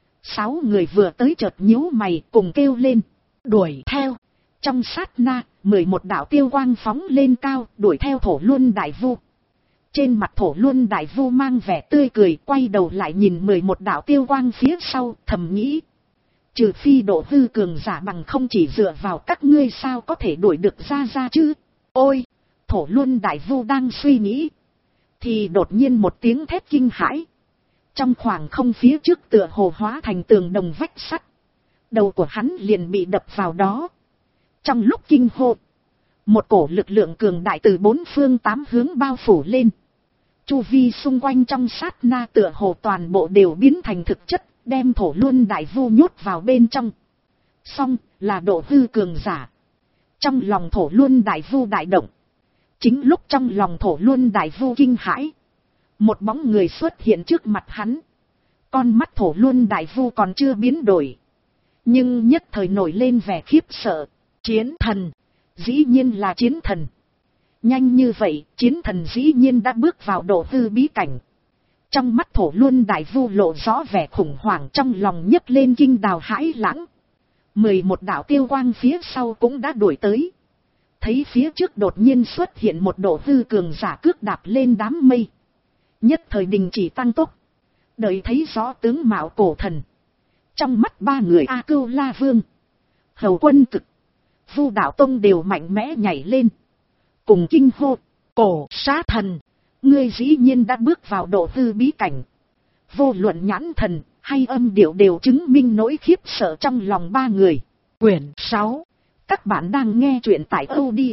S1: Sáu người vừa tới chợt nhíu mày cùng kêu lên. Đuổi theo. Trong sát na, mười một đạo tiêu quang phóng lên cao, đuổi theo Thổ Luân Đại Vu. Trên mặt Thổ Luân Đại Vu mang vẻ tươi cười, quay đầu lại nhìn mười một đạo tiêu quang phía sau, thầm nghĩ. Trừ phi độ hư cường giả bằng không chỉ dựa vào các ngươi sao có thể đuổi được ra ra chứ. Ôi, Thổ Luân Đại Vu đang suy nghĩ. Thì đột nhiên một tiếng thét kinh hãi. Trong khoảng không phía trước tựa hồ hóa thành tường đồng vách sắt. Đầu của hắn liền bị đập vào đó. Trong lúc kinh hô, một cổ lực lượng cường đại từ bốn phương tám hướng bao phủ lên. Chu vi xung quanh trong sát na tựa hồ toàn bộ đều biến thành thực chất, đem Thổ Luân Đại Vu nhốt vào bên trong. Xong, là độ hư cường giả. Trong lòng Thổ Luân Đại Vu đại động. Chính lúc trong lòng Thổ Luân Đại Vu kinh hãi. Một bóng người xuất hiện trước mặt hắn. Con mắt Thổ Luân Đại Vu còn chưa biến đổi. Nhưng nhất thời nổi lên vẻ khiếp sợ. Chiến thần. Dĩ nhiên là chiến thần. Nhanh như vậy, chiến thần dĩ nhiên đã bước vào độ hư bí cảnh. Trong mắt Thổ Luân Đại Vu lộ rõ vẻ khủng hoảng, trong lòng nhấc lên kinh đào hãi lãng. Mười một đạo tiêu quang phía sau cũng đã đuổi tới. Thấy phía trước đột nhiên xuất hiện một độ hư cường giả cước đạp lên đám mây. Nhất thời đình chỉ tăng tốc. Đợi thấy rõ tướng mạo cổ thần. Trong mắt ba người A Cưu La Vương, Hầu Quân Cực, Vu Đạo Tông đều mạnh mẽ nhảy lên. Cùng kinh hô, cổ sát thần, ngươi dĩ nhiên đã bước vào độ hư bí cảnh. Vô luận nhãn thần hay âm điệu đều chứng minh nỗi khiếp sợ trong lòng ba người. Quyển sáu. Các bạn đang nghe truyện tại audio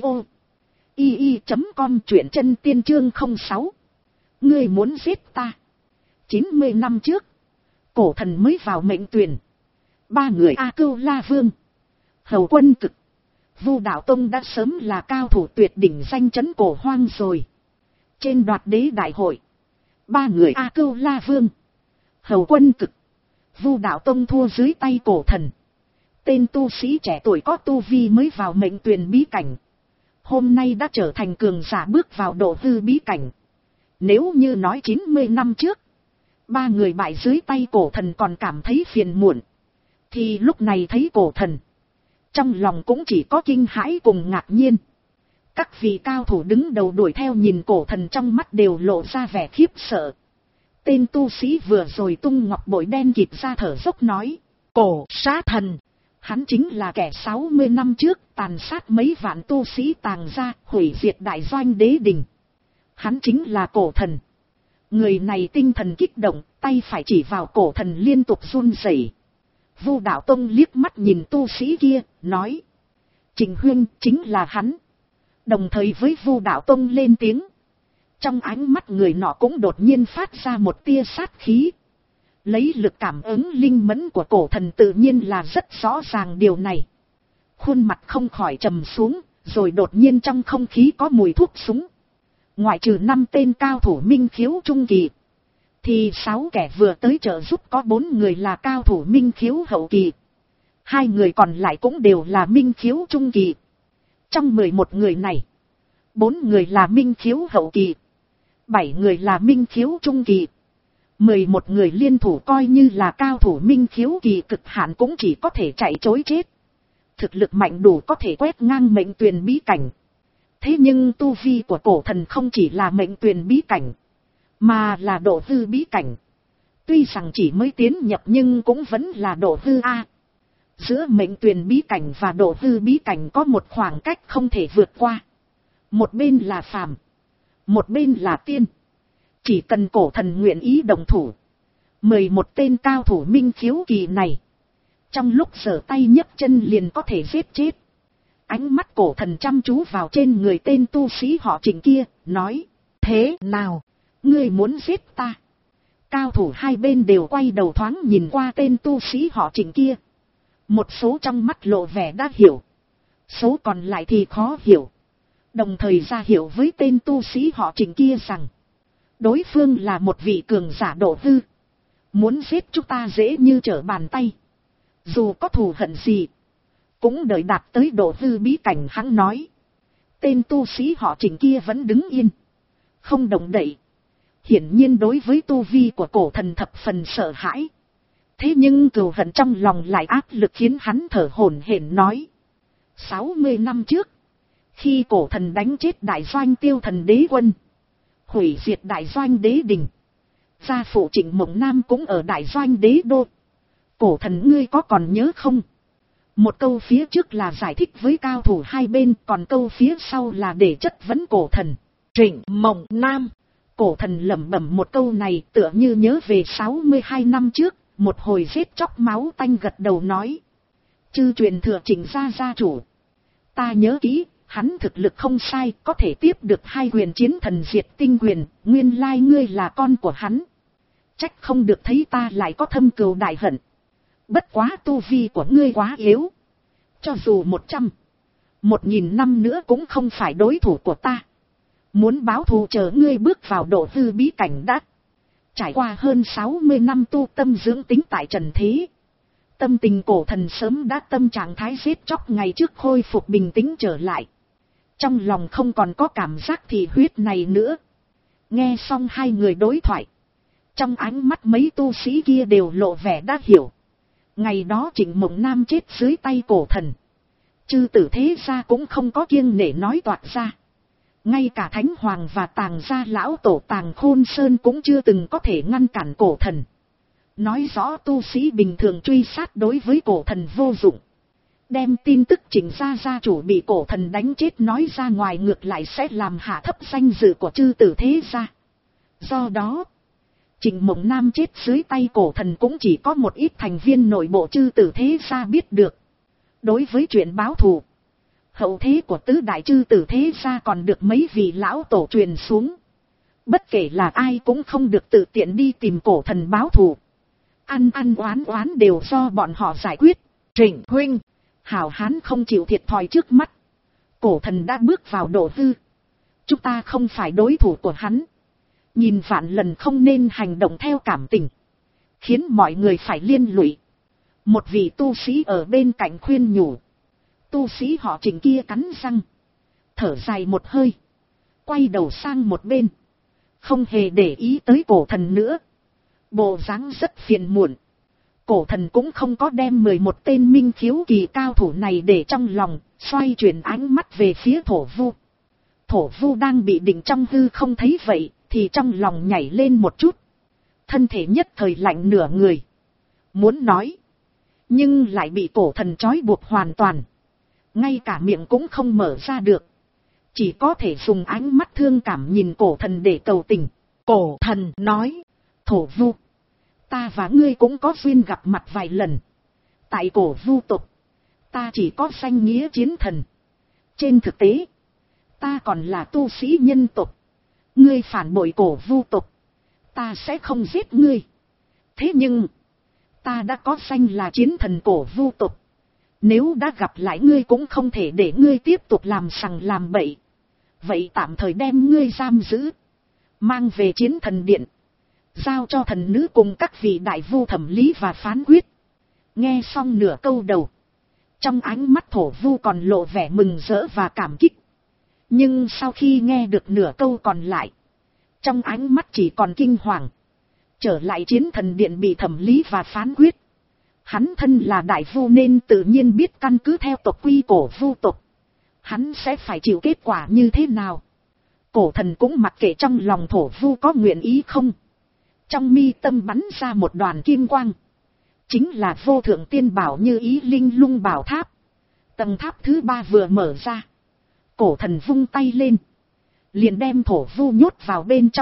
S1: i i chấm com, truyện chân tiên chương không sáu. Ngươi muốn giết ta. chín mươi năm trước, cổ thần mới vào mệnh tuyển. Ba người A Cưu La Vương, Hầu Quân Cực, Vu Đạo Tông đã sớm là cao thủ tuyệt đỉnh danh chấn cổ hoang rồi. Trên đoạt đế đại hội, ba người A Cưu La Vương, Hầu Quân Cực, Vu Đạo Tông thua dưới tay cổ thần. Tên tu sĩ trẻ tuổi có tu vi mới vào mệnh tuyển bí cảnh. Hôm nay đã trở thành cường giả bước vào độ hư bí cảnh. Nếu như nói chín mươi năm trước, ba người bại dưới tay cổ thần còn cảm thấy phiền muộn. Thì lúc này thấy cổ thần, trong lòng cũng chỉ có kinh hãi cùng ngạc nhiên. Các vị cao thủ đứng đầu đuổi theo nhìn cổ thần trong mắt đều lộ ra vẻ khiếp sợ. Tên tu sĩ vừa rồi tung ngọc bội đen kịt ra thở dốc nói, cổ sát thần. Hắn chính là kẻ sáu mươi năm trước tàn sát mấy vạn tu sĩ tàng ra, hủy diệt đại doanh đế đình. Hắn chính là cổ thần. Người này tinh thần kích động, tay phải chỉ vào cổ thần liên tục run rẩy. Vu Đạo Tông liếc mắt nhìn tu sĩ kia, nói, Trình Huyên chính là hắn. Đồng thời với Vu Đạo Tông lên tiếng. Trong ánh mắt người nọ cũng đột nhiên phát ra một tia sát khí. Lấy lực cảm ứng linh mẫn của cổ thần tự nhiên là rất rõ ràng điều này. Khuôn mặt không khỏi trầm xuống, rồi đột nhiên trong không khí có mùi thuốc súng. Ngoại trừ năm tên cao thủ minh khiếu trung kỳ, thì sáu kẻ vừa tới trợ giúp có bốn người là cao thủ minh khiếu hậu kỳ. Hai người còn lại cũng đều là minh khiếu trung kỳ. Trong mười một người này, bốn người là minh khiếu hậu kỳ, bảy người là minh khiếu trung kỳ. mười một người liên thủ coi như là cao thủ minh khiếu kỳ cực hạn cũng chỉ có thể chạy chối chết. Thực lực mạnh đủ có thể quét ngang mệnh tuyển bí cảnh. Thế nhưng tu vi của cổ thần không chỉ là mệnh tuyển bí cảnh, mà là độ hư bí cảnh. Tuy rằng chỉ mới tiến nhập nhưng cũng vẫn là độ hư A. Giữa mệnh tuyển bí cảnh và độ hư bí cảnh có một khoảng cách không thể vượt qua. Một bên là phàm, một bên là tiên. Chỉ cần cổ thần nguyện ý đồng thủ, mười một tên cao thủ minh khiếu kỳ này, trong lúc giở tay nhấc chân liền có thể giết chết. Ánh mắt cổ thần chăm chú vào trên người tên tu sĩ họ Trịnh kia, nói, thế nào, ngươi muốn giết ta? Cao thủ hai bên đều quay đầu thoáng nhìn qua tên tu sĩ họ Trịnh kia. Một số trong mắt lộ vẻ đã hiểu, số còn lại thì khó hiểu. Đồng thời ra hiểu với tên tu sĩ họ Trịnh kia rằng, đối phương là một vị cường giả độ hư, muốn giết chúng ta dễ như trở bàn tay. Dù có thù hận gì, cũng đợi đạt tới độ hư bí cảnh. Hắn nói, tên tu sĩ họ Trịnh kia vẫn đứng yên, không động đậy. Hiển nhiên đối với tu vi của cổ thần thập phần sợ hãi. Thế nhưng cừu hận trong lòng lại áp lực khiến hắn thở hổn hển nói, sáu mươi năm trước, khi cổ thần đánh chết đại doanh Tiêu Thần đế quân, hủy diệt đại doanh đế đình, gia phụ Trịnh Mộng Nam cũng ở đại doanh đế đô. Cổ thần ngươi có còn nhớ không? Một câu phía trước là giải thích với cao thủ hai bên, còn câu phía sau là để chất vấn cổ thần. Trịnh Mộng Nam, cổ thần lẩm bẩm một câu này tựa như nhớ về sáu mươi hai năm trước, một hồi giết chóc máu tanh, gật đầu nói, chư truyền thừa Trịnh gia gia chủ, ta nhớ kỹ, hắn thực lực không sai, có thể tiếp được hai quyền chiến thần diệt tinh quyền, nguyên lai ngươi là con của hắn. Trách không được thấy ta lại có thâm cừu đại hận. Bất quá tu vi của ngươi quá yếu, cho dù một trăm, một nghìn năm nữa cũng không phải đối thủ của ta. Muốn báo thù chờ ngươi bước vào độ hư bí cảnh đã. Trải qua hơn sáu mươi năm tu tâm dưỡng tính tại trần thế, tâm tình cổ thần sớm đã tâm trạng thái giết chóc ngày trước khôi phục bình tĩnh trở lại. Trong lòng không còn có cảm giác thị huyết này nữa. Nghe xong hai người đối thoại, trong ánh mắt mấy tu sĩ kia đều lộ vẻ đã hiểu. Ngày đó Trịnh Mộng Nam chết dưới tay cổ thần, chư tử thế gia cũng không có kiêng nể nói toạc ra. Ngay cả Thánh Hoàng và Tàng gia lão tổ Tàng Khôn Sơn cũng chưa từng có thể ngăn cản cổ thần. Nói rõ tu sĩ bình thường truy sát đối với cổ thần vô dụng. Đem tin tức Trịnh gia gia chủ bị cổ thần đánh chết nói ra ngoài ngược lại sẽ làm hạ thấp danh dự của chư tử thế gia. Do đó, Trịnh Mộng Nam chết dưới tay cổ thần cũng chỉ có một ít thành viên nội bộ chư tử thế gia biết được. Đối với chuyện báo thù, hậu thế của tứ đại chư tử thế gia còn được mấy vị lão tổ truyền xuống. Bất kể là ai cũng không được tự tiện đi tìm cổ thần báo thù. Ăn ăn oán oán đều do bọn họ giải quyết. Trịnh huynh, hảo hán không chịu thiệt thòi trước mắt. Cổ thần đã bước vào độ hư, chúng ta không phải đối thủ của hắn. Nhìn vạn lần không nên hành động theo cảm tình, khiến mọi người phải liên lụy. Một vị tu sĩ ở bên cạnh khuyên nhủ. Tu sĩ họ Trịnh kia cắn răng, thở dài một hơi, quay đầu sang một bên, không hề để ý tới cổ thần nữa. Bộ dáng rất phiền muộn. Cổ thần cũng không có đem mười một tên minh khiếu kỳ cao thủ này để trong lòng, xoay chuyển ánh mắt về phía Thổ Vu. Thổ Vu đang bị định trong hư không thấy vậy, thì trong lòng nhảy lên một chút. Thân thể nhất thời lạnh nửa người. Muốn nói, nhưng lại bị cổ thần trói buộc hoàn toàn. Ngay cả miệng cũng không mở ra được. Chỉ có thể dùng ánh mắt thương cảm nhìn cổ thần để cầu tình. Cổ thần nói, Thổ Vu, ta và ngươi cũng có duyên gặp mặt vài lần. Tại cổ Vu tộc, ta chỉ có danh nghĩa chiến thần. Trên thực tế, ta còn là tu sĩ nhân tộc. Ngươi phản bội cổ Vu tộc, ta sẽ không giết ngươi. Thế nhưng, ta đã có danh là chiến thần cổ Vu tộc. Nếu đã gặp lại ngươi cũng không thể để ngươi tiếp tục làm sằng làm bậy. Vậy tạm thời đem ngươi giam giữ, mang về chiến thần điện, giao cho thần nữ cùng các vị đại vu thẩm lý và phán quyết. Nghe xong nửa câu đầu, trong ánh mắt Thổ Vu còn lộ vẻ mừng rỡ và cảm kích. Nhưng sau khi nghe được nửa câu còn lại, trong ánh mắt chỉ còn kinh hoàng. Trở lại chiến thần điện bị thẩm lý và phán quyết. Hắn thân là đại vu nên tự nhiên biết căn cứ theo tộc quy cổ Vu tộc, hắn sẽ phải chịu kết quả như thế nào. Cổ thần cũng mặc kệ trong lòng Thổ Vu có nguyện ý không. Trong mi tâm bắn ra một đoàn kim quang. Chính là vô thượng tiên bảo Như Ý Linh Lung Bảo Tháp. Tầng tháp thứ ba vừa mở ra, cổ thần vung tay lên, liền đem Thổ Vu nhốt vào bên trong.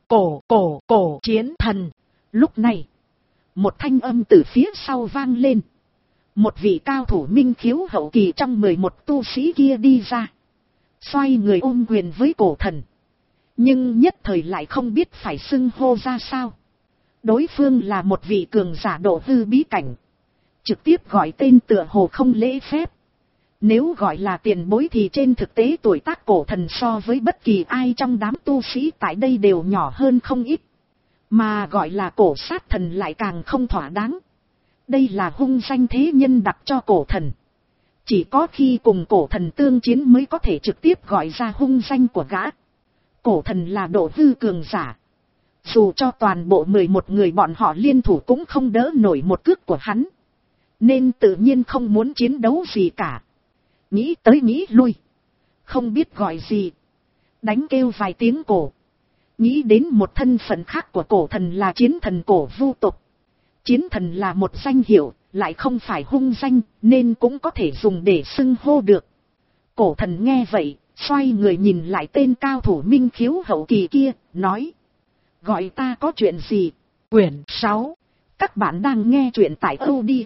S1: cổ, cổ, cổ chiến thần. Lúc này, một thanh âm từ phía sau vang lên. Một vị cao thủ minh khiếu hậu kỳ trong mười một tu sĩ kia đi ra. Xoay người ôm quyền với cổ thần. Nhưng nhất thời lại không biết phải xưng hô ra sao. Đối phương là một vị cường giả độ hư bí cảnh. Trực tiếp gọi tên tựa hồ không lễ phép. Nếu gọi là tiền bối thì trên thực tế tuổi tác cổ thần so với bất kỳ ai trong đám tu sĩ tại đây đều nhỏ hơn không ít. Mà gọi là cổ sát thần lại càng không thỏa đáng. Đây là hung danh thế nhân đặt cho cổ thần. Chỉ có khi cùng cổ thần tương chiến mới có thể trực tiếp gọi ra hung danh của gã. Cổ thần là độ hư cường giả. Dù cho toàn bộ mười một người bọn họ liên thủ cũng không đỡ nổi một cước của hắn. Nên tự nhiên không muốn chiến đấu gì cả. Nghĩ tới nghĩ lui. Không biết gọi gì. Đánh kêu vài tiếng cổ. Nghĩ đến một thân phận khác của cổ thần là chiến thần cổ vu tục. Chiến thần là một danh hiệu, lại không phải hung danh, nên cũng có thể dùng để xưng hô được. Cổ thần nghe vậy, xoay người nhìn lại tên cao thủ minh khiếu hậu kỳ kia, nói. Gọi ta có chuyện gì? Quyển sáu. Các bạn đang nghe truyện tại audio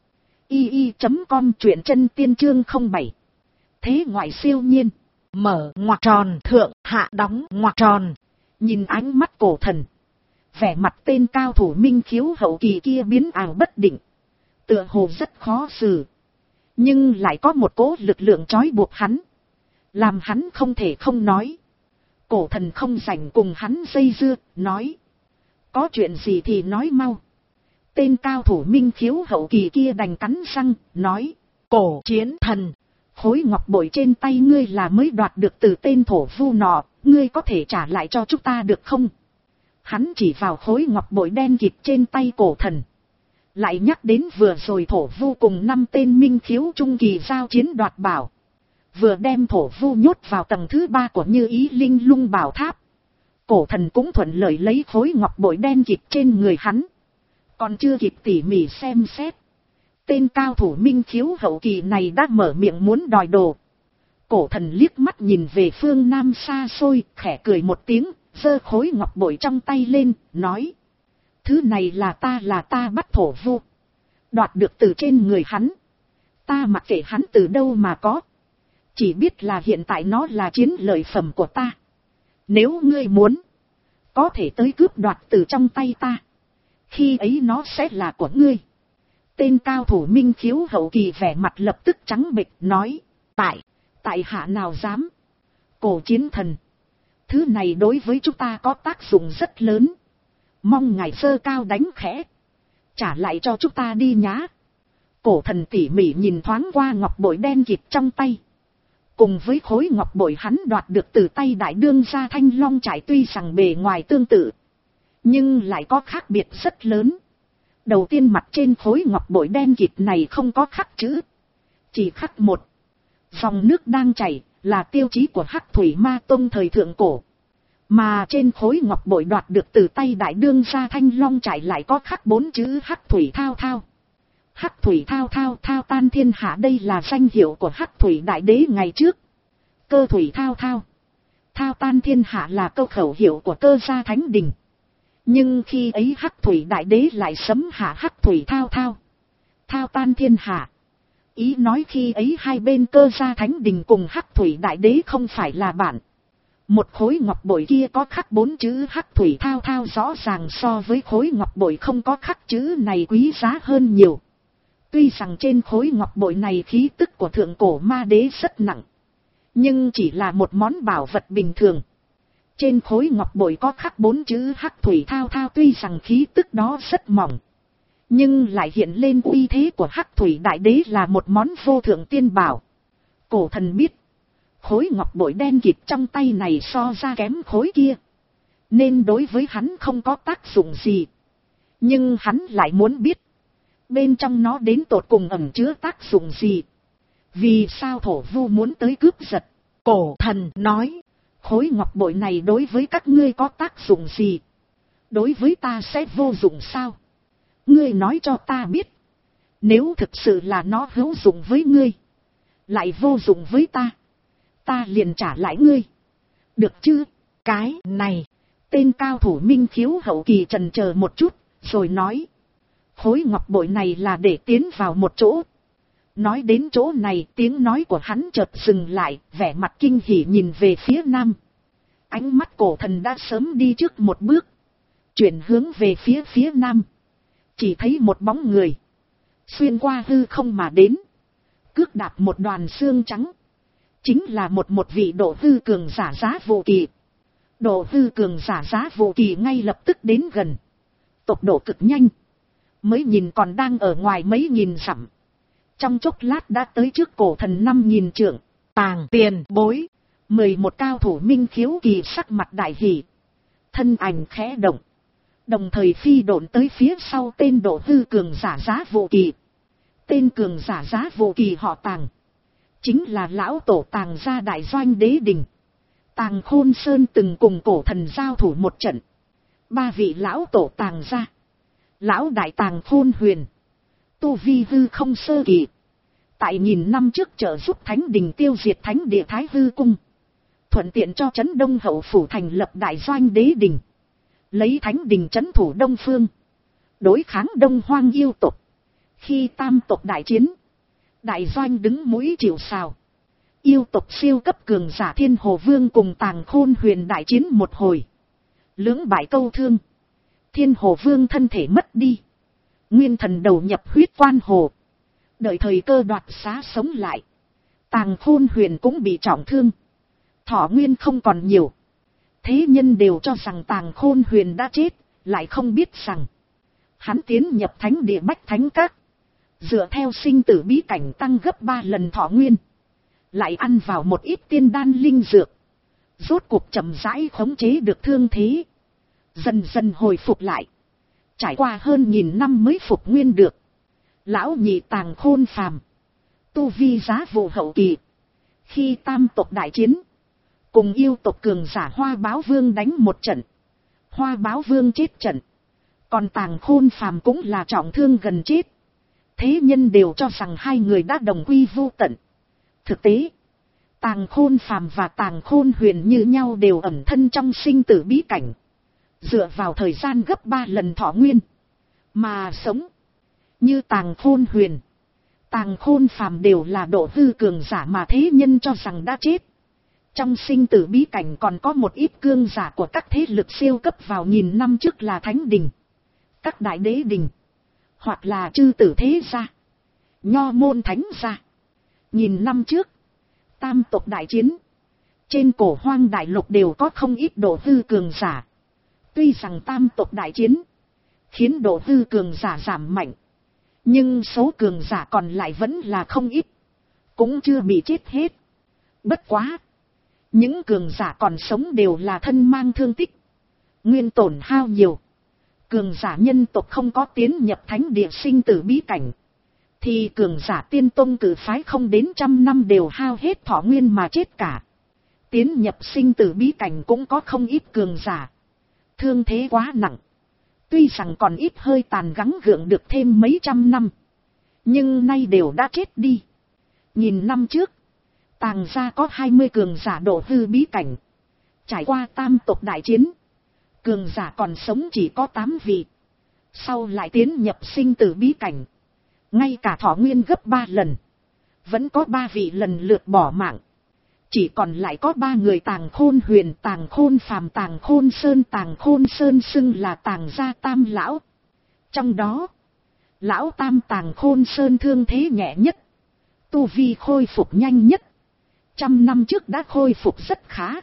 S1: i i chấm com, truyện chân tiên chương không bảy. Thế ngoại siêu nhiên. Mở ngoặc tròn thượng hạ đóng ngoặc tròn. Nhìn ánh mắt cổ thần. Vẻ mặt tên cao thủ minh khiếu hậu kỳ kia biến ảo bất định. Tựa hồ rất khó xử. Nhưng lại có một cỗ lực lượng trói buộc hắn. Làm hắn không thể không nói. Cổ thần không rảnh cùng hắn dây dưa, nói. Có chuyện gì thì nói mau. Tên cao thủ minh khiếu hậu kỳ kia đành cắn răng, nói. Cổ chiến thần. Khối ngọc bội trên tay ngươi là mới đoạt được từ tên thổ vu nọ. Ngươi có thể trả lại cho chúng ta được không? Hắn chỉ vào khối ngọc bội đen kịt trên tay cổ thần. Lại nhắc đến vừa rồi thổ vu cùng năm tên minh khiếu trung kỳ giao chiến đoạt bảo. Vừa đem thổ vu nhốt vào tầng thứ ba của Như Ý Linh Lung Bảo Tháp. Cổ thần cũng thuận lợi lấy khối ngọc bội đen kịt trên người hắn. Còn chưa kịp tỉ mỉ xem xét. Tên cao thủ minh khiếu hậu kỳ này đã mở miệng muốn đòi đồ. Cổ thần liếc mắt nhìn về phương nam xa xôi, khẽ cười một tiếng, giơ khối ngọc bội trong tay lên, nói. Thứ này là ta là ta bắt thổ vu. Đoạt được từ trên người hắn. Ta mặc kệ hắn từ đâu mà có. Chỉ biết là hiện tại nó là chiến lợi phẩm của ta. Nếu ngươi muốn, có thể tới cướp đoạt từ trong tay ta. Khi ấy nó sẽ là của ngươi. Tên cao thủ minh khiếu hậu kỳ vẻ mặt lập tức trắng bệch, nói. Tại, tại hạ nào dám. Cổ chiến thần. Thứ này đối với chúng ta có tác dụng rất lớn. Mong ngài sơ cao đánh khẽ. Trả lại cho chúng ta đi nhá. Cổ thần tỉ mỉ nhìn thoáng qua ngọc bội đen kịt trong tay. Cùng với khối ngọc bội hắn đoạt được từ tay đại đương gia Thanh Long Trải, tuy rằng bề ngoài tương tự, nhưng lại có khác biệt rất lớn. Đầu tiên mặt trên khối ngọc bội đen kịt này không có khắc chữ. Chỉ khắc một dòng nước đang chảy, là tiêu chí của Hắc Thủy Ma Tông thời thượng cổ. Mà trên khối ngọc bội đoạt được từ tay đại đương gia Thanh Long Trải lại có khắc bốn chữ Hắc Thủy Thao Thao. Hắc Thủy Thao Thao, thao tan thiên hạ, đây là danh hiệu của Hắc Thủy Đại Đế ngày trước. Cơ Thủy Thao Thao, thao tan thiên hạ là câu khẩu hiệu của Cơ gia Thánh Đình. Nhưng khi ấy Hắc Thủy Đại Đế lại sấm hạ Hắc Thủy Thao Thao, thao tan thiên hạ. Ý nói khi ấy hai bên Cơ gia Thánh Đình cùng Hắc Thủy Đại Đế không phải là bạn. Một khối ngọc bội kia có khắc bốn chữ Hắc Thủy Thao Thao rõ ràng so với khối ngọc bội không có khắc chữ này quý giá hơn nhiều. Tuy rằng trên khối ngọc bội này khí tức của thượng cổ ma đế rất nặng, nhưng chỉ là một món bảo vật bình thường. Trên khối ngọc bội có khắc bốn chữ Hắc Thủy Thao Thao, tuy rằng khí tức đó rất mỏng, nhưng lại hiện lên uy thế của Hắc Thủy Đại Đế là một món vô thượng tiên bảo. Cổ thần biết, khối ngọc bội đen kịt trong tay này so ra kém khối kia, nên đối với hắn không có tác dụng gì. Nhưng hắn lại muốn biết, bên trong nó đến tột cùng ẩn chứa tác dụng gì. Vì sao thổ vu muốn tới cướp giật? Cổ thần nói, khối ngọc bội này đối với các ngươi có tác dụng gì? Đối với ta sẽ vô dụng sao? Ngươi nói cho ta biết. Nếu thực sự là nó hữu dụng với ngươi, lại vô dụng với ta, ta liền trả lại ngươi. Được chứ? Cái này, tên cao thủ minh khiếu hậu kỳ trần chờ một chút, rồi nói. Khối ngọc bội này là để tiến vào một chỗ. Nói đến chỗ này, tiếng nói của hắn chợt dừng lại, vẻ mặt kinh hỉ nhìn về phía nam. Ánh mắt cổ thần đã sớm đi trước một bước, chuyển hướng về phía phía nam. Chỉ thấy một bóng người xuyên qua hư không mà đến, cước đạp một đoàn xương trắng. Chính là một một vị độ hư cường giả Giá Vô Kỳ. Độ hư cường giả Giá Vô Kỳ ngay lập tức đến gần, tốc độ cực nhanh, mới nhìn còn đang ở ngoài mấy nghìn dặm, trong chốc lát đã tới trước cổ thần năm nghìn trượng. Tàng tiền bối, mười một cao thủ minh khiếu kỳ sắc mặt đại hỉ, thân ảnh khẽ động, đồng thời phi độn tới phía sau tên độ hư cường giả Giá Vô Kỳ. Tên cường giả Giá Vô Kỳ họ Tàng, chính là lão tổ Tàng gia đại doanh đế đình. Tàng Khôn Sơn từng cùng cổ thần giao thủ một trận. Ba vị lão tổ Tàng gia, lão đại Tàng Khôn Huyền, tu vi hư không sơ kỳ, tại nghìn năm trước trợ giúp thánh đình tiêu diệt thánh địa Thái Hư cung, thuận tiện cho trấn Đông Hậu phủ thành lập đại doanh đế đình, lấy thánh đình trấn thủ Đông Phương, đối kháng Đông Hoang yêu tộc. Khi tam tộc đại chiến, đại doanh đứng mũi chịu sào. Yêu tộc siêu cấp cường giả Thiên Hồ Vương cùng Tàng Khôn Huyền đại chiến một hồi, lưỡng bại câu thương. Thiên Hồ Vương thân thể mất đi, nguyên thần đầu nhập huyết quan hồ, đợi thời cơ đoạt xá sống lại. Tàng Khôn Huyền cũng bị trọng thương, thọ nguyên không còn nhiều. Thế nhân đều cho rằng Tàng Khôn Huyền đã chết, lại không biết rằng hắn tiến nhập thánh địa Bách Thánh Các, dựa theo sinh tử bí cảnh tăng gấp ba lần thọ nguyên, lại ăn vào một ít tiên đan linh dược, rốt cuộc chậm rãi khống chế được thương thế, dần dần hồi phục lại, trải qua hơn nghìn năm mới phục nguyên được. Lão nhị Tàng Khôn phàm, tu vi Giá Vô hậu kỳ, khi tam tộc đại chiến, cùng yêu tộc cường giả Hoa Báo Vương đánh một trận, Hoa Báo Vương chết trận, còn Tàng Khôn phàm cũng là trọng thương gần chết. Thế nhân đều cho rằng hai người đã đồng quy vô tận. Thực tế, Tàng Khôn phàm và Tàng Khôn Huyền như nhau đều ẩn thân trong sinh tử bí cảnh, dựa vào thời gian gấp ba lần thọ nguyên mà sống. Như Tàng Khôn Huyền, Tàng Khôn phàm đều là độ hư cường giả mà thế nhân cho rằng đã chết. Trong sinh tử bí cảnh còn có một ít cường giả của các thế lực siêu cấp vào nghìn năm trước là thánh đình, các đại đế đình, hoặc là chư tử thế gia, nho môn thánh gia. Nghìn năm trước, tam tộc đại chiến, trên cổ hoang đại lục đều có không ít độ hư cường giả. Tuy rằng tam tộc đại chiến khiến độ hư cường giả giảm mạnh, nhưng số cường giả còn lại vẫn là không ít, cũng chưa bị chết hết. Bất quá, những cường giả còn sống đều là thân mang thương tích, nguyên tổn hao nhiều. Cường giả nhân tộc không có tiến nhập thánh địa sinh tử bí cảnh, thì cường giả tiên tông cử phái không đến trăm năm đều hao hết thọ nguyên mà chết cả. Tiến nhập sinh tử bí cảnh cũng có không ít cường giả thương thế quá nặng, tuy rằng còn ít hơi tàn gắng gượng được thêm mấy trăm năm, nhưng nay đều đã chết đi. Nghìn năm trước, Tàng gia có hai mươi cường giả độ hư bí cảnh, trải qua tam tộc đại chiến, cường giả còn sống chỉ có tám vị, sau lại tiến nhập sinh tử bí cảnh, ngay cả thọ nguyên gấp ba lần, vẫn có ba vị lần lượt bỏ mạng. Chỉ còn lại có ba người Tàng Khôn Huyền, Tàng Khôn phàm, Tàng Khôn Sơn. Tàng Khôn Sơn xưng là Tàng gia tam lão. Trong đó, lão tam Tàng Khôn Sơn thương thế nhẹ nhất, tu vi khôi phục nhanh nhất, trăm năm trước đã khôi phục rất khá.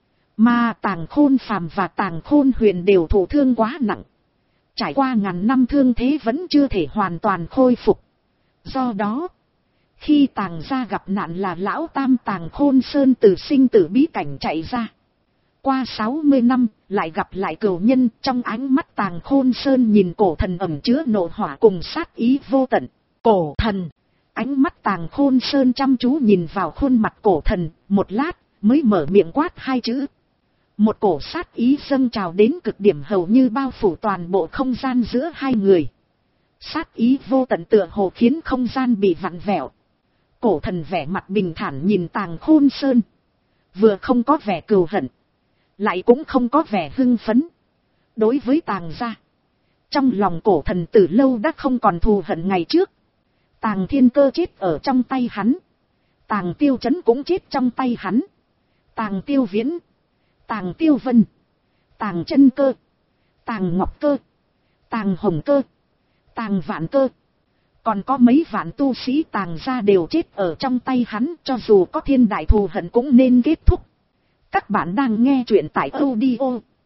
S1: Mà Tàng Khôn phàm và Tàng Khôn Huyền đều thụ thương quá nặng, trải qua ngàn năm thương thế vẫn chưa thể hoàn toàn khôi phục. Do đó, khi Tàng gia gặp nạn là lão tam Tàng Khôn Sơn từ sinh tử bí cảnh chạy ra. Qua sáu mươi năm, lại gặp lại cừu nhân, trong ánh mắt Tàng Khôn Sơn nhìn cổ thần ẩn chứa nộ hỏa cùng sát ý vô tận. Cổ thần, ánh mắt Tàng Khôn Sơn chăm chú nhìn vào khuôn mặt cổ thần, một lát, mới mở miệng quát hai chữ. Một cổ sát ý dâng trào đến cực điểm hầu như bao phủ toàn bộ không gian giữa hai người. Sát ý vô tận tựa hồ khiến không gian bị vặn vẹo. Cổ thần vẻ mặt bình thản nhìn Tàng Khôn Sơn, vừa không có vẻ cừu hận, lại cũng không có vẻ hưng phấn. Đối với Tàng gia, trong lòng cổ thần từ lâu đã không còn thù hận ngày trước. Tàng Thiên Cơ chết ở trong tay hắn, Tàng Tiêu Chấn cũng chết trong tay hắn, Tàng Tiêu Viễn, Tàng Tiêu Vân, Tàng Chân Cơ, Tàng Ngọc Cơ, Tàng Hồng Cơ, Tàng Vạn Cơ, còn có mấy vạn tu sĩ Tàng gia đều chết ở trong tay hắn. Cho dù có thiên đại thù hận cũng nên kết thúc. Các bạn đang nghe truyện tại audio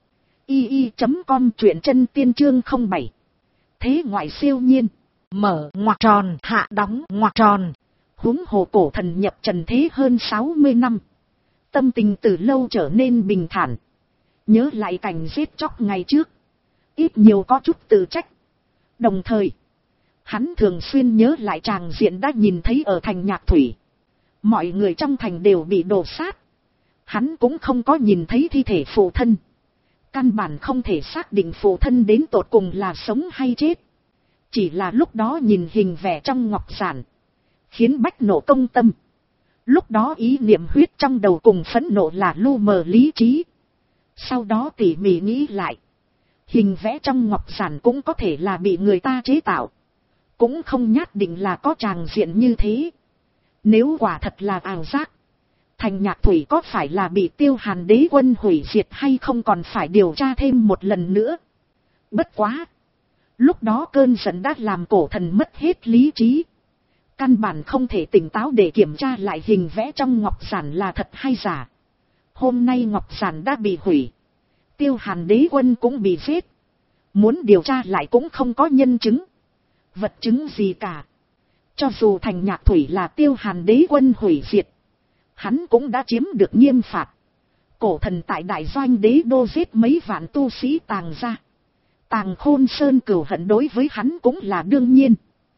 S1: i i chấm com, truyện chân tiên chương không bảy. Thế ngoại siêu nhiên, mở ngoặc tròn, hạ đóng ngoặc tròn. Huống hồ cổ thần nhập trần thế hơn sáu mươi năm, tâm tình từ lâu trở nên bình thản. Nhớ lại cảnh giết chóc ngày trước, ít nhiều có chút tự trách. Đồng thời, hắn thường xuyên nhớ lại tràng diện đã nhìn thấy ở thành Nhạc Thủy. Mọi người trong thành đều bị đổ sát. Hắn cũng không có nhìn thấy thi thể phụ thân. Căn bản không thể xác định phụ thân đến tột cùng là sống hay chết. Chỉ là lúc đó nhìn hình vẽ trong ngọc giản, khiến Bách nộ công tâm. Lúc đó ý niệm huyết trong đầu cùng phẫn nộ là lu mờ lý trí. Sau đó tỉ mỉ nghĩ lại, hình vẽ trong ngọc giản cũng có thể là bị người ta chế tạo, cũng không nhất định là có tràng diện như thế. Nếu quả thật là ảo giác, thành Nhạc Thủy có phải là bị Tiêu Hàn đế quân hủy diệt hay không còn phải điều tra thêm một lần nữa. Bất quá, lúc đó cơn giận đã làm cổ thần mất hết lý trí. Căn bản không thể tỉnh táo để kiểm tra lại hình vẽ trong ngọc giản là thật hay giả. Hôm nay ngọc giản đã bị hủy, Tiêu Hàn đế quân cũng bị giết. Muốn điều tra lại cũng không có nhân chứng, vật chứng gì cả. Cho dù thành Nhạc Thủy là Tiêu Hàn đế quân hủy diệt, hắn cũng đã chiếm được nghiêm phạt. Cổ thần tại đại doanh đế đô giết mấy vạn tu sĩ Tàng gia, Tàng Khôn Sơn cừu hận đối với hắn cũng là đương nhiên.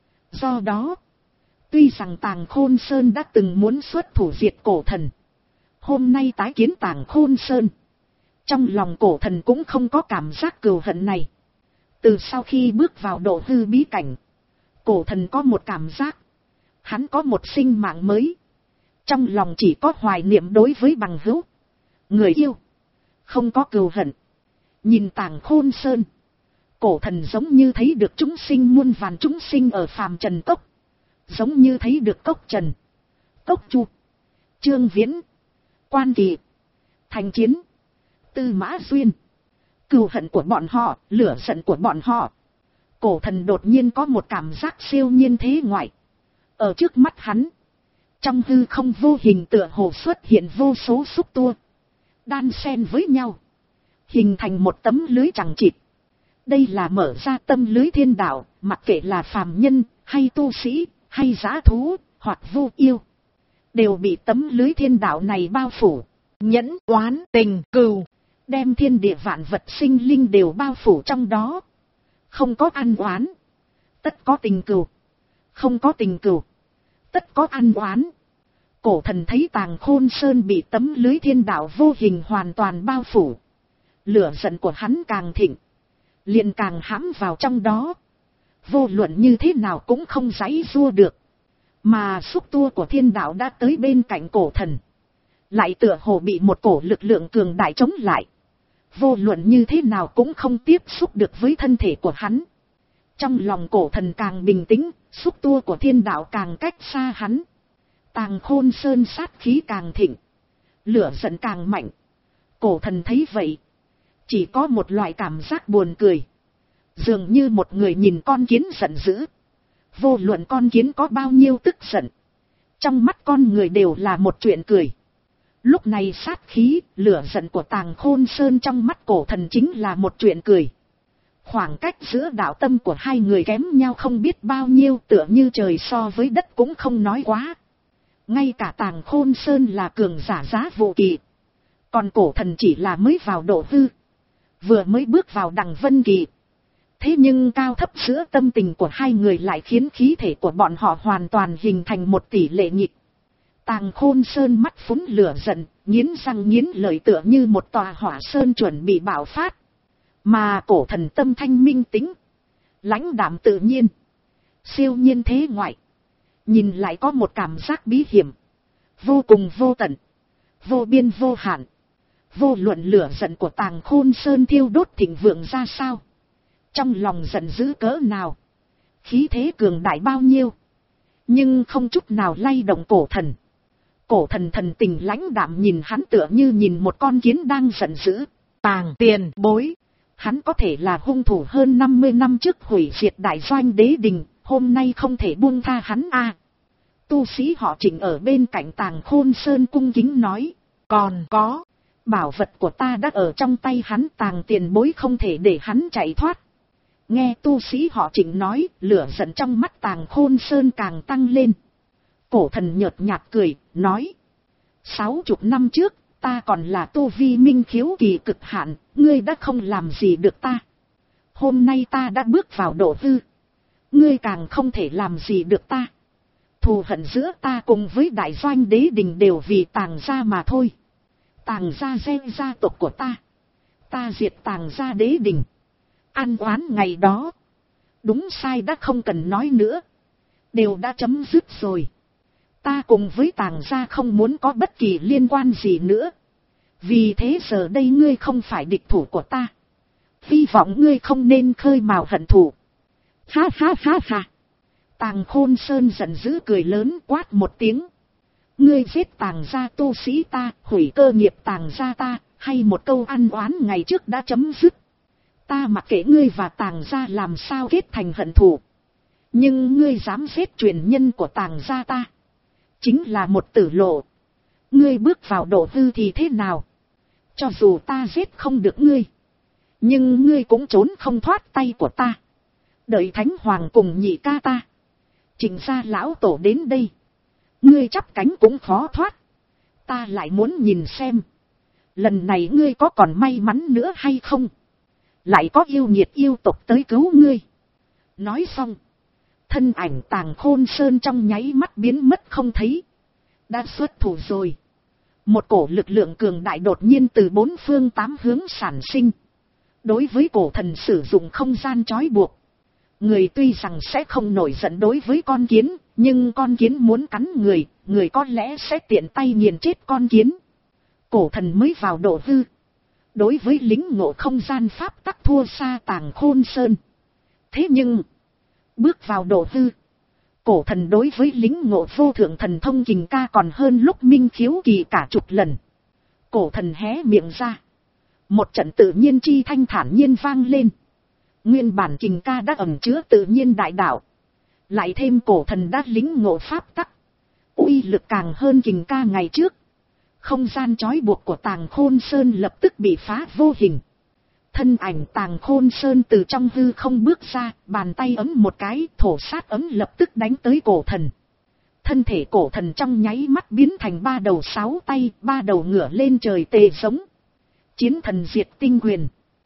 S1: Do đó, tuy rằng Tàng Khôn Sơn đã từng muốn xuất thủ diệt cổ thần, hôm nay tái kiến Tàng Khôn Sơn, trong lòng cổ thần cũng không có cảm giác cừu hận này. Từ sau khi bước vào độ hư bí cảnh, cổ thần có một cảm giác, hắn có một sinh mạng mới. Trong lòng chỉ có hoài niệm đối với bằng hữu, người yêu, không có cừu hận. Nhìn Tàng Khôn Sơn, cổ thần giống như thấy được chúng sinh muôn vàn chúng sinh ở phàm trần cốc, giống như thấy được Cốc Trần, Cốc Chu, Trương Viễn, Quan Kỳ, Thành Chiến, Tư Mã Duyên. Cừu hận của bọn họ, lửa giận của bọn họ. Cổ thần đột nhiên có một cảm giác siêu nhiên thế ngoại. Ở trước mắt hắn, trong hư không vô hình tựa hồ xuất hiện vô số xúc tua, đan xen với nhau, hình thành một tấm lưới chằng chịt. Đây là mở ra tâm lưới thiên đạo, mặc kệ là phàm nhân, hay tu sĩ, hay dã thú, hoặc vô yêu, đều bị tấm lưới thiên đạo này bao phủ. Nhẫn, oán, tình, cừu, đem thiên địa vạn vật sinh linh đều bao phủ trong đó. Không có ăn oán, tất có tình cừu. Không có tình cừu, tất có ăn oán. Cổ thần thấy Tàng Khôn Sơn bị tấm lưới thiên đạo vô hình hoàn toàn bao phủ, lửa giận của hắn càng thịnh, liền càng hãm vào trong đó. Vô luận như thế nào cũng không giãy giụa được. Mà xúc tua của thiên đạo đã tới bên cạnh cổ thần, lại tựa hồ bị một cổ lực lượng cường đại chống lại. Vô luận như thế nào cũng không tiếp xúc được với thân thể của hắn. Trong lòng cổ thần càng bình tĩnh, xúc tua của thiên đạo càng cách xa hắn. Tàng Khôn Sơn sát khí càng thịnh, lửa giận càng mạnh. Cổ thần thấy vậy, chỉ có một loại cảm giác buồn cười. Dường như một người nhìn con kiến giận dữ. Vô luận con kiến có bao nhiêu tức giận, trong mắt con người đều là một chuyện cười. Lúc này sát khí, lửa giận của Tàng Khôn Sơn trong mắt cổ thần chính là một chuyện cười. Khoảng cách giữa đạo tâm của hai người kém nhau không biết bao nhiêu, tựa như trời so với đất cũng không nói quá. Ngay cả Tàng Khôn Sơn là cường giả giá vô kỳ, còn cổ thần chỉ là mới vào độ hư, vừa mới bước vào đằng vân kỳ. Thế nhưng cao thấp giữa tâm tình của hai người lại khiến khí thể của bọn họ hoàn toàn hình thành một tỷ lệ nghịch. Tàng Khôn Sơn mắt phúng lửa giận, nghiến răng nghiến lợi tựa như một tòa hỏa sơn chuẩn bị bạo phát. Mà cổ thần tâm thanh minh tĩnh, lãnh đạm tự nhiên, siêu nhiên thế ngoại. Nhìn lại có một cảm giác bí hiểm, vô cùng vô tận, vô biên vô hạn, Vô luận lửa giận của Tàng Khôn Sơn thiêu đốt thịnh vượng ra sao, trong lòng giận dữ cỡ nào, khí thế cường đại bao nhiêu, nhưng không chút nào lay động cổ thần. Cổ thần thần tình lãnh đạm nhìn hắn tựa như nhìn một con kiến đang giận dữ. Tàng tiền bối, hắn có thể là hung thủ hơn năm mươi năm trước hủy diệt đại doanh đế đình, hôm nay không thể buông tha hắn a. À, tu sĩ họ Trịnh ở bên cạnh Tàng Khôn Sơn cung kính nói, còn có, bảo vật của ta đã ở trong tay hắn, Tàng tiền bối không thể để hắn chạy thoát. Nghe tu sĩ họ Trịnh nói, lửa giận trong mắt Tàng Khôn Sơn càng tăng lên. Cổ thần nhợt nhạt cười, nói, sáu chục năm trước, ta còn là tu vi minh khiếu kỳ cực hạn, ngươi đã không làm gì được ta. Hôm nay ta đã bước vào độ hư, ngươi càng không thể làm gì được ta. Thù hận giữa ta cùng với đại doanh đế đình đều vì Tàng gia mà thôi. Tàng gia gieo gia tộc của ta, ta diệt Tàng gia đế đình. Ăn oán ngày đó, đúng sai đã không cần nói nữa, đều đã chấm dứt rồi. Ta cùng với Tàng gia không muốn có bất kỳ liên quan gì nữa. Vì thế giờ đây ngươi không phải địch thủ của ta. Hy vọng ngươi không nên khơi mào hận thù. Ha ha ha ha. Tàng Khôn Sơn giận dữ cười lớn quát một tiếng. Ngươi giết Tàng gia tu sĩ ta, hủy cơ nghiệp Tàng gia ta, hay một câu ăn oán ngày trước đã chấm dứt. Ta mặc kệ ngươi và Tàng gia làm sao kết thành hận thù. Nhưng ngươi dám giết truyền nhân của Tàng gia ta, chính là một tử lộ. Ngươi bước vào độ hư thì thế nào? Cho dù ta giết không được ngươi, nhưng ngươi cũng trốn không thoát tay của ta. Đợi Thánh Hoàng cùng nhị ca ta, Trịnh gia lão tổ đến đây, ngươi chắp cánh cũng khó thoát. Ta lại muốn nhìn xem, lần này ngươi có còn may mắn nữa hay không? Lại có yêu nghiệt yêu tộc tới cứu ngươi. Nói xong, thân ảnh Tàng Khôn Sơn trong nháy mắt biến mất không thấy. Đã xuất thủ rồi. Một cổ lực lượng cường đại đột nhiên từ bốn phương tám hướng sản sinh. Đối với cổ thần sử dụng không gian trói buộc. Người tuy rằng sẽ không nổi giận đối với con kiến, nhưng con kiến muốn cắn người, người có lẽ sẽ tiện tay nghiền chết con kiến. Cổ thần mới vào độ hư, đối với lính ngộ không gian pháp tắc thua xa Tàng Khôn Sơn. Thế nhưng, bước vào độ hư, cổ thần đối với lính ngộ vô thượng thần thông kình ca còn hơn lúc minh khiếu kỳ cả chục lần. Cổ thần hé miệng ra, một trận tự nhiên chi thanh thản nhiên vang lên. Nguyên bản kình ca đã ẩn chứa tự nhiên đại đạo, lại thêm cổ thần đã lính ngộ pháp tắc, uy lực càng hơn kình ca ngày trước. Không gian trói buộc của Tàng Khôn Sơn lập tức bị phá vô hình. Thân ảnh Tàng Khôn Sơn từ trong hư không bước ra, bàn tay ấm một cái, thổ sát ấm lập tức đánh tới cổ thần. Thân thể cổ thần trong nháy mắt biến thành ba đầu sáu tay, ba đầu ngửa lên trời tề giống. Chiến thần diệt tinh quyền.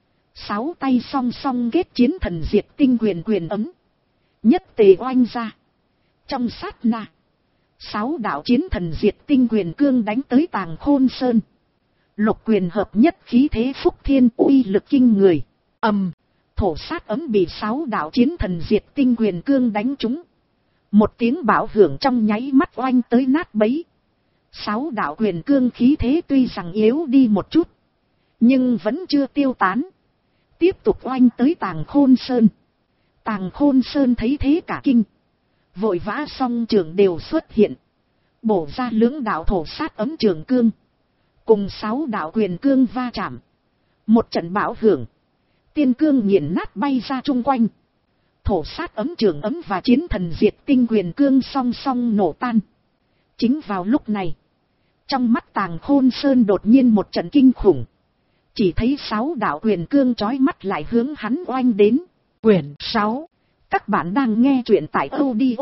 S1: Sáu tay song song kết chiến thần diệt tinh quyền quyền ấm. Nhất tề oanh ra. Trong sát na, sáu đạo chiến thần diệt tinh quyền cương đánh tới Tàng Khôn Sơn. Lục quyền hợp nhất khí thế phúc thiên uy lực kinh người. Ầm, thổ sát ấm bị sáu đạo chiến thần diệt tinh quyền cương đánh trúng. Một tiếng bão hưởng trong nháy mắt oanh tới nát bấy. Sáu đạo quyền cương khí thế tuy rằng yếu đi một chút, nhưng vẫn chưa tiêu tán. Tiếp tục oanh tới Tàng Khôn Sơn. Tàng Khôn Sơn thấy thế cả kinh, vội vã song trường đều xuất hiện, bổ ra lưỡng đạo thổ sát ấm trường cương, cùng sáu đạo quyền cương va chạm. Một trận bão hưởng, tiên cương nghiền nát bay ra chung quanh. Thổ sát ấm trường ấm và chiến thần diệt tinh quyền cương song song nổ tan. Chính vào lúc này, trong mắt Tàng Khôn Sơn đột nhiên một trận kinh khủng. Chỉ thấy sáu đạo quyền cương chói mắt lại hướng hắn oanh đến. Quyển sáu. Các bạn đang nghe truyện tại audio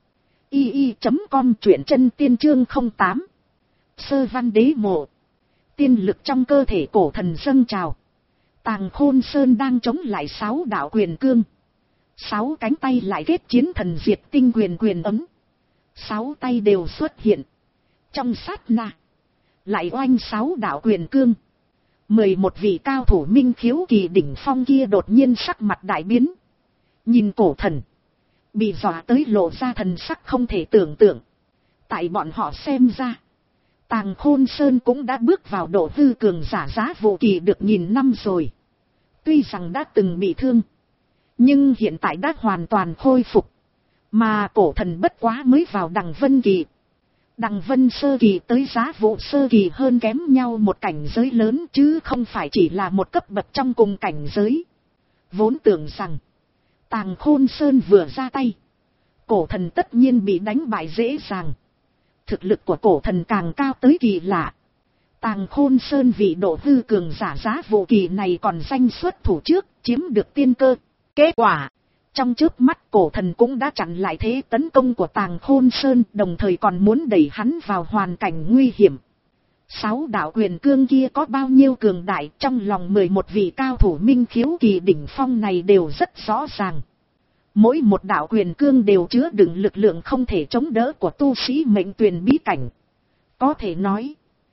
S1: i i chấm com, truyện chân tiên chương không tám. Sơ văn đế mộ. Tiên lực trong cơ thể cổ thần dâng trào. Tàng Khôn Sơn đang chống lại sáu đạo quyền cương. Sáu cánh tay lại kết chiến thần diệt tinh quyền quyền ấm. Sáu tay đều xuất hiện. Trong sát na, lại oanh sáu đạo quyền cương. Mười một vị cao thủ minh khiếu kỳ đỉnh phong kia đột nhiên sắc mặt đại biến. Nhìn cổ thần, bị dọa tới lộ ra thần sắc không thể tưởng tượng. Tại bọn họ xem ra, Tàng Khôn Sơn cũng đã bước vào độ hư cường giả giá vụ kỳ được nghìn năm rồi. Tuy rằng đã từng bị thương, nhưng hiện tại đã hoàn toàn khôi phục. Mà cổ thần bất quá mới vào Đằng Vân kỳ. Đằng Vân sơ kỳ tới giá vụ sơ kỳ hơn kém nhau một cảnh giới lớn, chứ không phải chỉ là một cấp bậc trong cùng cảnh giới. Vốn tưởng rằng Tàng Khôn Sơn vừa ra tay, cổ thần tất nhiên bị đánh bại dễ dàng. Thực lực của cổ thần càng cao tới kỳ lạ. Tàng Khôn Sơn vị độ hư cường giả giá vụ kỳ này còn danh xuất thủ trước, chiếm được tiên cơ. Kết quả, trong chớp mắt cổ thần cũng đã chặn lại thế tấn công của Tàng Khôn Sơn, đồng thời còn muốn đẩy hắn vào hoàn cảnh nguy hiểm. Sáu đạo quyền cương kia có bao nhiêu cường đại, trong lòng mười một vị cao thủ minh khiếu kỳ đỉnh phong này đều rất rõ ràng. Mỗi một đạo quyền cương đều chứa đựng lực lượng không thể chống đỡ của tu sĩ mệnh tuyền bí cảnh. Có thể nói,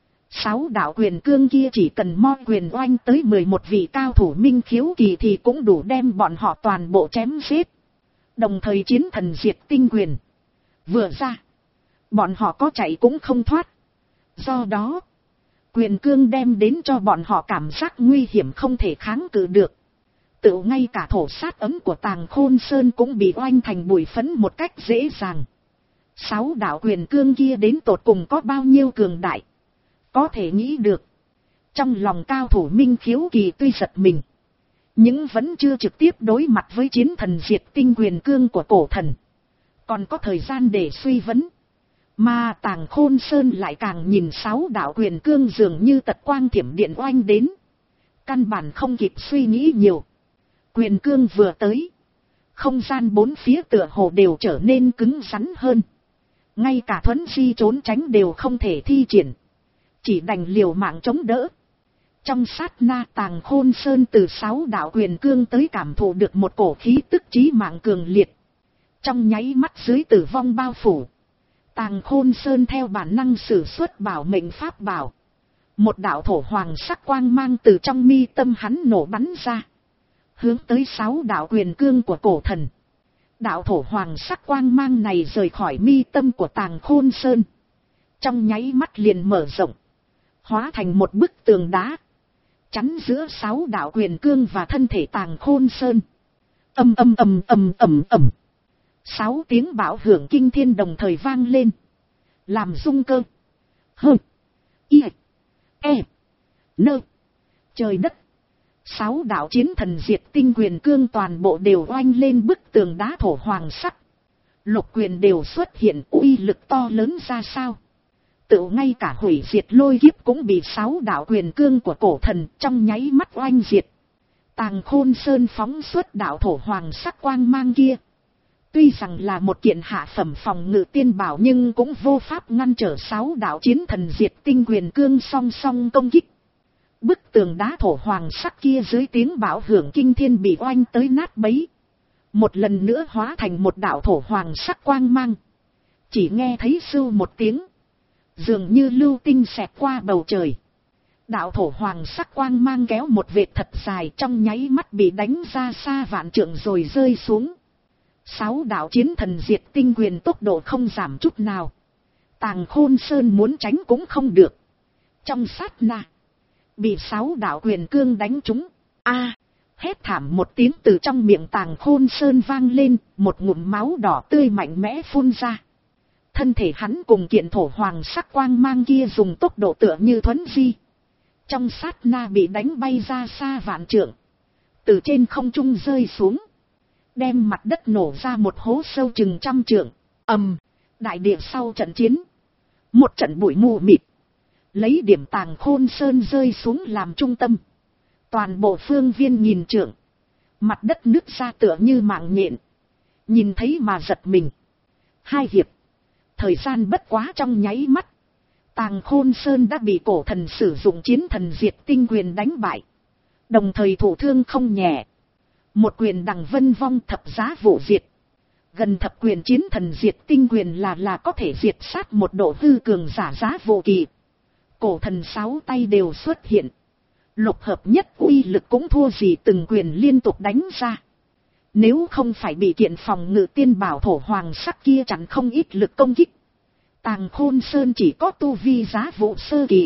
S1: sáu đạo quyền cương kia chỉ cần mo quyền oanh tới mười một vị cao thủ minh khiếu kỳ thì cũng đủ đem bọn họ toàn bộ chém giết. Đồng thời chiến thần diệt tinh quyền vừa ra, bọn họ có chạy cũng không thoát. Do đó, quyền cương đem đến cho bọn họ cảm giác nguy hiểm không thể kháng cự được. Tự ngay cả thổ sát ấm của Tàng Khôn Sơn cũng bị oanh thành bụi phấn một cách dễ dàng. Sáu đạo quyền cương kia đến tột cùng có bao nhiêu cường đại, có thể nghĩ được. Trong lòng cao thủ minh khiếu kỳ tuy giật mình, nhưng vẫn chưa trực tiếp đối mặt với chiến thần diệt tinh quyền cương của cổ thần, còn có thời gian để suy vấn. Mà Tàng Khôn Sơn lại càng nhìn sáu đạo quyền cương dường như tật quang thiểm điện oanh đến, căn bản không kịp suy nghĩ nhiều. Quyền cương vừa tới, không gian bốn phía tựa hồ đều trở nên cứng rắn hơn. Ngay cả thuấn di trốn tránh đều không thể thi triển, chỉ đành liều mạng chống đỡ. Trong sát na Tàng Khôn Sơn từ sáu đạo quyền cương tới cảm thụ được một cổ khí tức chí mạng cường liệt. Trong nháy mắt dưới tử vong bao phủ, Tàng Khôn Sơn theo bản năng sử xuất bảo mệnh pháp bảo. Một đạo thổ hoàng sắc quang mang từ trong mi tâm hắn nổ bắn ra, hướng tới sáu đạo quyền cương của cổ thần. Đạo thổ hoàng sắc quang mang này rời khỏi mi tâm của Tàng Khôn Sơn, trong nháy mắt liền mở rộng, hóa thành một bức tường đá, chắn giữa sáu đạo quyền cương và thân thể Tàng Khôn Sơn. Ầm ầm ầm ầm ầm ầm, sáu tiếng bạo hưởng kinh thiên đồng thời vang lên, làm rung cơ, hơ, y, e, nơ, trời đất. Sáu đạo chiến thần diệt tinh quyền cương toàn bộ đều oanh lên bức tường đá thổ hoàng sắc. Lục quyền đều xuất hiện, uy lực to lớn ra sao. Tự ngay cả hủy diệt lôi kiếp cũng bị sáu đạo quyền cương của cổ thần trong nháy mắt oanh diệt. Tàng Khôn Sơn phóng xuất đạo thổ hoàng sắc quang mang kia, tuy rằng là một kiện hạ phẩm phòng ngự tiên bảo nhưng cũng vô pháp ngăn trở sáu đạo chiến thần diệt tinh quyền cương song song công kích. Bức tường đá thổ hoàng sắc kia dưới tiếng bão hưởng kinh thiên bị oanh tới nát bấy, một lần nữa hóa thành một đạo thổ hoàng sắc quang mang. Chỉ nghe thấy sưu một tiếng, dường như lưu tinh xẹt qua bầu trời. Đạo thổ hoàng sắc quang mang kéo một vệt thật dài, trong nháy mắt bị đánh ra xa vạn trượng rồi rơi xuống. Sáu đạo chiến thần diệt tinh quyền tốc độ không giảm chút nào. Tàng Khôn Sơn muốn tránh cũng không được. Trong sát na, bị sáu đạo quyền cương đánh trúng. A, hét thảm một tiếng từ trong miệng Tàng Khôn Sơn vang lên, một ngụm máu đỏ tươi mạnh mẽ phun ra. Thân thể hắn cùng kiện thổ hoàng sắc quang mang kia dùng tốc độ tựa như thuấn di, trong sát na bị đánh bay ra xa vạn trượng, từ trên không trung rơi xuống, đem mặt đất nổ ra một hố sâu chừng trăm trượng. Ầm, đại địa sau trận chiến, một trận bụi mù mịt, lấy điểm Tàng Khôn Sơn rơi xuống làm trung tâm, toàn bộ phương viên nghìn trượng, mặt đất nứt ra tựa như mạng nhện, nhìn thấy mà giật mình. Hai hiệp, thời gian bất quá trong nháy mắt, Tàng Khôn Sơn đã bị cổ thần sử dụng chiến thần diệt tinh quyền đánh bại, đồng thời thụ thương không nhẹ. Một quyền đằng vân vong thập giá vụ diệt, gần thập quyền chiến thần diệt tinh quyền là là có thể diệt sát một độ hư cường giả giá vô kỳ. Cổ thần sáu tay đều xuất hiện, lục hợp nhất uy lực cũng thua gì từng quyền liên tục đánh ra. Nếu không phải bị kiện phòng ngự tiên bảo thổ hoàng sắc kia chặn không ít lực công kích, Tàng Khôn Sơn chỉ có tu vi giá vụ sơ kỳ.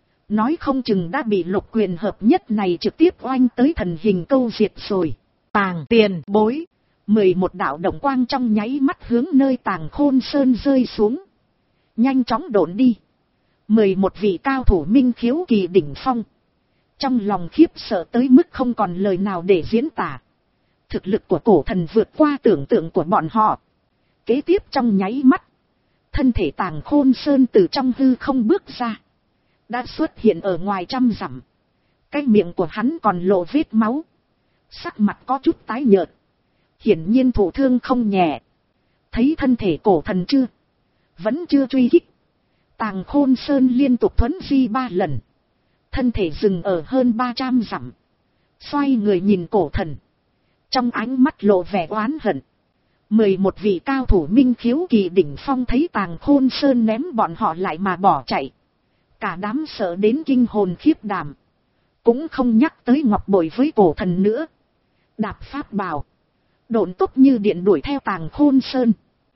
S1: Nói không chừng đã bị Lục Quyền hợp nhất này trực tiếp oanh tới thần hình câu diệt rồi. Tàng tiền bối. Mười một đạo động quang trong nháy mắt hướng nơi Tàng Khôn Sơn rơi xuống. Nhanh chóng độn đi. Mười một vị cao thủ minh khiếu kỳ đỉnh phong. Trong lòng khiếp sợ tới mức không còn lời nào để diễn tả. Thực lực của cổ thần vượt qua tưởng tượng của bọn họ. Kế tiếp trong nháy mắt. Thân thể Tàng Khôn Sơn từ trong hư không bước ra. Đã xuất hiện ở ngoài trăm dặm. Cái miệng của hắn còn lộ vết máu. Sắc mặt có chút tái nhợt. Hiển nhiên thụ thương không nhẹ. Thấy thân thể cổ thần chưa? Vẫn chưa truy kích. Tàng Khôn Sơn liên tục thuấn di ba lần. Thân thể dừng ở hơn ba trăm dặm. Xoay người nhìn cổ thần. Trong ánh mắt lộ vẻ oán hận. Mười một vị cao thủ minh khiếu kỳ đỉnh phong thấy Tàng Khôn Sơn ném bọn họ lại mà bỏ chạy. Cả đám sợ đến kinh hồn khiếp đảm. Cũng không nhắc tới ngọc bội với cổ thần nữa. Đạp pháp bào. Độn tốc như điện đuổi theo Tàng Khôn Sơn.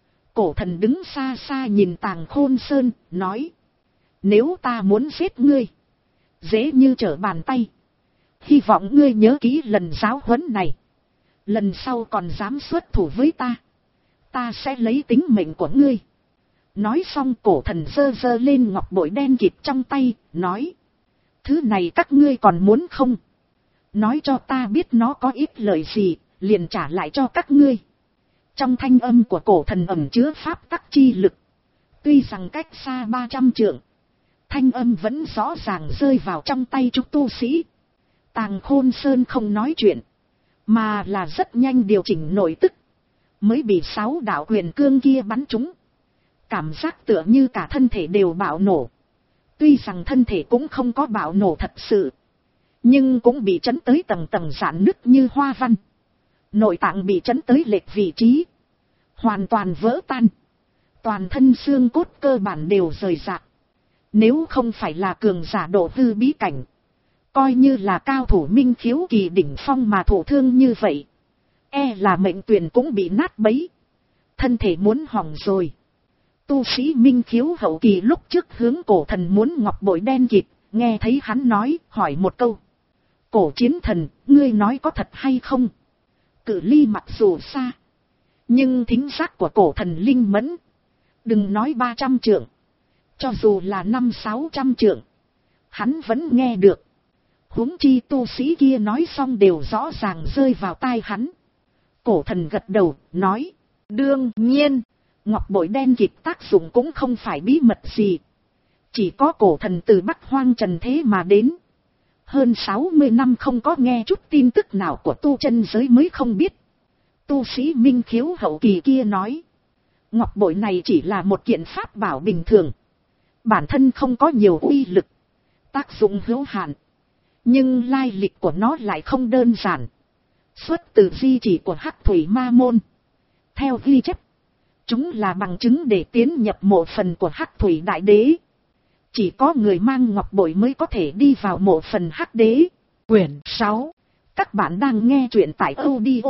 S1: Cổ thần đứng xa xa nhìn Tàng Khôn Sơn, nói. Nếu ta muốn giết ngươi. Dễ như trở bàn tay. Hy vọng ngươi nhớ kỹ lần giáo huấn này. Lần sau còn dám xuất thủ với ta. Ta sẽ lấy tính mệnh của ngươi. Nói xong cổ thần giơ giơ lên ngọc bội đen kịt trong tay, nói. Thứ này các ngươi còn muốn không? Nói cho ta biết nó có ít lời gì, liền trả lại cho các ngươi. Trong thanh âm của cổ thần ẩn chứa pháp tắc chi lực. Tuy rằng cách xa ba trăm trượng. Thanh âm vẫn rõ ràng rơi vào trong tay chúng tu sĩ. Tàng Khôn Sơn không nói chuyện. Mà là rất nhanh điều chỉnh nội tức. Mới bị sáu đạo quyền cương kia bắn trúng. Cảm giác tựa như cả thân thể đều bạo nổ. Tuy rằng thân thể cũng không có bạo nổ thật sự. Nhưng cũng bị chấn tới tầng tầng rạn nứt như hoa văn. Nội tạng bị chấn tới lệch vị trí. Hoàn toàn vỡ tan. Toàn thân xương cốt cơ bản đều rời rạc. Nếu không phải là cường giả độ hư bí cảnh. Coi như là cao thủ minh khiếu kỳ đỉnh phong mà thổ thương như vậy. E là mệnh tuyển cũng bị nát bấy. Thân thể muốn hỏng rồi. Tu sĩ minh khiếu hậu kỳ lúc trước hướng cổ thần muốn ngọc bội đen kịt. Nghe thấy hắn nói, hỏi một câu. Cổ chiến thần, ngươi nói có thật hay không? Cự ly mặc dù xa. Nhưng thính giác của cổ thần linh mẫn. Đừng nói ba trăm trượng. Cho dù là năm sáu trăm trượng. Hắn vẫn nghe được. Huống chi tu sĩ kia nói xong đều rõ ràng rơi vào tai hắn. Cổ thần gật đầu, nói. Đương nhiên, ngọc bội đen kịt tác dụng cũng không phải bí mật gì. Chỉ có cổ thần từ Bắc Hoang trần thế mà đến. Hơn sáu mươi năm không có nghe chút tin tức nào của tu chân giới mới không biết. Tu sĩ minh khiếu hậu kỳ kia nói. Ngọc bội này chỉ là một kiện pháp bảo bình thường. Bản thân không có nhiều uy lực. Tác dụng hữu hạn. Nhưng lai lịch của nó lại không đơn giản. Xuất từ di chỉ của Hắc Thủy Ma Môn. Theo ghi chép. Chúng là bằng chứng để tiến nhập mộ phần của Hắc Thủy Đại Đế. Chỉ có người mang ngọc bội mới có thể đi vào mộ phần Hắc Đế. Quyển sáu. Các bạn đang nghe truyện tại audio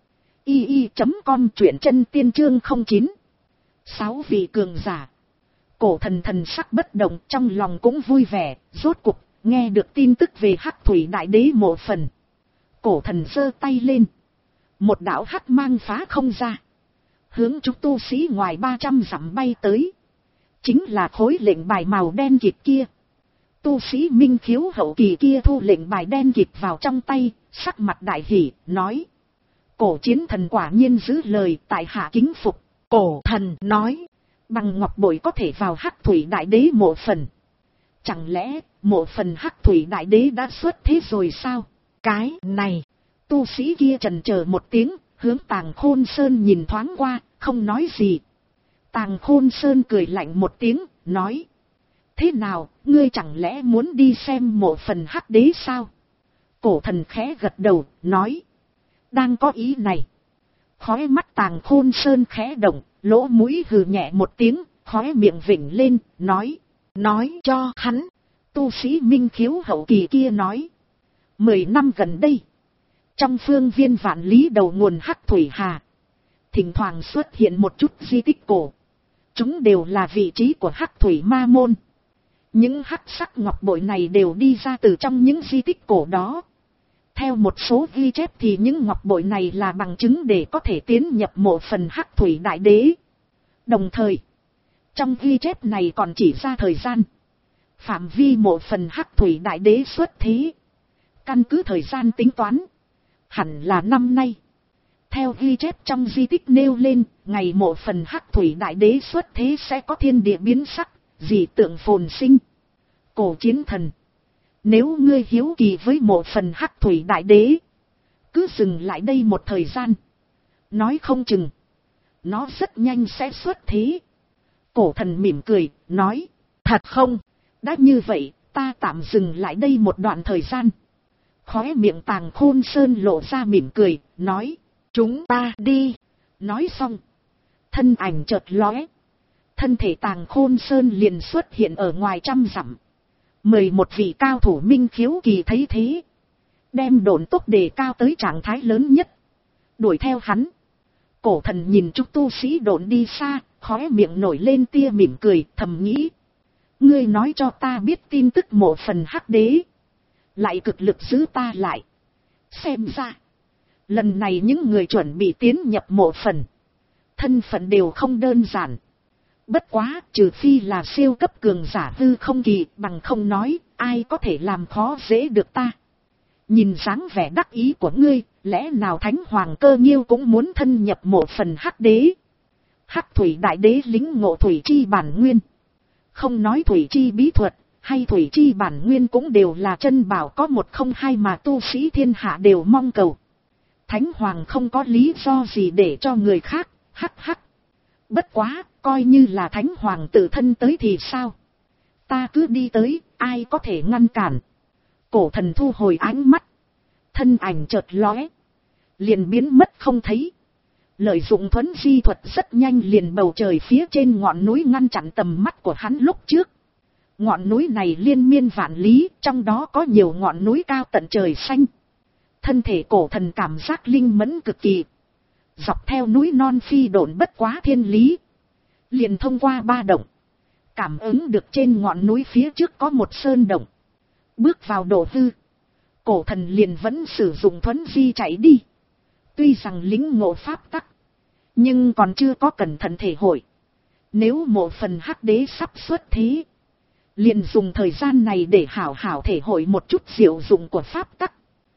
S1: i i chấm com truyện chân tiên chương không chín. Sáu vị cường giả. Cổ thần thần sắc bất động, trong lòng cũng vui vẻ, rốt cuộc nghe được tin tức về Hắc Thủy Đại Đế mộ phần. Cổ thần giơ tay lên. Một đạo hắc mang phá không ra. Hướng chúng tu sĩ ngoài ba trăm dặm bay tới. Chính là khối lệnh bài màu đen kịt kia. Tu sĩ minh khiếu hậu kỳ kia thu lệnh bài đen kịt vào trong tay, sắc mặt đại hỉ, nói. Cổ chiến thần quả nhiên giữ lời, tại hạ kính phục. Cổ thần nói. Bằng ngọc bội có thể vào Hắc Thủy Đại Đế mộ phần. Chẳng lẽ mộ phần Hắc Thủy Đại Đế đã xuất thế rồi sao? Cái này. Tu sĩ kia trần chờ một tiếng, hướng Tàng Khôn Sơn nhìn thoáng qua, không nói gì. Tàng Khôn Sơn cười lạnh một tiếng, nói. Thế nào, ngươi chẳng lẽ muốn đi xem mộ phần Hắc Đế sao? Cổ thần khẽ gật đầu, nói. Đang có ý này. Khóe mắt Tàng Khôn Sơn khẽ động, lỗ mũi hừ nhẹ một tiếng, khóe miệng vểnh lên, nói. Nói cho hắn. Tu sĩ minh khiếu hậu kỳ kia nói. Mười năm gần đây. Trong phương viên vạn lý đầu nguồn Hắc Thủy Hà. Thỉnh thoảng xuất hiện một chút di tích cổ. Chúng đều là vị trí của Hắc Thủy Ma Môn. Những hắc sắc ngọc bội này đều đi ra từ trong những di tích cổ đó. Theo một số ghi chép thì những ngọc bội này là bằng chứng để có thể tiến nhập mộ phần Hắc Thủy Đại Đế. Đồng thời, trong ghi chép này còn chỉ ra thời gian, phạm vi mộ phần Hắc Thủy Đại Đế xuất thế. Căn cứ thời gian tính toán, hẳn là năm nay. Theo ghi chép trong di tích nêu lên, ngày mộ phần Hắc Thủy Đại Đế xuất thế sẽ có thiên địa biến sắc, dị tượng phồn sinh. Cổ Chiến Thần, nếu ngươi hiếu kỳ với mộ phần Hắc Thủy Đại Đế, cứ dừng lại đây một thời gian. Nói không chừng, nó rất nhanh sẽ xuất thế. Cổ Thần mỉm cười, nói, thật không? Đã như vậy, ta tạm dừng lại đây một đoạn thời gian. Khóe miệng Tàng Khôn Sơn lộ ra mỉm cười, nói, chúng ta đi. Nói xong, thân ảnh chợt lóe. Thân thể Tàng Khôn Sơn liền xuất hiện ở ngoài trăm dặm. Mười một vị cao thủ minh khiếu kỳ thấy thế, đem độn tốc đề cao tới trạng thái lớn nhất, đuổi theo hắn. Cổ Thần nhìn chúng tu sĩ độn đi xa, khóe miệng nổi lên tia mỉm cười, thầm nghĩ, ngươi nói cho ta biết tin tức mộ phần Hắc Đế, lại cực lực giữ ta lại. Xem ra, lần này những người chuẩn bị tiến nhập mộ phần, thân phận đều không đơn giản. Bất quá, trừ phi là siêu cấp cường giả hư không kỳ, bằng không nói, ai có thể làm khó dễ được ta. Nhìn dáng vẻ đắc ý của ngươi, lẽ nào Thánh Hoàng Cơ Nhiêu cũng muốn thân nhập mộ phần Hắc Đế? Hắc Thủy Đại Đế lính ngộ thủy chi bản nguyên. Không nói thủy chi bí thuật, hay thủy chi bản nguyên cũng đều là chân bảo có một không hai mà tu sĩ thiên hạ đều mong cầu. Thánh Hoàng không có lý do gì để cho người khác, hắc hắc. Bất quá, coi như là Thánh Hoàng tự thân tới thì sao? Ta cứ đi tới, ai có thể ngăn cản? Cổ Thần thu hồi ánh mắt, thân ảnh chợt lóe, liền biến mất không thấy. Lợi dụng thuấn di thuật rất nhanh liền bầu trời phía trên ngọn núi ngăn chặn tầm mắt của hắn lúc trước. Ngọn núi này liên miên vạn lý, trong đó có nhiều ngọn núi cao tận trời xanh. Thân thể Cổ Thần cảm giác linh mẫn cực kỳ. Dọc theo núi non phi độn bất quá thiên lý, liền thông qua ba động, cảm ứng được trên ngọn núi phía trước có một sơn động. Bước vào độ hư, Cổ Thần liền vẫn sử dụng thuấn di chạy đi. Tuy rằng lính ngộ pháp tắc, nhưng còn chưa có cẩn thận thể hội. Nếu mộ phần Hắc Đế sắp xuất thế, liền dùng thời gian này để hảo hảo thể hội một chút diệu dụng của pháp tắc.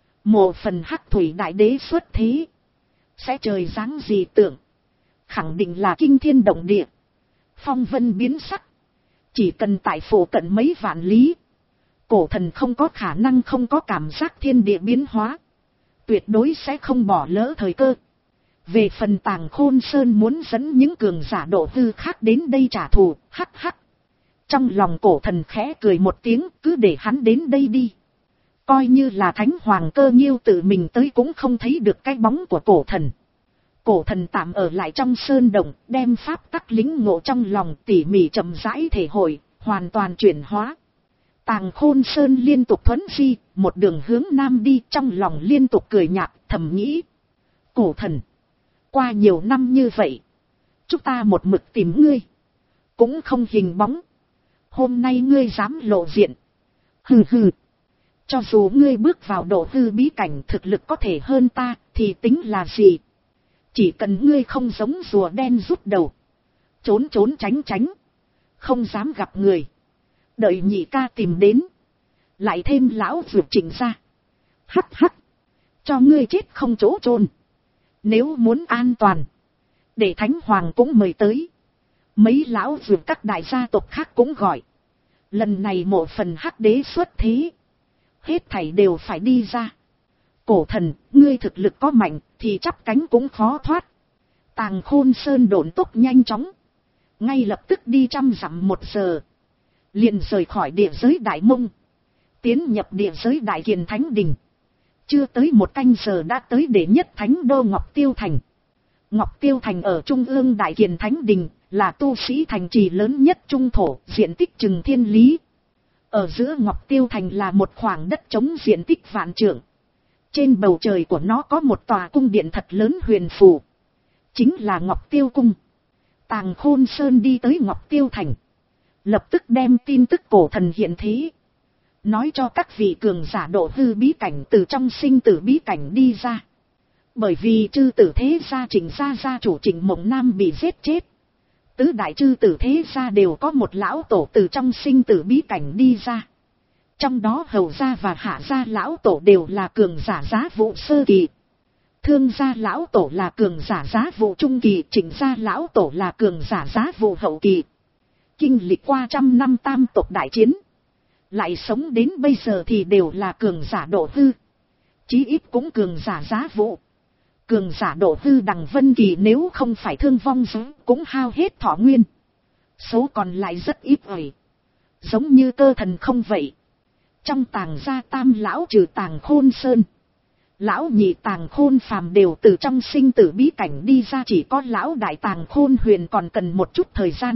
S1: Mộ phần Hắc Thủy Đại Đế xuất thế, sẽ trời giáng gì tưởng, khẳng định là kinh thiên động địa, phong vân biến sắc. Chỉ cần tại phủ cận mấy vạn lý, Cổ Thần không có khả năng không có cảm giác thiên địa biến hóa, tuyệt đối sẽ không bỏ lỡ thời cơ. Về phần Tàng Khôn Sơn muốn dẫn những cường giả độ hư khác đến đây trả thù, hắc hắc. Trong lòng Cổ Thần khẽ cười một tiếng, cứ để hắn đến đây đi. Coi như là Thánh Hoàng Cơ Nhiêu tự mình tới cũng không thấy được cái bóng của Cổ Thần. Cổ Thần tạm ở lại trong sơn động, đem pháp tắc lính ngộ trong lòng tỉ mỉ chậm rãi thể hội, hoàn toàn chuyển hóa. Tàng Khôn Sơn liên tục thuấn di, một đường hướng nam đi, trong lòng liên tục cười nhạt, thầm nghĩ. Cổ Thần, qua nhiều năm như vậy, chúng ta một mực tìm ngươi, cũng không hình bóng. Hôm nay ngươi dám lộ diện. Hừ hừ. Cho dù ngươi bước vào độ hư bí cảnh thực lực có thể hơn ta, thì tính là gì? Chỉ cần ngươi không giống rùa đen rút đầu, trốn trốn tránh tránh, không dám gặp người, đợi nhị ca tìm đến, lại thêm lão vượt chỉnh ra. Hắc hắc, cho ngươi chết không chỗ chôn. Nếu muốn an toàn, để Thánh Hoàng cũng mời tới, mấy lão vượt các đại gia tộc khác cũng gọi. Lần này mộ phần Hắc Đế xuất thế, hết thảy đều phải đi ra. Cổ Thần, ngươi thực lực có mạnh, thì chắp cánh cũng khó thoát. Tàng Khôn Sơn độn tốc nhanh chóng, ngay lập tức đi trăm dặm một giờ, liền rời khỏi địa giới Đại Mông, tiến nhập địa giới Đại Kiền Thánh Đình. Chưa tới một canh giờ đã tới đệ nhất thánh đô Ngọc Tiêu Thành. Ngọc Tiêu Thành ở trung ương Đại Kiền Thánh Đình, là tu sĩ thành trì lớn nhất trung thổ, diện tích chừng thiên lý. Ở giữa Ngọc Tiêu Thành là một khoảng đất trống diện tích vạn trượng. Trên bầu trời của nó có một tòa cung điện thật lớn huyền phù, chính là Ngọc Tiêu Cung. Tàng Khôn Sơn đi tới Ngọc Tiêu Thành. Lập tức đem tin tức cổ thần hiện thế. Nói cho các vị cường giả độ hư bí cảnh từ trong sinh tử bí cảnh đi ra. Bởi vì chư tử thế gia Trịnh gia gia chủ Trịnh Mộng Nam bị giết chết. Tứ đại chư tử thế gia đều có một lão tổ từ trong sinh tử bí cảnh đi ra. Trong đó Hầu gia và Hạ gia lão tổ đều là cường giả giá vụ sơ kỳ. Thương gia lão tổ là cường giả giá vụ trung kỳ, Trịnh gia lão tổ là cường giả giá vụ hậu kỳ. Kinh lịch qua trăm năm tam tộc đại chiến. Lại sống đến bây giờ thì đều là cường giả độ hư. Chí ít cũng cường giả giá vụ. Cường giả độ hư đằng vân kỳ nếu không phải thương vong giống cũng hao hết thọ nguyên. Số còn lại rất ít ỏi. Giống như cơ thần không vậy. Trong Tàng gia tam lão trừ Tàng Khôn Sơn. Lão nhị Tàng Khôn Phàm đều từ trong sinh tử bí cảnh đi ra, chỉ có lão đại Tàng Khôn Huyền còn cần một chút thời gian.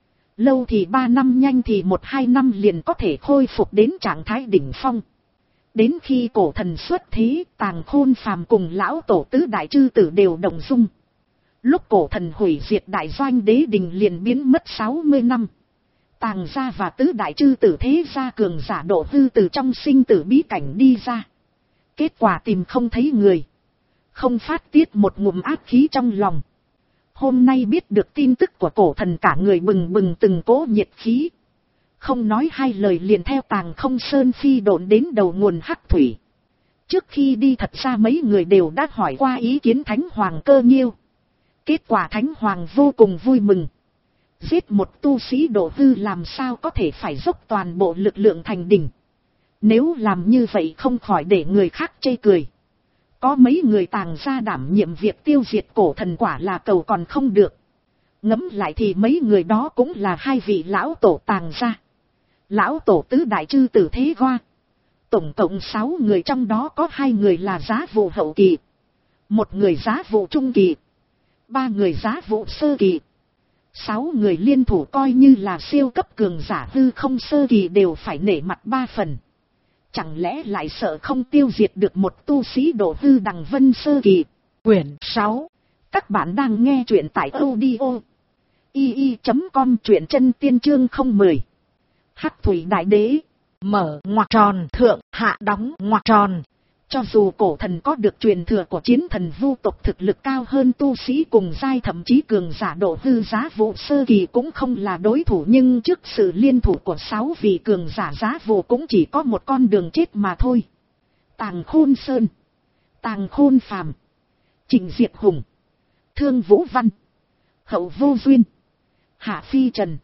S1: Lâu thì ba năm, nhanh thì một hai năm liền có thể khôi phục đến trạng thái đỉnh phong. Đến khi cổ thần xuất thế, Tàng Khôn Phàm cùng lão tổ tứ đại chư tử đều động dung. Lúc cổ thần hủy diệt đại doanh đế đình liền biến mất sáu mươi năm. Tàng gia và tứ đại chư tử thế gia cường giả độ hư từ trong sinh tử bí cảnh đi ra. Kết quả tìm không thấy người. Không phát tiết một ngụm ác khí trong lòng. Hôm nay biết được tin tức của cổ thần, cả người bừng bừng từng cỗ nhiệt khí. Không nói hai lời liền theo Tàng Không Sơn phi độn đến đầu nguồn Hắc Thủy. Trước khi đi thật ra mấy người đều đã hỏi qua ý kiến Thánh Hoàng Cơ Nhiêu. Kết quả Thánh Hoàng vô cùng vui mừng. Giết một tu sĩ độ hư làm sao có thể phải dốc toàn bộ lực lượng thành đỉnh. Nếu làm như vậy không khỏi để người khác chê cười. Có mấy người Tàng gia đảm nhiệm việc tiêu diệt cổ thần quả là cầu còn không được. Ngẫm lại thì mấy người đó cũng là hai vị lão tổ Tàng gia. Lão tổ tứ đại chư tử thế hoa. Tổng cộng sáu người, trong đó có hai người là giá vụ hậu kỳ. Một người giá vụ trung kỳ. Ba người giá vụ sơ kỳ. Sáu người liên thủ coi như là siêu cấp cường giả hư không sơ kỳ đều phải nể mặt ba phần. Chẳng lẽ lại sợ không tiêu diệt được một tu sĩ độ hư đằng vân sơ kỳ. Quyển sáu. Các bạn đang nghe truyện tại audio i i chấm com, truyện chân tiên chương không mười. Hắc Thủy Đại Đế. Mở ngoặc tròn, thượng hạ đóng ngoặc tròn. Cho dù cổ thần có được truyền thừa của chiến thần vu tộc thực lực cao hơn tu sĩ cùng giai, thậm chí cường giả độ hư giá vụ sơ kỳ cũng không là đối thủ, nhưng trước sự liên thủ của sáu vị cường giả giá vụ cũng chỉ có một con đường chết mà thôi. Tàng Khôn Sơn, Tàng Khôn Phàm, Trịnh Diệt Hùng, Thương Vũ Văn, Hậu Vô Duyên, Hạ Phi Trần.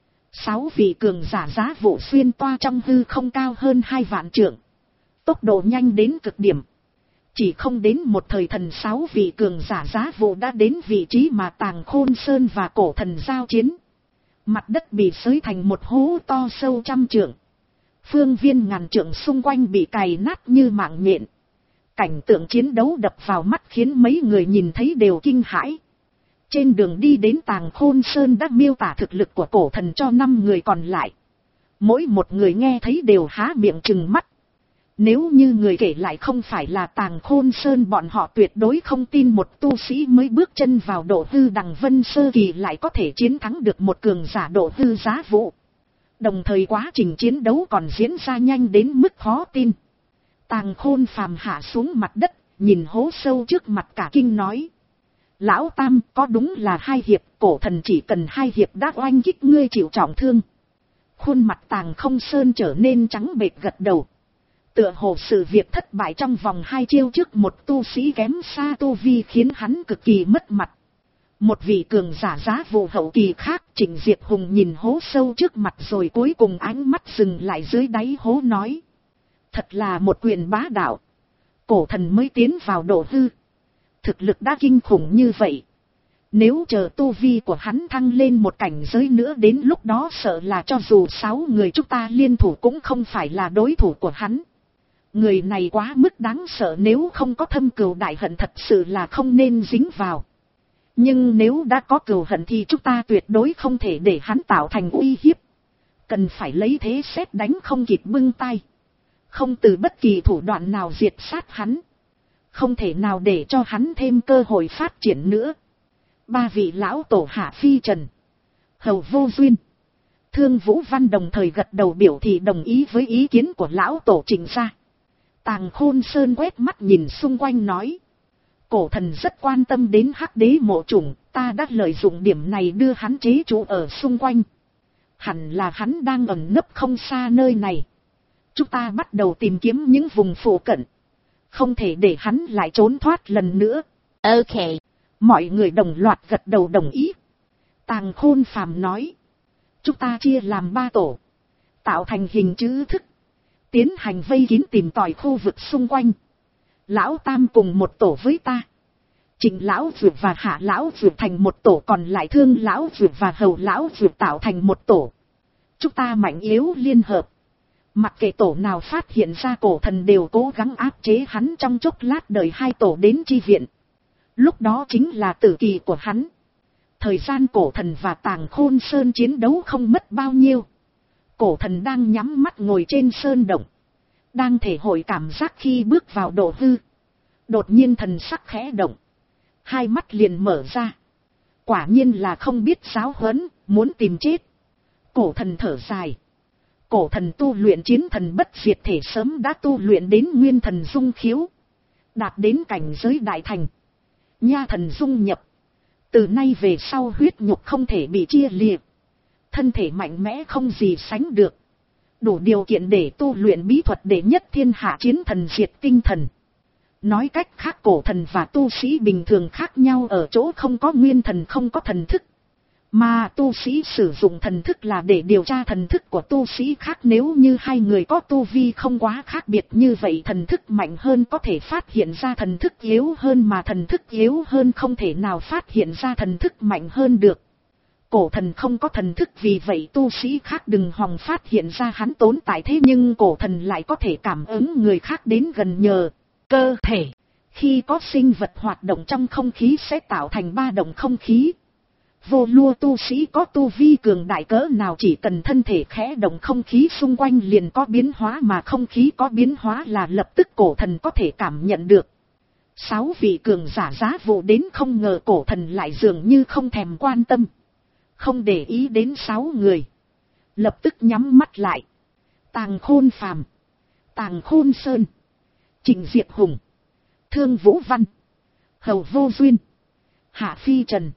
S1: Sáu vị cường giả giá vụ xuyên toa trong hư không cao hơn hai vạn trượng. Tốc độ nhanh đến cực điểm. Chỉ không đến một thời thần, sáu vị cường giả giá vụ đã đến vị trí mà Tàng Khôn Sơn và cổ thần giao chiến. Mặt đất bị xới thành một hố to sâu trăm trượng. Phương viên ngàn trượng xung quanh bị cày nát như mạng nhện. Cảnh tượng chiến đấu đập vào mắt khiến mấy người nhìn thấy đều kinh hãi. Trên đường đi đến Tàng Khôn Sơn đã miêu tả thực lực của cổ thần cho năm người còn lại. Mỗi một người nghe thấy đều há miệng trừng mắt. Nếu như người kể lại không phải là Tàng Khôn Sơn, bọn họ tuyệt đối không tin một tu sĩ mới bước chân vào độ hư đằng vân sơ kỳ lại có thể chiến thắng được một cường giả độ hư giá vụ. Đồng thời quá trình chiến đấu còn diễn ra nhanh đến mức khó tin. Tàng Khôn Phàm hạ xuống mặt đất, nhìn hố sâu trước mặt cả kinh nói. Lão Tam, có đúng là hai hiệp, cổ thần chỉ cần hai hiệp đã oanh kích ngươi chịu trọng thương. Khuôn mặt Tàng Không Sơn trở nên trắng bệch gật đầu. Tựa hồ sự việc thất bại trong vòng hai chiêu trước một tu sĩ kém xa tu vi khiến hắn cực kỳ mất mặt. Một vị cường giả giá vụ hậu kỳ khác, Trịnh Diệt Hùng, nhìn hố sâu trước mặt rồi cuối cùng ánh mắt dừng lại dưới đáy hố nói. Thật là một quyền bá đạo. Cổ thần mới tiến vào độ hư. Thực lực đã kinh khủng như vậy. Nếu chờ tu vi của hắn thăng lên một cảnh giới nữa, đến lúc đó sợ là cho dù sáu người chúng ta liên thủ cũng không phải là đối thủ của hắn. Người này quá mức đáng sợ, nếu không có thâm cừu đại hận thật sự là không nên dính vào. Nhưng nếu đã có cừu hận thì chúng ta tuyệt đối không thể để hắn tạo thành uy hiếp. Cần phải lấy thế sét đánh không kịp bưng tay. Không từ bất kỳ thủ đoạn nào diệt sát hắn. Không thể nào để cho hắn thêm cơ hội phát triển nữa. Ba vị lão tổ Hạ Phi Trần, Hầu Vô Duyên, Thương Vũ Văn đồng thời gật đầu biểu thị đồng ý với ý kiến của lão tổ Trịnh gia. Tàng Khôn Sơn quét mắt nhìn xung quanh nói. Cổ thần rất quan tâm đến Hắc Đế mộ chủng, ta đã lợi dụng điểm này đưa hắn chế trụ ở xung quanh. Hẳn là hắn đang ẩn nấp không xa nơi này. Chúng ta bắt đầu tìm kiếm những vùng phụ cận. Không thể để hắn lại trốn thoát lần nữa.
S2: Ok.
S1: Mọi người đồng loạt gật đầu đồng ý. Tàng Khôn Phàm nói. Chúng ta chia làm ba tổ. Tạo thành hình chữ thức. Tiến hành vây kín tìm tòi khu vực xung quanh. Lão Tam cùng một tổ với ta. Trịnh Lão Dược và Hạ Lão Dược thành một tổ, còn lại Thương Lão Dược và Hầu Lão Dược tạo thành một tổ. Chúng ta mạnh yếu liên hợp. Mặc kệ tổ nào phát hiện ra cổ thần đều cố gắng áp chế hắn trong chốc lát, đợi hai tổ đến chi viện. Lúc đó chính là tử kỳ của hắn. Thời gian cổ thần và Tàng Khôn Sơn chiến đấu không mất bao nhiêu. Cổ thần đang nhắm mắt ngồi trên sơn động. Đang thể hội cảm giác khi bước vào độ hư. Đột nhiên thần sắc khẽ động. Hai mắt liền mở ra. Quả nhiên là không biết giáo huấn, muốn tìm chết. Cổ thần thở dài. Cổ thần tu luyện chiến thần bất diệt thể sớm đã tu luyện đến nguyên thần dung khiếu. Đạt đến cảnh giới đại thành. Nha thần dung nhập. Từ nay về sau huyết nhục không thể bị chia liệt. Thân thể mạnh mẽ không gì sánh được. Đủ điều kiện để tu luyện bí thuật đệ nhất thiên hạ chiến thần diệt tinh thần. Nói cách khác, cổ thần và tu sĩ bình thường khác nhau ở chỗ không có nguyên thần, không có thần thức. Mà tu sĩ sử dụng thần thức là để điều tra thần thức của tu sĩ khác. Nếu như hai người có tu vi không quá khác biệt như vậy, thần thức mạnh hơn có thể phát hiện ra thần thức yếu hơn, mà thần thức yếu hơn không thể nào phát hiện ra thần thức mạnh hơn được. Cổ thần không có thần thức, vì vậy tu sĩ khác đừng hòng phát hiện ra hắn tồn tại, thế nhưng cổ thần lại có thể cảm ứng người khác đến gần nhờ cơ thể. Khi có sinh vật hoạt động trong không khí sẽ tạo thành ba động không khí. Vô lua tu sĩ có tu vi cường đại cỡ nào, chỉ cần thân thể khẽ động, không khí xung quanh liền có biến hóa, mà không khí có biến hóa là lập tức cổ thần có thể cảm nhận được. Sáu vị cường giả giá vụ đến, không ngờ cổ thần lại dường như không thèm quan tâm. Không để ý đến sáu người. Lập tức nhắm mắt lại. Tàng Khôn Phàm, Tàng Khôn Sơn, Trịnh Diệp Hùng, Thương Vũ Văn, Hầu Vô Duyên, Hạ Phi Trần.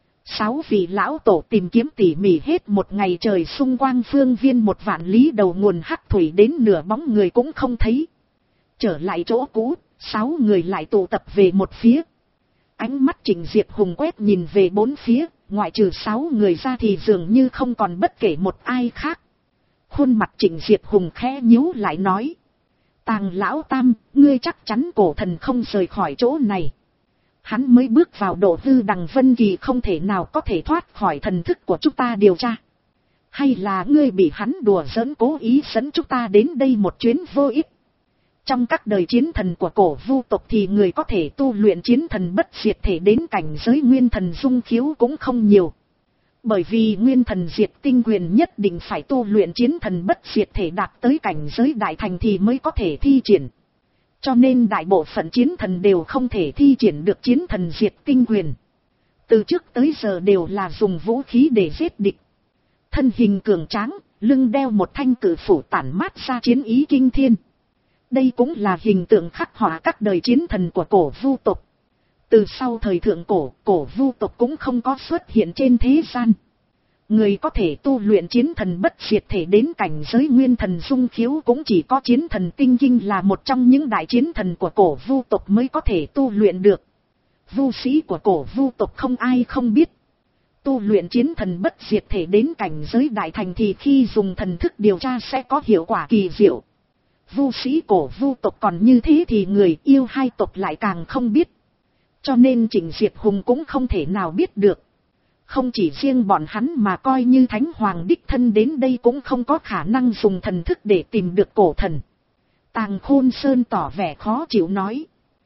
S1: Sáu vị lão tổ tìm kiếm tỉ mỉ hết một ngày trời, xung quanh phương viên một vạn lý đầu nguồn hắc thủy đến nửa bóng người cũng không thấy. Trở lại chỗ cũ, sáu người lại tụ tập về một phía. Ánh mắt Trịnh Diệp Hùng quét nhìn về bốn phía, ngoại trừ sáu người ra thì dường như không còn bất kể một ai khác. Khuôn mặt Trịnh Diệp Hùng khẽ nhíu lại nói. Tàng Lão Tam, ngươi chắc chắn cổ thần không rời khỏi chỗ này. Hắn mới bước vào độ hư đằng Vân Kỳ, không thể nào có thể thoát khỏi thần thức của chúng ta điều tra. Hay là ngươi bị hắn đùa giỡn, cố ý dẫn chúng ta đến đây một chuyến vô ích? Trong các đời chiến thần của cổ vu tộc thì người có thể tu luyện chiến thần bất diệt thể đến cảnh giới nguyên thần dung khiếu cũng không nhiều. Bởi vì nguyên thần diệt tinh quyền nhất định phải tu luyện chiến thần bất diệt thể đạt tới cảnh giới đại thành thì mới có thể thi triển. Cho nên đại bộ phận chiến thần đều không thể thi triển được chiến thần diệt tinh quyền. Từ trước tới giờ đều là dùng vũ khí để giết địch. Thân hình cường tráng, lưng đeo một thanh cự phủ tản mát ra chiến ý kinh thiên. Đây cũng là hình tượng khắc họa các đời chiến thần của cổ vu tộc. Từ sau thời thượng cổ, cổ vu tộc cũng không có xuất hiện trên thế gian. Người có thể tu luyện chiến thần bất diệt thể đến cảnh giới nguyên thần dung khiếu cũng chỉ có chiến thần tinh kinh là một trong những đại chiến thần của cổ vu tộc mới có thể tu luyện được. Vu sĩ của cổ vu tộc không ai không biết. Tu luyện chiến thần bất diệt thể đến cảnh giới đại thành thì khi dùng thần thức điều tra sẽ có hiệu quả kỳ diệu. Vu sĩ cổ vu tộc còn như thế thì người yêu hai tộc lại càng không biết. Cho nên Trịnh Diệp Hùng cũng không thể nào biết được. Không chỉ riêng bọn hắn mà coi như Thánh Hoàng đích thân đến đây cũng không có khả năng dùng thần thức để tìm được cổ thần. Tàng Khôn Sơn tỏ vẻ khó chịu nói.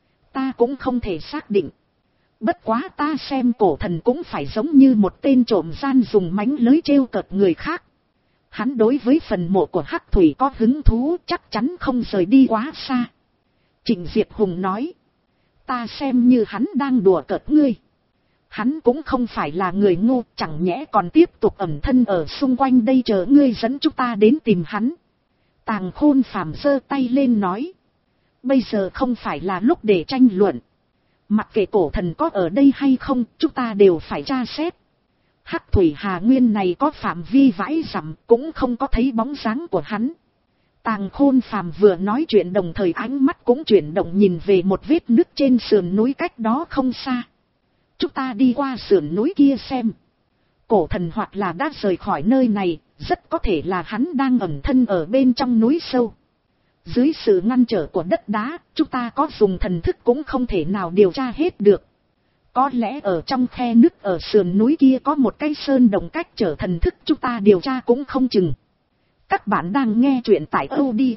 S1: Ta cũng không thể xác định. Bất quá ta xem cổ thần cũng phải giống như một tên trộm gian dùng mánh lưới trêu cợt người khác. Hắn đối với phần mộ của Hắc Thủy có hứng thú, chắc chắn không rời đi quá xa. Trịnh Diệp Hùng nói. Ta xem như hắn đang đùa cợt ngươi. Hắn cũng không phải là người ngu, chẳng nhẽ còn tiếp tục ẩn thân ở xung quanh đây chờ ngươi dẫn chúng ta đến tìm hắn. Tàng Khôn Phàm giơ tay lên nói. Bây giờ không phải là lúc để tranh luận. Mặc kệ cổ thần có ở đây hay không, chúng ta đều phải tra xét. Hắc Thủy Hà Nguyên này có phạm vi vãi dặm, cũng không có thấy bóng dáng của hắn. Tàng Khôn Phàm vừa nói chuyện đồng thời ánh mắt cũng chuyển động nhìn về một vết nứt trên sườn núi cách đó không xa. Chúng ta đi qua sườn núi kia xem. Cổ thần hoặc là đã rời khỏi nơi này, rất có thể là hắn đang ẩn thân ở bên trong núi sâu. Dưới sự ngăn trở của đất đá, chúng ta có dùng thần thức cũng không thể nào điều tra hết được. Có lẽ ở trong khe nứt ở sườn núi kia có một cái sơn đồng cách trở thần thức chúng ta điều tra cũng không chừng. Các bạn đang nghe truyện tại audio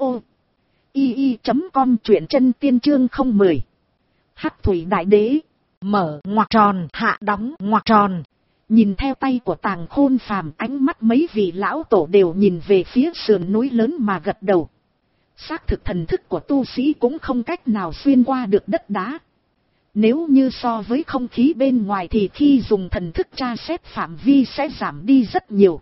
S1: i i chấm com truyện chân tiên chương không mười. Hắc Thủy Đại Đế mở ngoặc tròn hạ đóng ngoặc tròn. Nhìn theo tay của Tàng Khôn Phàm, ánh mắt mấy vị lão tổ đều nhìn về phía sườn núi lớn mà gật đầu. Xác thực thần thức của tu sĩ cũng không cách nào xuyên qua được đất đá. Nếu như so với không khí bên ngoài thì khi dùng thần thức tra xét phạm vi sẽ giảm đi rất nhiều.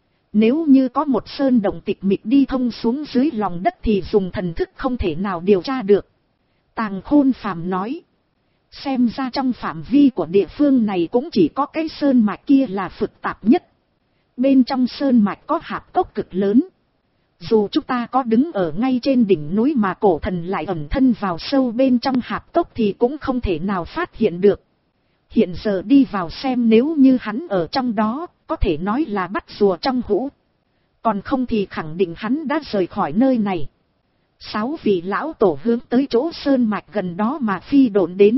S1: Nếu như có một sơn động tịch mịch đi thông xuống dưới lòng đất thì dùng thần thức không thể nào điều tra được. Tàng Khôn Phàm nói. Xem ra trong phạm vi của địa phương này cũng chỉ có cái sơn mạch kia là phức tạp nhất. Bên trong sơn mạch có hạp cốc cực lớn. Dù chúng ta có đứng ở ngay trên đỉnh núi mà cổ thần lại ẩn thân vào sâu bên trong hạp cốc thì cũng không thể nào phát hiện được. Hiện giờ đi vào xem nếu như hắn ở trong đó, có thể nói là bắt rùa trong hũ. Còn không thì khẳng định hắn đã rời khỏi nơi này. Sáu vị lão tổ hướng tới chỗ sơn mạch gần đó mà phi độn đến.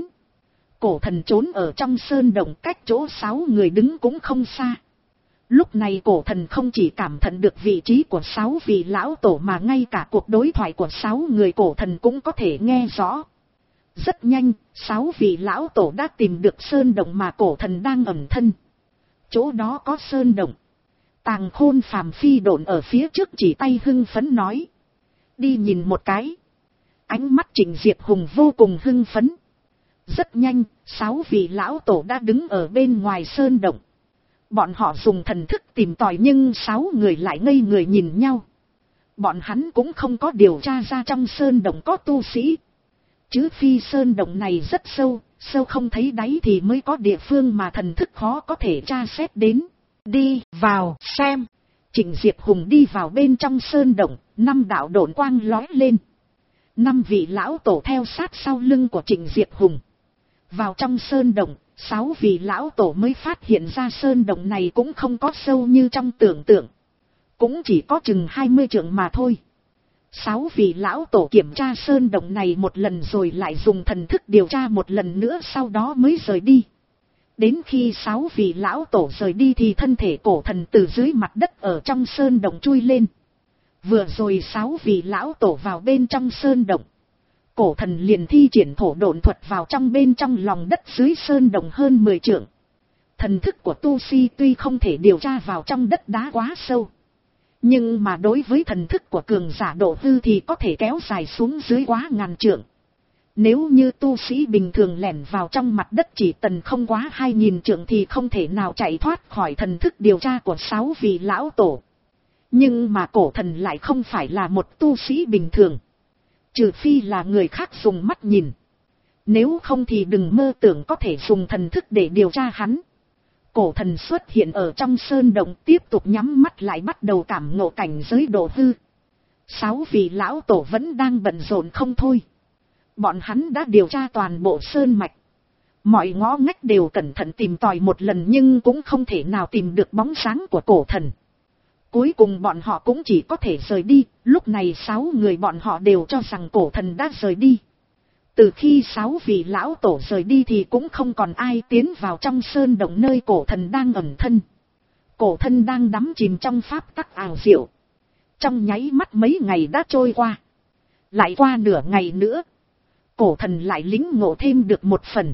S1: Cổ thần trốn ở trong sơn động cách chỗ sáu người đứng cũng không xa. Lúc này cổ thần không chỉ cảm nhận được vị trí của sáu vị lão tổ mà ngay cả cuộc đối thoại của sáu người cổ thần cũng có thể nghe rõ. Rất nhanh, sáu vị lão tổ đã tìm được sơn động mà cổ thần đang ẩn thân. Chỗ đó có sơn động. Tàng Khôn Phàm phi độn ở phía trước chỉ tay hưng phấn nói. Đi nhìn một cái. Ánh mắt Trịnh Diệp Hùng vô cùng hưng phấn. Rất nhanh, sáu vị lão tổ đã đứng ở bên ngoài sơn động. Bọn họ dùng thần thức tìm tòi nhưng sáu người lại ngây người nhìn nhau. Bọn hắn cũng không có điều tra ra trong sơn động có tu sĩ. Chứ phi sơn động này rất sâu, sâu không thấy đáy thì mới có địa phương mà thần thức khó có thể tra xét đến. Đi vào xem. Trịnh Diệp Hùng đi vào bên trong sơn động, năm đạo độn quang lói lên. Năm vị lão tổ theo sát sau lưng của Trịnh Diệp Hùng. Vào trong sơn động, sáu vị lão tổ mới phát hiện ra sơn động này cũng không có sâu như trong tưởng tượng. Cũng chỉ có chừng hai mươi trượng mà thôi. Sáu vị lão tổ kiểm tra sơn động này một lần rồi lại dùng thần thức điều tra một lần nữa sau đó mới rời đi. Đến khi sáu vị lão tổ rời đi thì thân thể cổ thần từ dưới mặt đất ở trong sơn động chui lên. Vừa rồi sáu vị lão tổ vào bên trong sơn động. Cổ thần liền thi triển thổ độn thuật vào trong bên trong lòng đất dưới sơn động hơn mười trượng. Thần thức của tu sĩ tuy không thể điều tra vào trong đất đá quá sâu. Nhưng mà đối với thần thức của cường giả độ hư thì có thể kéo dài xuống dưới quá ngàn trượng. Nếu như tu sĩ bình thường lẻn vào trong mặt đất chỉ tần không quá hai nghìn trượng thì không thể nào chạy thoát khỏi thần thức điều tra của sáu vị lão tổ. Nhưng mà cổ thần lại không phải là một tu sĩ bình thường. Trừ phi là người khác dùng mắt nhìn. Nếu không thì đừng mơ tưởng có thể dùng thần thức để điều tra hắn. Cổ thần xuất hiện ở trong sơn động tiếp tục nhắm mắt lại bắt đầu cảm ngộ cảnh giới độ hư. Sáu vị lão tổ vẫn đang bận rộn không thôi. Bọn hắn đã điều tra toàn bộ sơn mạch. Mọi ngõ ngách đều cẩn thận tìm tòi một lần nhưng cũng không thể nào tìm được bóng sáng của cổ thần. Cuối cùng bọn họ cũng chỉ có thể rời đi, lúc này sáu người bọn họ đều cho rằng cổ thần đã rời đi. Từ khi sáu vị lão tổ rời đi thì cũng không còn ai tiến vào trong sơn động nơi cổ thần đang ẩn thân. Cổ thần đang đắm chìm trong pháp tắc ảo diệu. Trong nháy mắt mấy ngày đã trôi qua. Lại qua nửa ngày nữa. Cổ thần lại lĩnh ngộ thêm được một phần.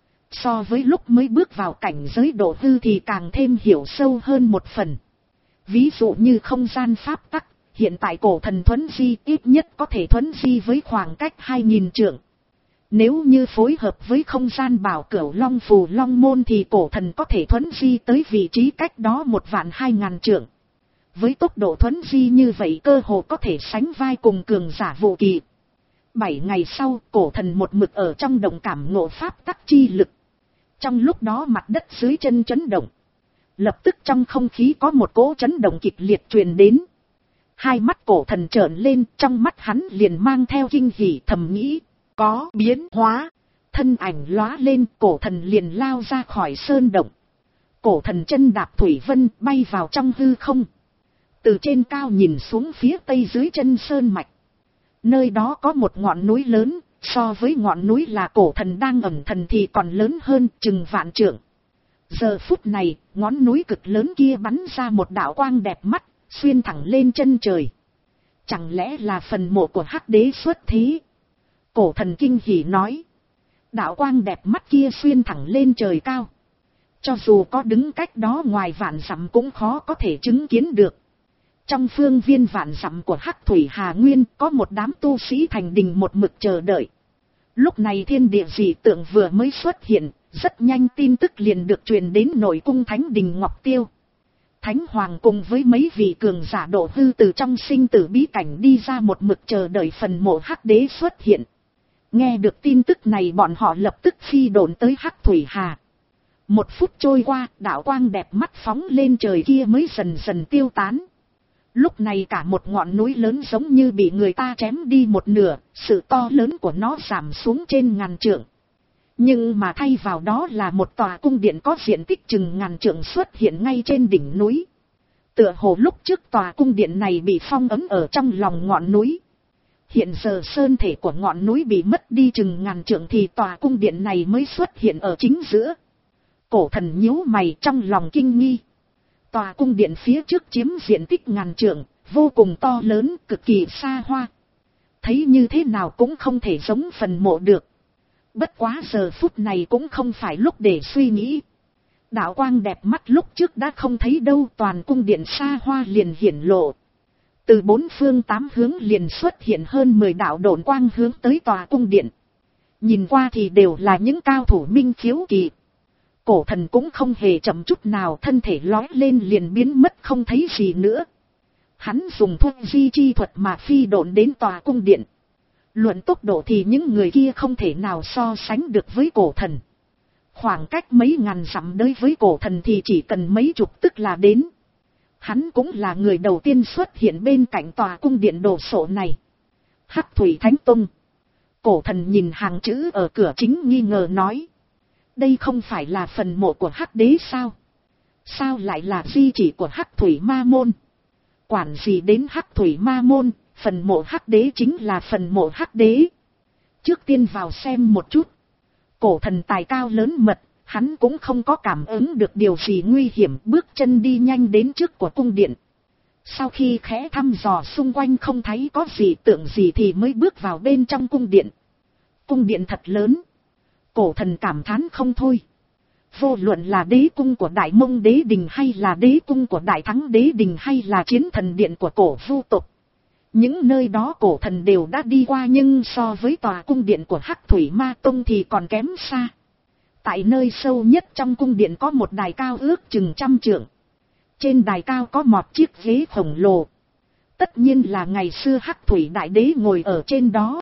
S1: So với lúc mới bước vào cảnh giới độ hư thì càng thêm hiểu sâu hơn một phần. Ví dụ như không gian pháp tắc, hiện tại cổ thần thuấn di ít nhất có thể thuấn di với khoảng cách hai nghìn trượng. Nếu như phối hợp với không gian bảo cửu long phù long môn thì cổ thần có thể thuấn di tới vị trí cách đó một vạn hai ngàn trượng. Với tốc độ thuấn di như vậy cơ hồ có thể sánh vai cùng cường giả vô kỳ. Bảy ngày sau, cổ thần một mực ở trong động cảm ngộ pháp tắc chi lực. Trong lúc đó mặt đất dưới chân chấn động. Lập tức trong không khí có một cỗ chấn động kịch liệt truyền đến. Hai mắt cổ thần trợn lên, trong mắt hắn liền mang theo kinh hỉ, thầm nghĩ, có biến hóa. Thân ảnh lóa lên, cổ thần liền lao ra khỏi sơn động. Cổ thần chân đạp thủy vân bay vào trong hư không. Từ trên cao nhìn xuống phía tây dưới chân sơn mạch. Nơi đó có một ngọn núi lớn, so với ngọn núi là cổ thần đang ẩn thần thì còn lớn hơn chừng vạn trượng. Giờ phút này, ngọn núi cực lớn kia bắn ra một đạo quang đẹp mắt, xuyên thẳng lên chân trời. Chẳng lẽ là phần mộ của Hắc Đế xuất thế? Cổ thần kinh hỉ nói. Đạo quang đẹp mắt kia xuyên thẳng lên trời cao. Cho dù có đứng cách đó ngoài vạn dặm cũng khó có thể chứng kiến được. Trong phương viên vạn dặm của Hắc Thủy Hà Nguyên có một đám tu sĩ thành đình một mực chờ đợi. Lúc này thiên địa dị tượng vừa mới xuất hiện, rất nhanh tin tức liền được truyền đến nội cung Thánh Đình Ngọc Tiêu. Thánh Hoàng cùng với mấy vị cường giả độ hư từ trong sinh tử bí cảnh đi ra một mực chờ đợi phần mộ Hắc Đế xuất hiện. Nghe được tin tức này bọn họ lập tức phi độn tới Hắc Thủy Hà. Một phút trôi qua, đạo quang đẹp mắt phóng lên trời kia mới dần dần tiêu tán. Lúc này cả một ngọn núi lớn giống như bị người ta chém đi một nửa, sự to lớn của nó giảm xuống trên ngàn trượng. Nhưng mà thay vào đó là một tòa cung điện có diện tích chừng ngàn trượng xuất hiện ngay trên đỉnh núi. Tựa hồ lúc trước tòa cung điện này bị phong ấn ở trong lòng ngọn núi. Hiện giờ sơn thể của ngọn núi bị mất đi chừng ngàn trượng thì tòa cung điện này mới xuất hiện ở chính giữa. Cổ thần nhíu mày trong lòng kinh nghi. Tòa cung điện phía trước chiếm diện tích ngàn trượng, vô cùng to lớn, cực kỳ xa hoa. Thấy như thế nào cũng không thể giống phần mộ được. Bất quá giờ phút này cũng không phải lúc để suy nghĩ. Đạo quang đẹp mắt lúc trước đã không thấy đâu, toàn cung điện xa hoa liền hiển lộ. Từ bốn phương tám hướng liền xuất hiện hơn mười đạo độn quang hướng tới tòa cung điện. Nhìn qua thì đều là những cao thủ minh khiếu kỳ. Cổ thần cũng không hề chậm chút nào, thân thể lói lên liền biến mất không thấy gì nữa. Hắn dùng thuốc di chi thuật mà phi độn đến tòa cung điện. Luận tốc độ thì những người kia không thể nào so sánh được với cổ thần. Khoảng cách mấy ngàn dặm đối với cổ thần thì chỉ cần mấy chục tức là đến. Hắn cũng là người đầu tiên xuất hiện bên cạnh tòa cung điện đồ sộ này. Hắc Thủy Thánh Tông. Cổ thần nhìn hàng chữ ở cửa chính nghi ngờ nói. Đây không phải là phần mộ của Hắc Đế sao? Sao lại là di chỉ của Hắc Thủy Ma Môn? Quản gì đến Hắc Thủy Ma Môn, phần mộ Hắc Đế chính là phần mộ Hắc Đế. Trước tiên vào xem một chút. Cổ thần tài cao lớn mật, hắn cũng không có cảm ứng được điều gì nguy hiểm, bước chân đi nhanh đến trước của cung điện. Sau khi khẽ thăm dò xung quanh không thấy có gì tượng gì thì mới bước vào bên trong cung điện. Cung điện thật lớn. Cổ thần cảm thán không thôi. Vô luận là đế cung của Đại Mông Đế Đình hay là đế cung của Đại Thắng Đế Đình hay là chiến thần điện của cổ vu tộc. Những nơi đó cổ thần đều đã đi qua nhưng so với tòa cung điện của Hắc Thủy Ma Tông thì còn kém xa. Tại nơi sâu nhất trong cung điện có một đài cao ước chừng trăm trượng. Trên đài cao có một chiếc ghế khổng lồ. Tất nhiên là ngày xưa Hắc Thủy Đại Đế ngồi ở trên đó.